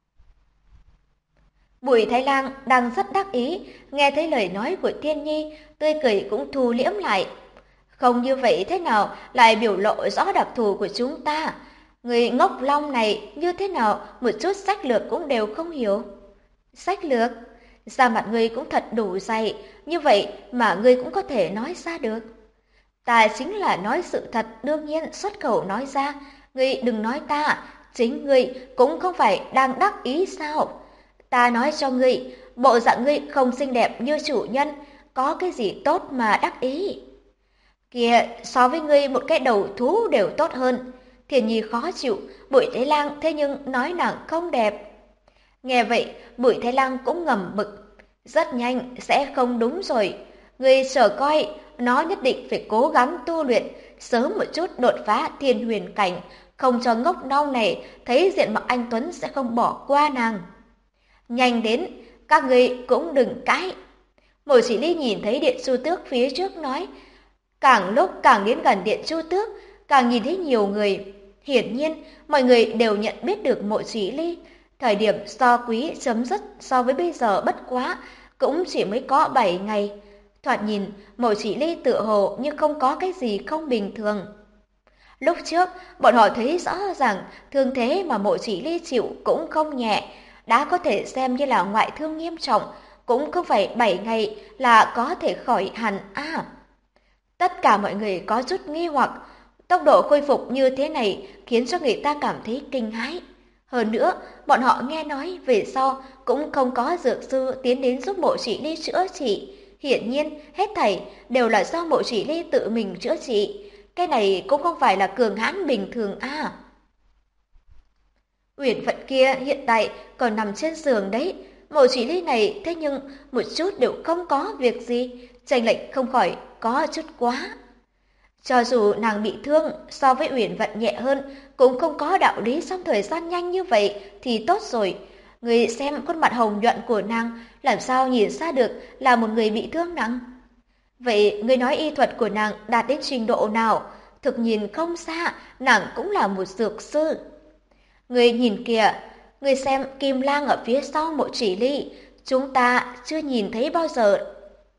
Bùi Thái Lang đang rất đắc ý, nghe thấy lời nói của Thiên Nhi, tươi cười cũng thu liễm lại. Không như vậy thế nào lại biểu lộ rõ đặc thù của chúng ta? Người ngốc long này như thế nào một chút sách lược cũng đều không hiểu. Sách lược? Da mặt ngươi cũng thật đủ dày, như vậy mà ngươi cũng có thể nói ra được. Ta chính là nói sự thật, đương nhiên xuất khẩu nói ra. Ngươi đừng nói ta, chính ngươi cũng không phải đang đắc ý sao? Ta nói cho ngươi, bộ dạng ngươi không xinh đẹp như chủ nhân, có cái gì tốt mà đắc ý? Kìa, so với ngươi một cái đầu thú đều tốt hơn. Thiên Nhi khó chịu, Bụi Thái Lang thế nhưng nói nàng không đẹp. Nghe vậy, Bụi Thái Lang cũng ngầm bực. Rất nhanh, sẽ không đúng rồi. Ngươi sở coi, nó nhất định phải cố gắng tu luyện, sớm một chút đột phá thiên huyền cảnh, không cho ngốc nong này thấy diện mạo anh Tuấn sẽ không bỏ qua nàng. Nhanh đến, các ngươi cũng đừng cãi. Mộ Chỉ Ly nhìn thấy Điện Chu Tước phía trước nói, càng lúc càng đến gần Điện Chu Tước, càng nhìn thấy nhiều người. Hiển nhiên, mọi người đều nhận biết được Mộ Chỉ Ly. Thời điểm so quý chấm dứt so với bây giờ bất quá, cũng chỉ mới có 7 ngày. Thoạt nhìn, Mộ Chỉ Ly tựa hồ như không có cái gì không bình thường. Lúc trước, bọn họ thấy rõ ràng thương thế mà Mộ Chỉ Ly chịu cũng không nhẹ, đã có thể xem như là ngoại thương nghiêm trọng, cũng không phải 7 ngày là có thể khỏi hẳn à. Tất cả mọi người có chút nghi hoặc, tốc độ khôi phục như thế này khiến cho người ta cảm thấy kinh hãi. Hơn nữa, bọn họ nghe nói về sau cũng không có dược sư tiến đến giúp Mộ Chỉ Ly chữa trị. Hiển nhiên, hết thảy đều là do Mộ Chỉ Ly tự mình chữa trị. Cái này cũng không phải là cường hãn bình thường à. Uyển Vận kia hiện tại còn nằm trên giường đấy. Mộ Chỉ Ly này thế nhưng một chút đều không có việc gì, chênh lệch không khỏi có chút quá. Cho dù nàng bị thương so với Uyển Vận nhẹ hơn, cũng không có đạo lý trong thời gian nhanh như vậy thì tốt rồi. Người xem khuôn mặt hồng nhuận của nàng, làm sao nhìn ra được là một người bị thương nặng? Vậy người nói y thuật của nàng đạt đến trình độ nào? Thực nhìn không xa, nàng cũng là một dược sư. Người nhìn kìa, người xem Kim Lang ở phía sau Mộ Chỉ Ly, chúng ta chưa nhìn thấy bao giờ.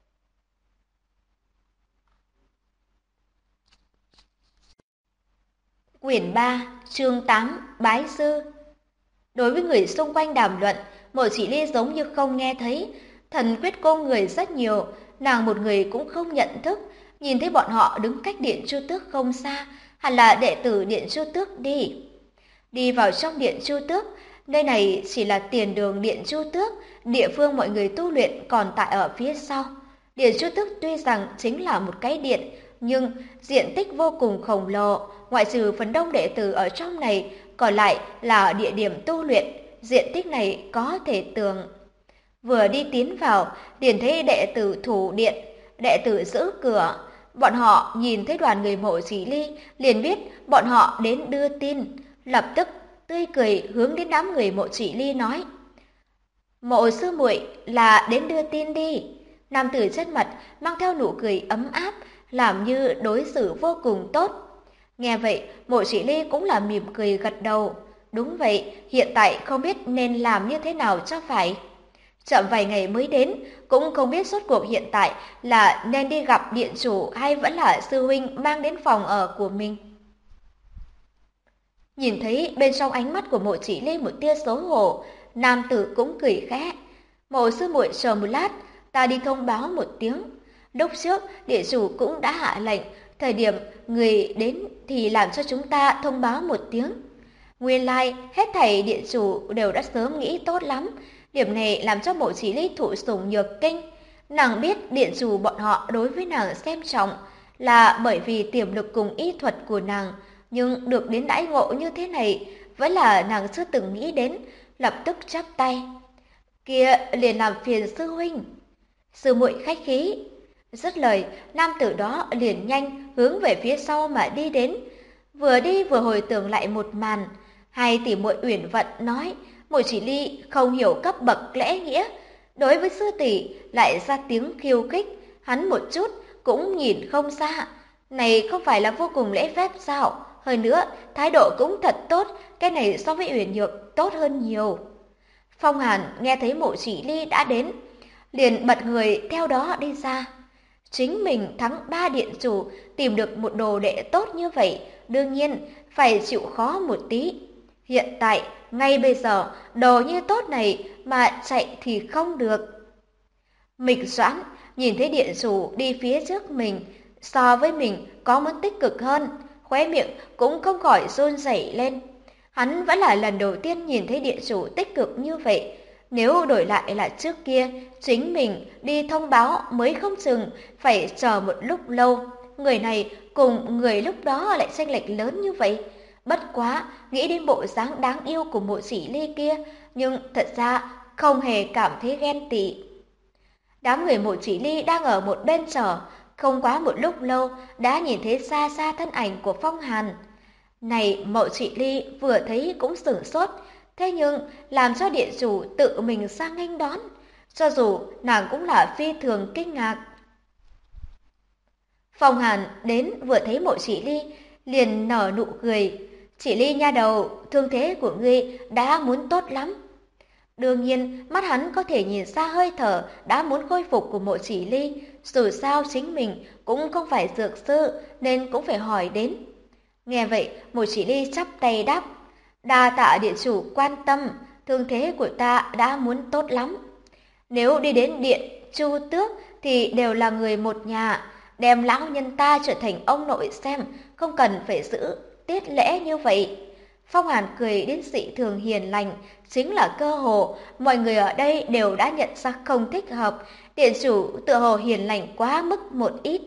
Quyển 3, chương 8, Bái Sư. Đối với người xung quanh đàm luận, Mộ Chỉ Ly giống như không nghe thấy. Thần Quyết Cung người rất nhiều, nàng một người cũng không nhận thức. Nhìn thấy bọn họ đứng cách Điện Chu Tước không xa, hẳn là đệ tử Điện Chu Tước đi. Đi vào trong Điện Chu Tước, nơi này chỉ là tiền đường Điện Chu Tước, địa phương mọi người tu luyện còn tại ở phía sau. Điện Chu Tước tuy rằng chính là một cái điện, nhưng diện tích vô cùng khổng lồ, ngoại trừ phần đông đệ tử ở trong này, còn lại là địa điểm tu luyện, diện tích này có thể tưởng. Vừa đi tiến vào, liền thấy đệ tử thủ điện, đệ tử giữ cửa. Bọn họ nhìn thấy đoàn người Mộ Chỉ Ly, liền biết bọn họ đến đưa tin, lập tức tươi cười hướng đến đám người Mộ Chỉ Ly nói: "Mộ sư muội là đến đưa tin đi." Nam tử trên mặt mang theo nụ cười ấm áp, làm như đối xử vô cùng tốt. Nghe vậy, Mộ Chỉ Ly cũng là mỉm cười gật đầu. Đúng vậy, hiện tại không biết nên làm như thế nào cho phải. Chậm vài ngày mới đến, cũng không biết rốt cuộc hiện tại là nên đi gặp điện chủ hay vẫn là sư huynh mang đến phòng ở của mình. Nhìn thấy bên trong ánh mắt của Mộ Chỉ Ly một tia xấu hổ, nam tử cũng cười khẽ. Mộ sư muội chờ một lát, ta đi thông báo một tiếng. Lúc trước, địa chủ cũng đã hạ lệnh, thời điểm người đến thì làm cho chúng ta thông báo một tiếng. Nguyên lai, hết thảy địa chủ đều đã sớm nghĩ tốt lắm. Điểm này làm cho Mộ Chỉ Ly thụ sủng nhược kinh. Nàng biết điện chủ bọn họ đối với nàng xem trọng là bởi vì tiềm lực cùng y thuật của nàng, nhưng được đến đãi ngộ như thế này vẫn là nàng chưa từng nghĩ đến, lập tức chắp tay. Kia liền làm phiền sư huynh. Sư muội khách khí. Dứt lời, nam tử đó liền nhanh hướng về phía sau mà đi đến. Vừa đi vừa hồi tưởng lại một màn. Hai tỷ muội Uyển Vận nói, Mộ Chỉ Ly không hiểu cấp bậc lễ nghĩa, đối với sư tỷ lại ra tiếng khiêu khích, hắn một chút cũng nhìn không ra. Này không phải là vô cùng lễ phép sao? Hơn nữa, thái độ cũng thật tốt, cái này so với Uyển Nhược tốt hơn nhiều. Phong Hàn nghe thấy Mộ Chỉ Ly đã đến, liền bật người theo đó đi ra. Chính mình thắng 3 điện chủ, tìm được một đồ đệ tốt như vậy, đương nhiên phải chịu khó một tí. Hiện tại, ngay bây giờ, đồ như tốt này mà chạy thì không được. Mịch Doãn nhìn thấy điện chủ đi phía trước mình, so với mình có muốn tích cực hơn, khóe miệng cũng không khỏi run rẩy lên. Hắn vẫn là lần đầu tiên nhìn thấy điện chủ tích cực như vậy. Nếu đổi lại là trước kia, chính mình đi thông báo mới không chừng phải chờ một lúc lâu. Người này cùng người lúc đó lại chênh lệch lớn như vậy. Bất quá, nghĩ đến bộ dáng đáng yêu của Mộ Chỉ Ly kia, nhưng thật ra không hề cảm thấy ghen tị. Đám người Mộ Chỉ Ly đang ở một bên chờ, không quá một lúc lâu đã nhìn thấy xa xa thân ảnh của Phong Hàn. Này Mộ Chỉ Ly vừa thấy cũng sửng sốt, thế nhưng làm cho điện chủ tự mình sang nghênh đón, cho dù nàng cũng là phi thường kinh ngạc. Phong Hàn đến vừa thấy Mộ Chỉ Ly, liền nở nụ cười. Chỉ Ly nha đầu, thương thế của ngươi đã muốn tốt lắm. Đương nhiên, mắt hắn có thể nhìn ra hơi thở đã muốn khôi phục của Mộ Chỉ Ly, dù sao chính mình cũng không phải dược sư nên cũng phải hỏi đến. Nghe vậy, Mộ Chỉ Ly chắp tay đáp, đa tạ điện chủ quan tâm, thương thế của ta đã muốn tốt lắm. Nếu đi đến điện Chu Tước thì đều là người một nhà, đem lão nhân ta trở thành ông nội xem, không cần phải giữ tiết lễ như vậy. Phong Hàn cười đến dị thường hiền lành, chính là cơ hồ mọi người ở đây đều đã nhận ra không thích hợp, điện chủ tựa hồ hiền lành quá mức một ít.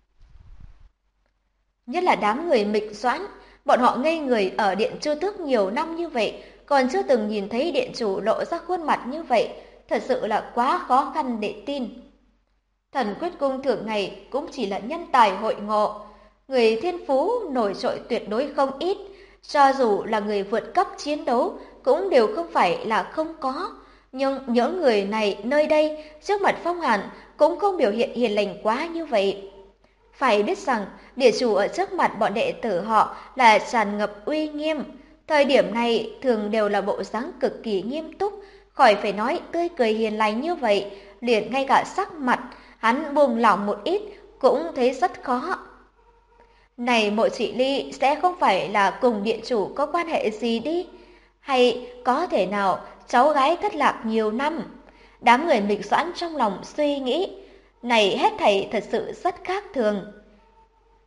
Nhất là đám người Mịch Doãn, bọn họ ngây người ở điện Chu Tước nhiều năm như vậy, còn chưa từng nhìn thấy điện chủ lộ ra khuôn mặt như vậy, thật sự là quá khó khăn để tin. Thần Quyết Cung thường ngày cũng chỉ là nhân tài hội ngộ, người thiên phú nổi trội tuyệt đối không ít, cho dù là người vượt cấp chiến đấu cũng đều không phải là không có. Nhưng những người này nơi đây trước mặt Phong Hàn cũng không biểu hiện hiền lành quá như vậy. Phải biết rằng địa chủ ở trước mặt bọn đệ tử họ là tràn ngập uy nghiêm. Thời điểm này thường đều là bộ dáng cực kỳ nghiêm túc, khỏi phải nói tươi cười hiền lành như vậy, liền ngay cả sắc mặt hắn buông lỏng một ít cũng thấy rất khó. Này Mộ Chỉ Ly sẽ không phải là cùng điện chủ có quan hệ gì đi? Hay có thể nào cháu gái thất lạc nhiều năm? Đám người Mịch Doãn trong lòng suy nghĩ, này hết thảy thật sự rất khác thường.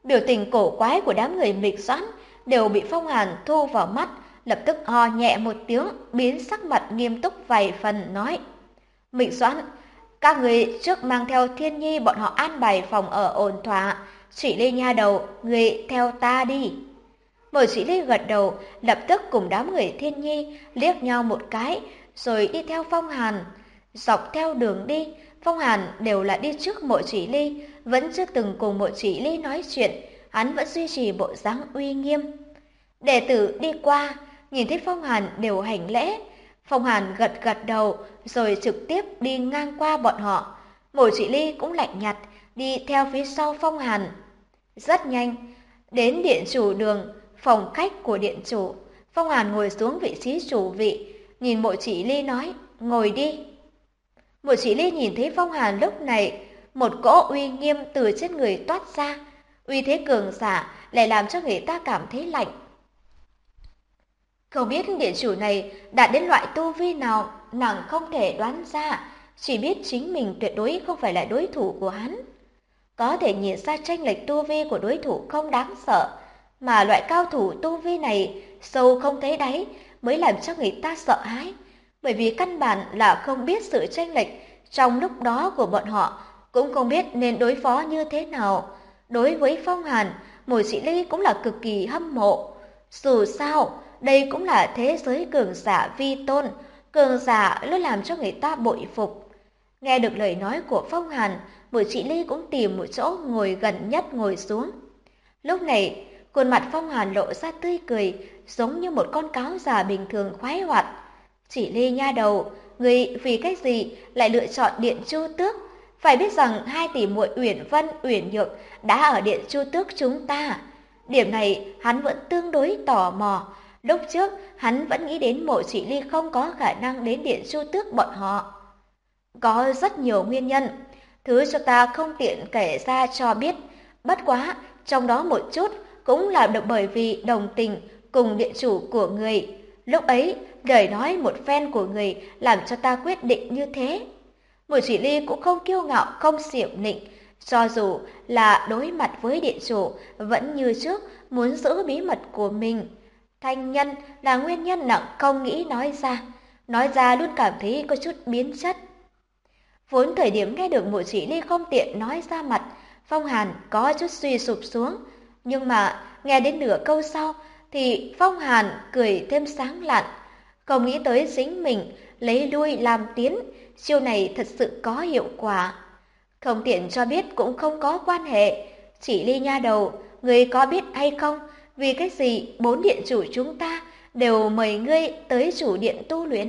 Biểu tình cổ quái của đám người Mịch Doãn đều bị Phong Hàn thu vào mắt, lập tức ho nhẹ một tiếng, biến sắc mặt nghiêm túc vài phần nói: Mịch Doãn, các người trước mang theo Thiên Nhi bọn họ an bài phòng ở ổn thỏa, Chỉ Ly nha đầu, người theo ta đi. Mở Chỉ Ly gật đầu, lập tức cùng đám người Thiên Nhi liếc nhau một cái, rồi đi theo Phong Hàn. Dọc theo đường đi, Phong Hàn đều là đi trước Mộ Chỉ Ly, vẫn chưa từng cùng Mộ Chỉ Ly nói chuyện, hắn vẫn duy trì bộ dáng uy nghiêm. Đệ tử đi qua, nhìn thấy Phong Hàn đều hành lễ. Phong Hàn gật gật đầu, rồi trực tiếp đi ngang qua bọn họ. Mộ Chỉ Ly cũng lạnh nhạt, đi theo phía sau Phong Hàn. Rất nhanh, đến điện chủ đường, phòng khách của điện chủ. Phong Hàn ngồi xuống vị trí chủ vị, nhìn Mộ Chỉ Ly nói, ngồi đi. Mộ Chỉ Ly nhìn thấy Phong Hàn lúc này, một cỗ uy nghiêm từ trên người toát ra, uy thế cường giả lại làm cho người ta cảm thấy lạnh. Không biết điện chủ này đạt đến loại tu vi nào, nàng không thể đoán ra, chỉ biết chính mình tuyệt đối không phải là đối thủ của hắn. Có thể nhìn ra chênh lệch tu vi của đối thủ không đáng sợ, mà loại cao thủ tu vi này sâu không thấy đáy mới làm cho người ta sợ hãi, bởi vì căn bản là không biết sự chênh lệch trong lúc đó của bọn họ, cũng không biết nên đối phó như thế nào. Đối với Phong Hàn, Mộ Chỉ Ly cũng là cực kỳ hâm mộ. Dù sao, đây cũng là thế giới cường giả vi tôn, cường giả luôn làm cho người ta bội phục. Nghe được lời nói của Phong Hàn, Mộ Chỉ Ly cũng tìm một chỗ ngồi gần nhất ngồi xuống. Lúc này, khuôn mặt Phong Hàn lộ ra tươi cười, giống như một con cáo già bình thường khoái hoạt. Chỉ Ly nha đầu, người vì cái gì lại lựa chọn Điện Chu Tước? Phải biết rằng hai tỷ muội Uyển Vân, Uyển Nhược đã ở Điện Chu Tước chúng ta. Điểm này hắn vẫn tương đối tò mò. Lúc trước hắn vẫn nghĩ đến Mộ Chỉ Ly không có khả năng đến Điện Chu Tước bọn họ. Có rất nhiều nguyên nhân, thứ cho ta không tiện kể ra cho biết. Bất quá, trong đó một chút cũng là được bởi vì đồng tình cùng điện chủ của người. Lúc ấy, lời nói một phen của người làm cho ta quyết định như thế. Mộ Chỉ Ly cũng không kiêu ngạo, không xiểm nịnh. Cho dù là đối mặt với điện chủ, vẫn như trước muốn giữ bí mật của mình. Thanh nhân là nguyên nhân nặng không nghĩ nói ra luôn cảm thấy có chút biến chất. Vốn thời điểm nghe được Mộ Chỉ Ly không tiện nói ra mặt, Phong Hàn có chút suy sụp xuống. Nhưng mà nghe đến nửa câu sau thì Phong Hàn cười thêm sáng lạn. Không nghĩ tới chính mình lấy lui làm tiến, chiêu này thật sự có hiệu quả. Không tiện cho biết cũng không có quan hệ. Chỉ Ly nha đầu, người có biết hay không, vì cái gì 4 điện chủ chúng ta đều mời ngươi tới chủ điện tu luyện?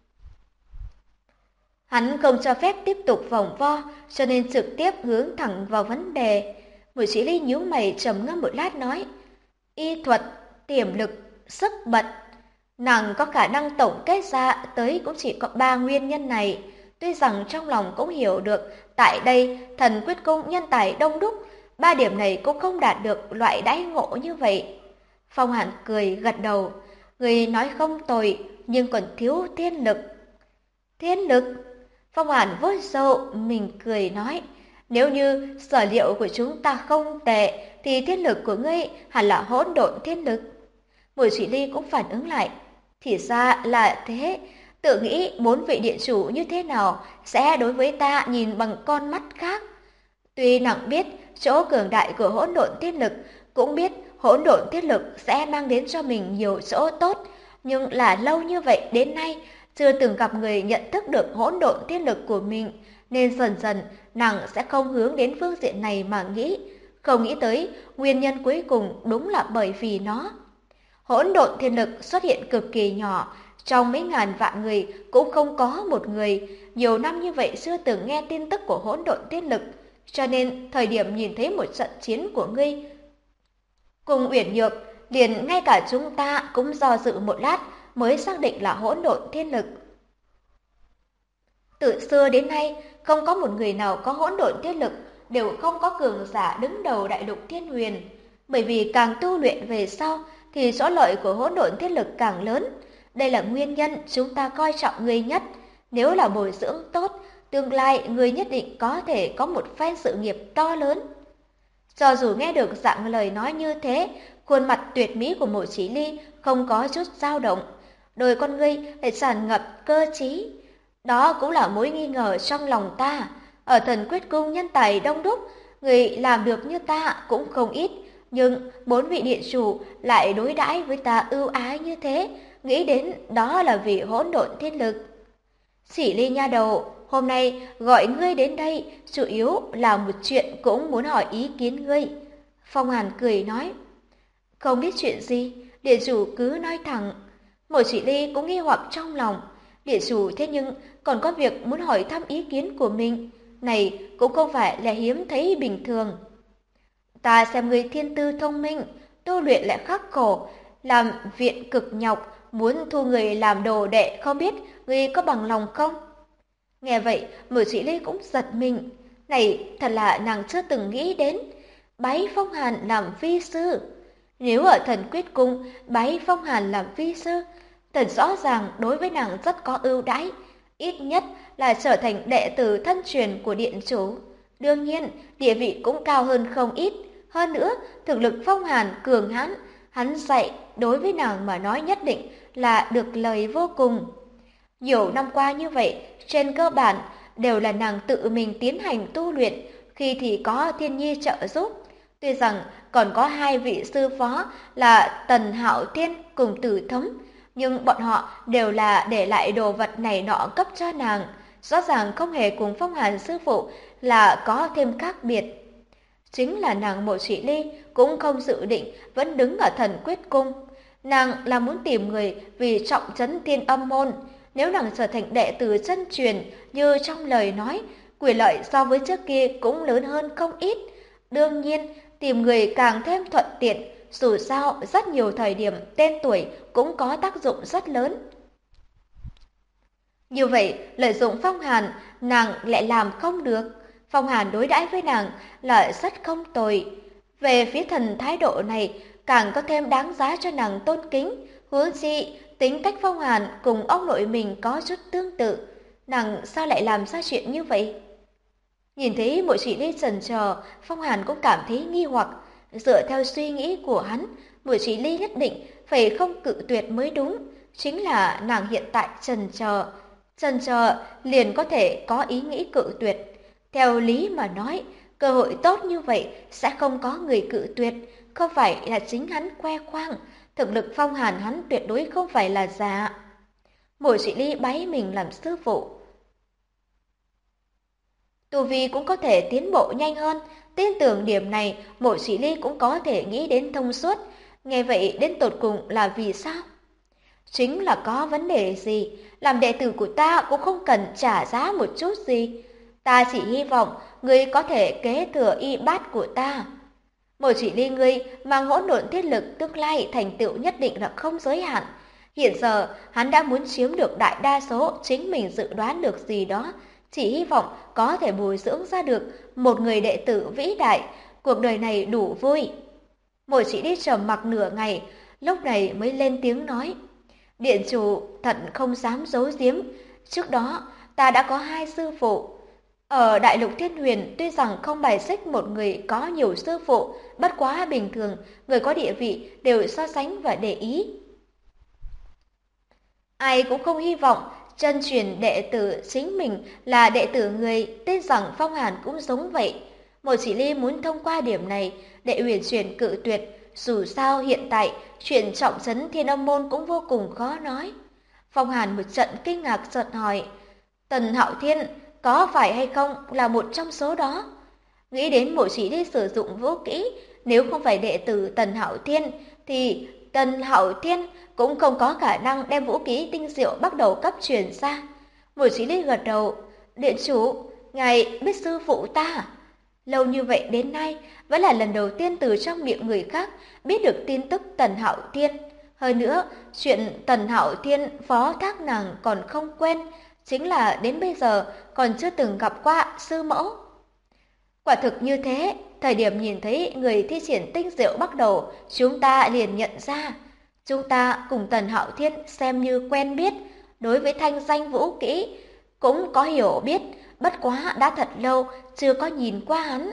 Hắn không cho phép tiếp tục vòng vo, cho nên trực tiếp hướng thẳng vào vấn đề. Mộ Chỉ Ly nhíu mày trầm ngâm một lát nói, y thuật, tiềm lực, sức bật. Nàng có khả năng tổng kết ra tới cũng chỉ có 3 nguyên nhân này. Tuy rằng trong lòng cũng hiểu được, tại đây Thần Quyết Cung nhân tài đông đúc, 3 điểm này cũng không đạt được loại đãi ngộ như vậy. Phong Hàn cười gật đầu, người nói không tồi, nhưng còn thiếu thiên lực. Thiên lực? Phong Hàn vuốt râu, mình cười nói, nếu như sở liệu của chúng ta không tệ, thì thiên lực của ngươi hẳn là hỗn độn thiên lực. Mộ Chỉ Ly cũng phản ứng lại, thì ra là thế, tự nghĩ 4 vị điện chủ như thế nào sẽ đối với ta nhìn bằng con mắt khác. Tuy nàng biết chỗ cường đại của hỗn độn thiên lực, cũng biết hỗn độn thiên lực sẽ mang đến cho mình nhiều chỗ tốt, nhưng là lâu như vậy đến nay chưa từng gặp người nhận thức được hỗn độn thiên lực của mình, nên dần dần nàng sẽ không hướng đến phương diện này mà nghĩ. Không nghĩ tới nguyên nhân cuối cùng đúng là bởi vì nó. Hỗn độn thiên lực xuất hiện cực kỳ nhỏ, trong mấy ngàn vạn người cũng không có một người. Nhiều năm như vậy chưa từng nghe tin tức của hỗn độn thiên lực, cho nên thời điểm nhìn thấy một trận chiến của ngươi cùng Uyển Nhược, liền ngay cả chúng ta cũng do dự một lát mới xác định là hỗn độn thiên lực. Từ xưa đến nay, không có một người nào có hỗn độn thiên lực, đều không có cường giả đứng đầu đại lục thiên huyền. Bởi vì càng tu luyện về sau, thì chỗ lợi của hỗn độn thiên lực càng lớn. Đây là nguyên nhân chúng ta coi trọng người nhất. Nếu là bồi dưỡng tốt, tương lai người nhất định có thể có một phen sự nghiệp to lớn. Cho dù nghe được dạng lời nói như thế, khuôn mặt tuyệt mỹ của Mộ Chỉ Ly không có chút dao động, đôi con ngươi lại tràn ngập cơ trí. Đó cũng là mối nghi ngờ trong lòng ta. Ở Thần Quyết Cung nhân tài đông đúc, người làm được như ta cũng không ít, nhưng 4 vị điện chủ lại đối đãi với ta ưu ái như thế, nghĩ đến đó là vì hỗn độn thiên lực. Chỉ Ly nha đầu, hôm nay gọi ngươi đến đây chủ yếu là một chuyện cũng muốn hỏi ý kiến ngươi. Phong Hàn cười nói, không biết chuyện gì, điện chủ cứ nói thẳng. Mộ Chỉ Ly cũng nghi hoặc trong lòng, điện chủ thế nhưng còn có việc muốn hỏi thăm ý kiến của mình, này cũng không phải là hiếm thấy bình thường. Ta xem ngươi thiên tư thông minh, tu luyện lại khắc khổ, làm viện cực nhọc, muốn thu người làm đồ đệ, không biết ngươi có bằng lòng không? Nghe vậy, Mộ Chỉ Ly cũng giật mình, này thật là nàng chưa từng nghĩ đến, bái Phong Hàn làm vi sư. Nếu ở Thần Quyết Cung bái Phong Hàn làm vi sư, thật rõ ràng đối với nàng rất có ưu đãi, ít nhất là trở thành đệ tử thân truyền của điện chủ. Đương nhiên, địa vị cũng cao hơn không ít. Hơn nữa, thực lực Phong Hàn cường hãn, hắn dạy đối với nàng mà nói nhất định là được lời vô cùng. Nhiều năm qua như vậy, trên cơ bản đều là nàng tự mình tiến hành tu luyện, khi thì có Thiên Nhi trợ giúp. Tuy rằng còn có 2 vị sư phó là Tần Hạo Thiên cùng Tử Thấm, nhưng bọn họ đều là để lại đồ vật này nọ cấp cho nàng, rõ ràng không hề cùng Phong Hàn sư phụ là có thêm khác biệt. Chính là nàng Mộ Chỉ Ly cũng không dự định vẫn đứng ở Thần Quyết Cung. Nàng là muốn tìm người vì trọng trấn Thiên Âm môn. Nếu nàng trở thành đệ tử chân truyền như trong lời nói, quyền lợi so với trước kia cũng lớn hơn không ít. Đương nhiên, tìm người càng thêm thuận tiện, dù sao rất nhiều thời điểm tên tuổi cũng có tác dụng rất lớn. Như vậy, lợi dụng Phong Hàn, nàng lại làm không được. Phong Hàn đối đãi với nàng là rất không tồi. Về phía thần thái độ này, càng có thêm đáng giá cho nàng tôn kính. Huống chi, tính cách Phong Hàn cùng ông nội mình có chút tương tự. Nàng sao lại làm ra chuyện như vậy? Nhìn thấy Mộ Chỉ Ly chần chờ, Phong Hàn cũng cảm thấy nghi hoặc. Dựa theo suy nghĩ của hắn, Mộ Chỉ Ly nhất định phải không cự tuyệt mới đúng. Chính là nàng hiện tại chần chờ liền có thể có ý nghĩ cự tuyệt. Theo lý mà nói, cơ hội tốt như vậy sẽ không có người cự tuyệt, không phải là chính hắn khoe khoang. Thực lực Phong Hàn hắn tuyệt đối không phải là giả. Mộ Chỉ Ly bái mình làm sư phụ, tu vi cũng có thể tiến bộ nhanh hơn. Tin tưởng điểm này, Mộ Chỉ Ly cũng có thể nghĩ đến thông suốt. Nghe vậy đến tột cùng là vì sao? Chính là có vấn đề gì? Làm đệ tử của ta cũng không cần trả giá một chút gì. Ta chỉ hy vọng ngươi có thể kế thừa y bát của ta. Mộ Chỉ Ly ngươi mang hỗn độn thiết lực tương lai thành tựu nhất định là không giới hạn. Hiện giờ hắn đã muốn chiếm được đại đa số, chính mình dự đoán được gì đó, chỉ hy vọng có thể bồi dưỡng ra được một người đệ tử vĩ đại, cuộc đời này đủ vui. Mộ Chỉ Ly trầm mặc nửa ngày, lúc này mới lên tiếng nói, điện chủ thật không dám giấu giếm, trước đó ta đã có 2 sư phụ. Ở Đại Lục Thiên Huyền tuy rằng không bài xích một người có nhiều sư phụ, bất quá bình thường, người có địa vị đều so sánh và để ý. Ai cũng không hy vọng chân truyền đệ tử chính mình là đệ tử người, tin rằng Phong Hàn cũng giống vậy. Mộ Chỉ Ly muốn thông qua điểm này để uyển chuyển cự tuyệt, dù sao hiện tại chuyện trọng trấn Thiên Âm môn cũng vô cùng khó nói. Phong Hàn một trận kinh ngạc chợt hỏi, Tần Hạo Thiên có phải hay không là một trong số đó? Nghĩ đến Mộ Chỉ Ly sử dụng vũ kỹ, nếu không phải đệ tử Tần Hạo Thiên thì Tần Hạo Thiên cũng không có khả năng đem vũ khí tinh diệu bắt đầu cấp truyền ra. Mộ Chỉ Ly gật đầu, điện chủ, ngài biết sư phụ ta à? Lâu như vậy đến nay, vẫn là lần đầu tiên từ trong miệng người khác biết được tin tức Tần Hạo Thiên. Hơn nữa, chuyện Tần Hạo Thiên phó thác nàng còn không quen, chính là đến bây giờ còn chưa từng gặp qua sư mẫu. Quả thực như thế, thời điểm nhìn thấy người thi triển tinh diệu bắt đầu, chúng ta liền nhận ra. Chúng ta cùng Tần Hạo Thiên xem như quen biết, đối với thanh danh vũ kỹ cũng có hiểu biết, bất quá đã thật lâu chưa có nhìn qua hắn.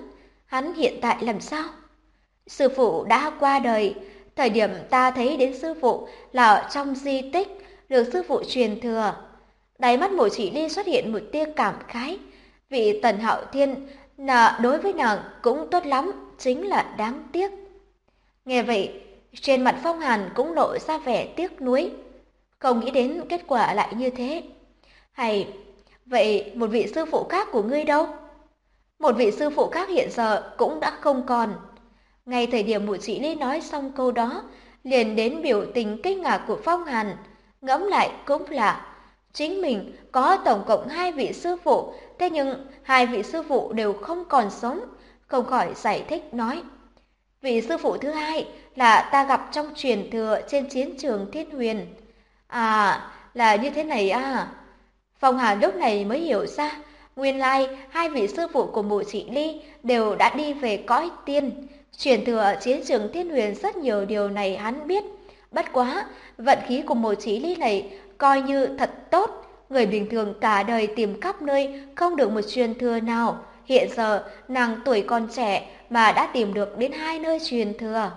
hắn hiện tại làm sao? Sư phụ đã qua đời, thời điểm ta thấy đến sư phụ là ở trong di tích, được sư phụ truyền thừa. Đáy mắt Mộ Chỉ Ly xuất hiện một tia cảm khái, vị Tần Hạo Thiên là đối với nàng cũng tốt lắm, chính là đáng tiếc. Nghe vậy, trên mặt Phong Hàn cũng lộ ra vẻ tiếc nuối, không nghĩ đến kết quả lại như thế. Hay, vậy một vị sư phụ khác của ngươi đâu? Một vị sư phụ khác hiện giờ cũng đã không còn. Ngay thời điểm Mộ Chỉ Ly nói xong câu đó, liền đến biểu tình kinh ngạc của Phong Hàn. Ngẫm lại cũng là, chính mình có tổng cộng 2 vị sư phụ, thế nhưng 2 vị sư phụ đều không còn sống, không khỏi giải thích nói. Vị sư phụ thứ hai là ta gặp trong truyền thừa trên chiến trường Thiên Huyền. À, là như thế này à. Phong Hàn lúc này mới hiểu ra, nguyên lai 2 vị sư phụ của Mộ Chỉ Ly đều đã đi về cõi tiên. Truyền thừa ở chiến trường Thiên Huyền rất nhiều điều này hắn biết. Bất quá, vận khí của Mộ Chỉ Ly này coi như thật tốt. Người bình thường cả đời tìm khắp nơi không được một truyền thừa nào. Hiện giờ, nàng tuổi còn trẻ mà đã tìm được đến 2 nơi truyền thừa.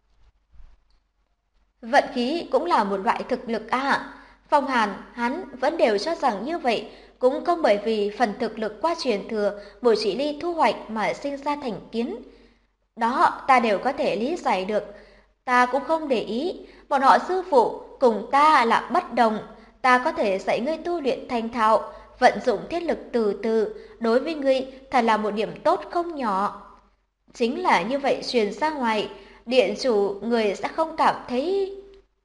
Vận khí cũng là một loại thực lực à. Phong Hàn, hắn vẫn đều cho rằng như vậy, cũng không bởi vì phần thực lực qua truyền thừa Mộ Chỉ Ly thu hoạch mà sinh ra thành kiến. Đó ta đều có thể lý giải được. Ta cũng không để ý, bọn họ sư phụ cùng ta là bất đồng. Ta có thể dạy ngươi tu luyện thành thạo, vận dụng thiết lực từ từ, đối với ngươi thật là một điểm tốt không nhỏ. Chính là như vậy truyền ra ngoài, điện chủ người sẽ không cảm thấy...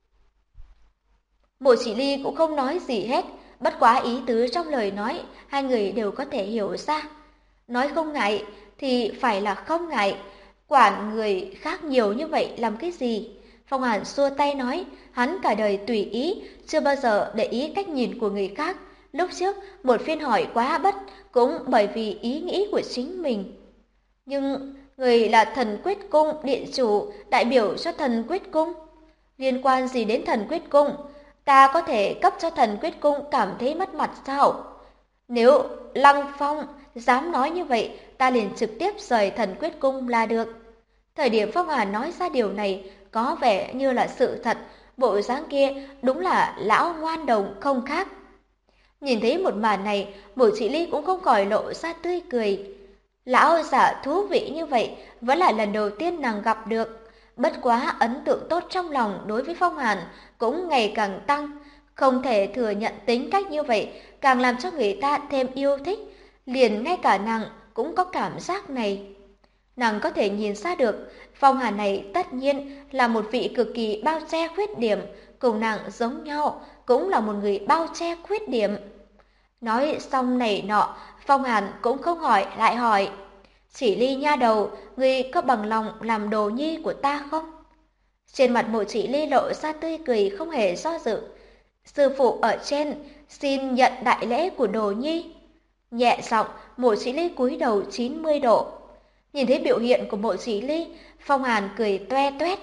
Mộ Chỉ Ly cũng không nói gì hết, bất quá ý tứ trong lời nói, hai người đều có thể hiểu ra. Nói không ngại thì phải là không ngại, quản người khác nhiều như vậy làm cái gì? Phong Hàn xua tay nói, hắn cả đời tùy ý, chưa bao giờ để ý cách nhìn của người khác. Lúc trước, một phiên hỏi quá bất, cũng bởi vì ý nghĩ của chính mình. Nhưng người là Thần Quyết Cung điện chủ, đại biểu cho Thần Quyết Cung. Liên quan gì đến Thần Quyết Cung? Ta có thể cấp cho Thần Quyết Cung cảm thấy mất mặt sao? Nếu Lăng Phong dám nói như vậy, ta liền trực tiếp rời Thần Quyết Cung là được. Thời điểm Phong Hàn nói ra điều này, có vẻ như là sự thật, bộ dáng kia đúng là lão ngoan đồng không khác. Nhìn thấy một màn này, Mộ Chỉ Ly cũng không khỏi lộ ra tươi cười. Lão giả thú vị như vậy, vẫn là lần đầu tiên nàng gặp được. Bất quá ấn tượng tốt trong lòng đối với Phong Hàn cũng ngày càng tăng. Không thể thừa nhận tính cách như vậy, càng làm cho người ta thêm yêu thích. Liền ngay cả nàng cũng có cảm giác này. Nàng có thể nhìn ra được, Phong Hàn này tất nhiên là một vị cực kỳ bao che khuyết điểm, cùng nàng giống nhau, cũng là một người bao che khuyết điểm. Nói xong này nọ, Phong Hàn cũng không hỏi lại hỏi. Chỉ Ly nha đầu, ngươi có bằng lòng làm đồ nhi của ta không? Trên mặt Mộ Chỉ Ly lộ ra tươi cười không hề do dự. Sư phụ ở trên, xin nhận đại lễ của đồ nhi. Nhẹ giọng, Mộ Chỉ Ly cúi đầu 90 độ. Nhìn thấy biểu hiện của Mộ Chỉ Ly, Phong Hàn cười toe toét.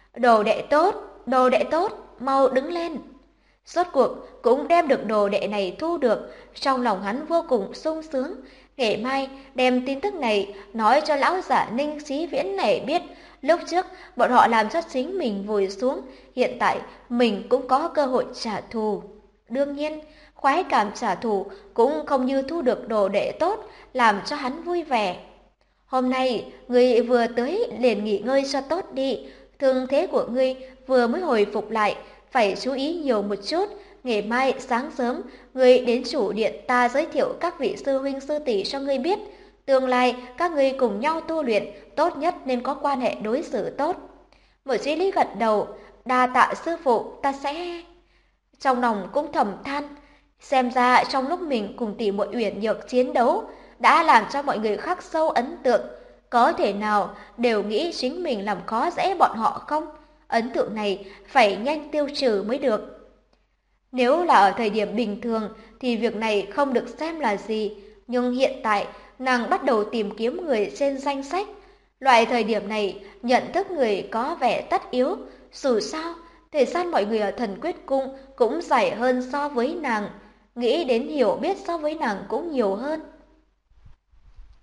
Đồ đệ tốt, mau đứng lên. Rốt cuộc cũng đem được đồ đệ này thu được, trong lòng hắn vô cùng sung sướng. Ngày mai đem tin tức này nói cho lão giả Ninh Chí Viễn này biết, lúc trước bọn họ làm cho chính mình vùi xuống, hiện tại mình cũng có cơ hội trả thù. Đương nhiên, khoái cảm trả thù cũng không như thu được đồ đệ tốt, làm cho hắn vui vẻ. Hôm nay, ngươi vừa tới liền nghỉ ngơi cho tốt đi, thương thế của ngươi vừa mới hồi phục lại, phải chú ý nhiều một chút. Ngày mai sáng sớm, ngươi đến chủ điện ta giới thiệu các vị sư huynh sư tỷ cho ngươi biết. Tương lai các ngươi cùng nhau tu luyện, tốt nhất nên có quan hệ đối xử tốt. Mộ Chí Lý gật đầu, đa tạ sư phụ, ta sẽ... Trong lòng cũng thầm than, xem ra trong lúc mình cùng tỷ muội Uyển Nhược chiến đấu, đã làm cho mọi người khắc sâu ấn tượng. Có thể nào đều nghĩ chính mình làm khó dễ bọn họ không? Ấn tượng này phải nhanh tiêu trừ mới được. Nếu là ở thời điểm bình thường thì việc này không được xem là gì, nhưng hiện tại nàng bắt đầu tìm kiếm người trên danh sách. Loại thời điểm này, nhận thức người có vẻ tất yếu, dù sao, thời gian mọi người ở Thần Quyết Cung cũng dài hơn so với nàng, nghĩ đến hiểu biết so với nàng cũng nhiều hơn.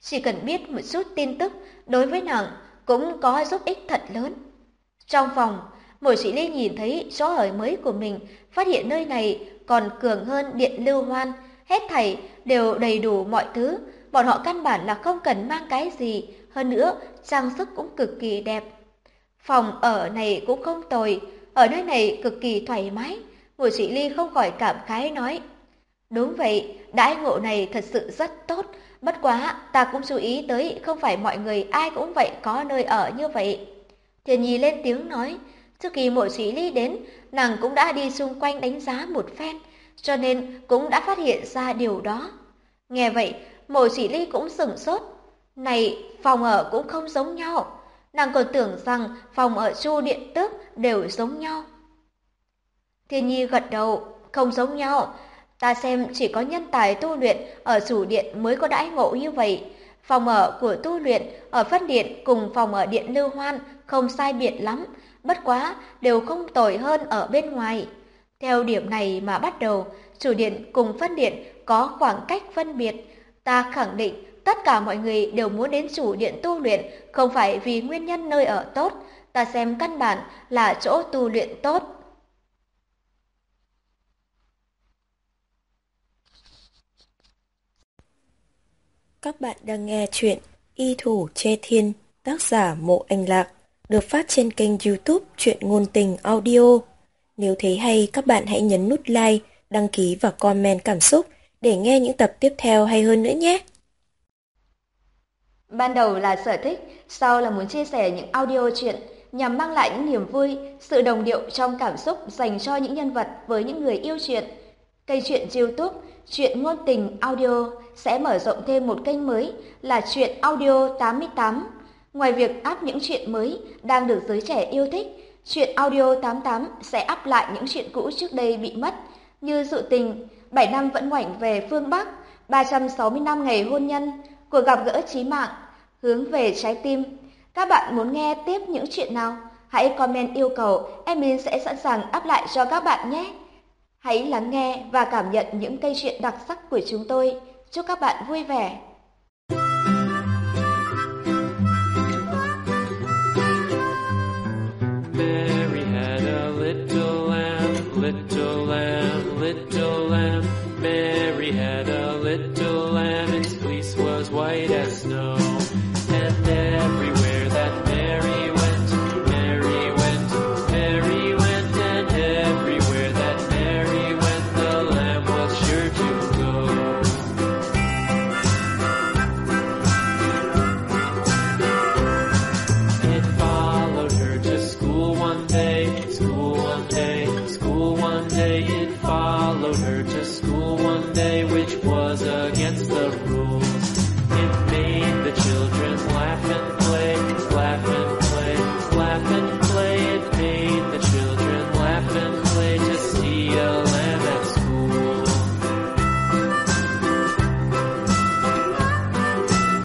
Chỉ cần biết một chút tin tức đối với nàng cũng có giúp ích thật lớn. Trong phòng, Mộ Sĩ Ly nhìn thấy chỗ ở mới của mình, phát hiện nơi này còn cường hơn Điện Lưu Hoan, hết thảy đều đầy đủ mọi thứ, bọn họ căn bản là không cần mang cái gì, hơn nữa trang sức cũng cực kỳ đẹp. Phòng ở này cũng không tồi, ở nơi này cực kỳ thoải mái. Mộ Sĩ Ly không khỏi cảm khái nói: đúng vậy, đãi ngộ này thật sự rất tốt, bất quá ta cũng chú ý tới không phải mọi người ai cũng vậy có nơi ở như vậy. Thiên Nhi lên tiếng nói: trước khi Mộ Sĩ Ly đến, nàng cũng đã đi xung quanh đánh giá một phen, cho nên cũng đã phát hiện ra điều đó. Nghe vậy, Mộ Sĩ Ly cũng sửng sốt. Này, phòng ở cũng không giống nhau. Nàng còn tưởng rằng phòng ở Chu Điện Tước đều giống nhau. Thiên Nhi gật đầu, không giống nhau. Ta xem chỉ có nhân tài tu luyện ở chủ điện mới có đãi ngộ như vậy. Phòng ở của tu luyện ở phân điện cùng phòng ở điện Lưu Hoan không sai biệt lắm, bất quá đều không tồi hơn ở bên ngoài. Theo điểm này mà bắt đầu, chủ điện cùng phân điện có khoảng cách phân biệt. Ta khẳng định tất cả mọi người đều muốn đến chủ điện tu luyện, không phải vì nguyên nhân nơi ở tốt. Ta xem căn bản là chỗ tu luyện tốt. Các bạn đang nghe chuyện Y Thủ Che Thiên, tác giả Mộ Anh Lạc, được phát trên kênh YouTube Truyện Ngôn Tình Audio. Nếu thấy hay, các bạn hãy nhấn nút like, đăng ký và comment cảm xúc để nghe những tập tiếp theo hay hơn nữa nhé. Ban đầu là sở thích, sau là muốn chia sẻ những audio truyện nhằm mang lại những niềm vui, sự đồng điệu trong cảm xúc dành cho những nhân vật với những người yêu truyện. Kênh truyện YouTube Truyện Ngôn Tình Audio sẽ mở rộng thêm một kênh mới là Truyện Audio 88. Ngoài việc up những truyện mới đang được giới trẻ yêu thích, Truyện Audio 88 sẽ up lại những truyện cũ trước đây bị mất, như Dụ Tình, 7 năm vẫn ngoảnh về phương Bắc, 360 năm ngày hôn nhân, Cuộc gặp gỡ chí mạng, Hướng về trái tim. Các bạn muốn nghe tiếp những chuyện nào? Hãy comment yêu cầu, admin sẽ sẵn sàng up lại cho các bạn nhé. Hãy lắng nghe và cảm nhận những câu chuyện đặc sắc của chúng tôi. Chúc các bạn vui vẻ!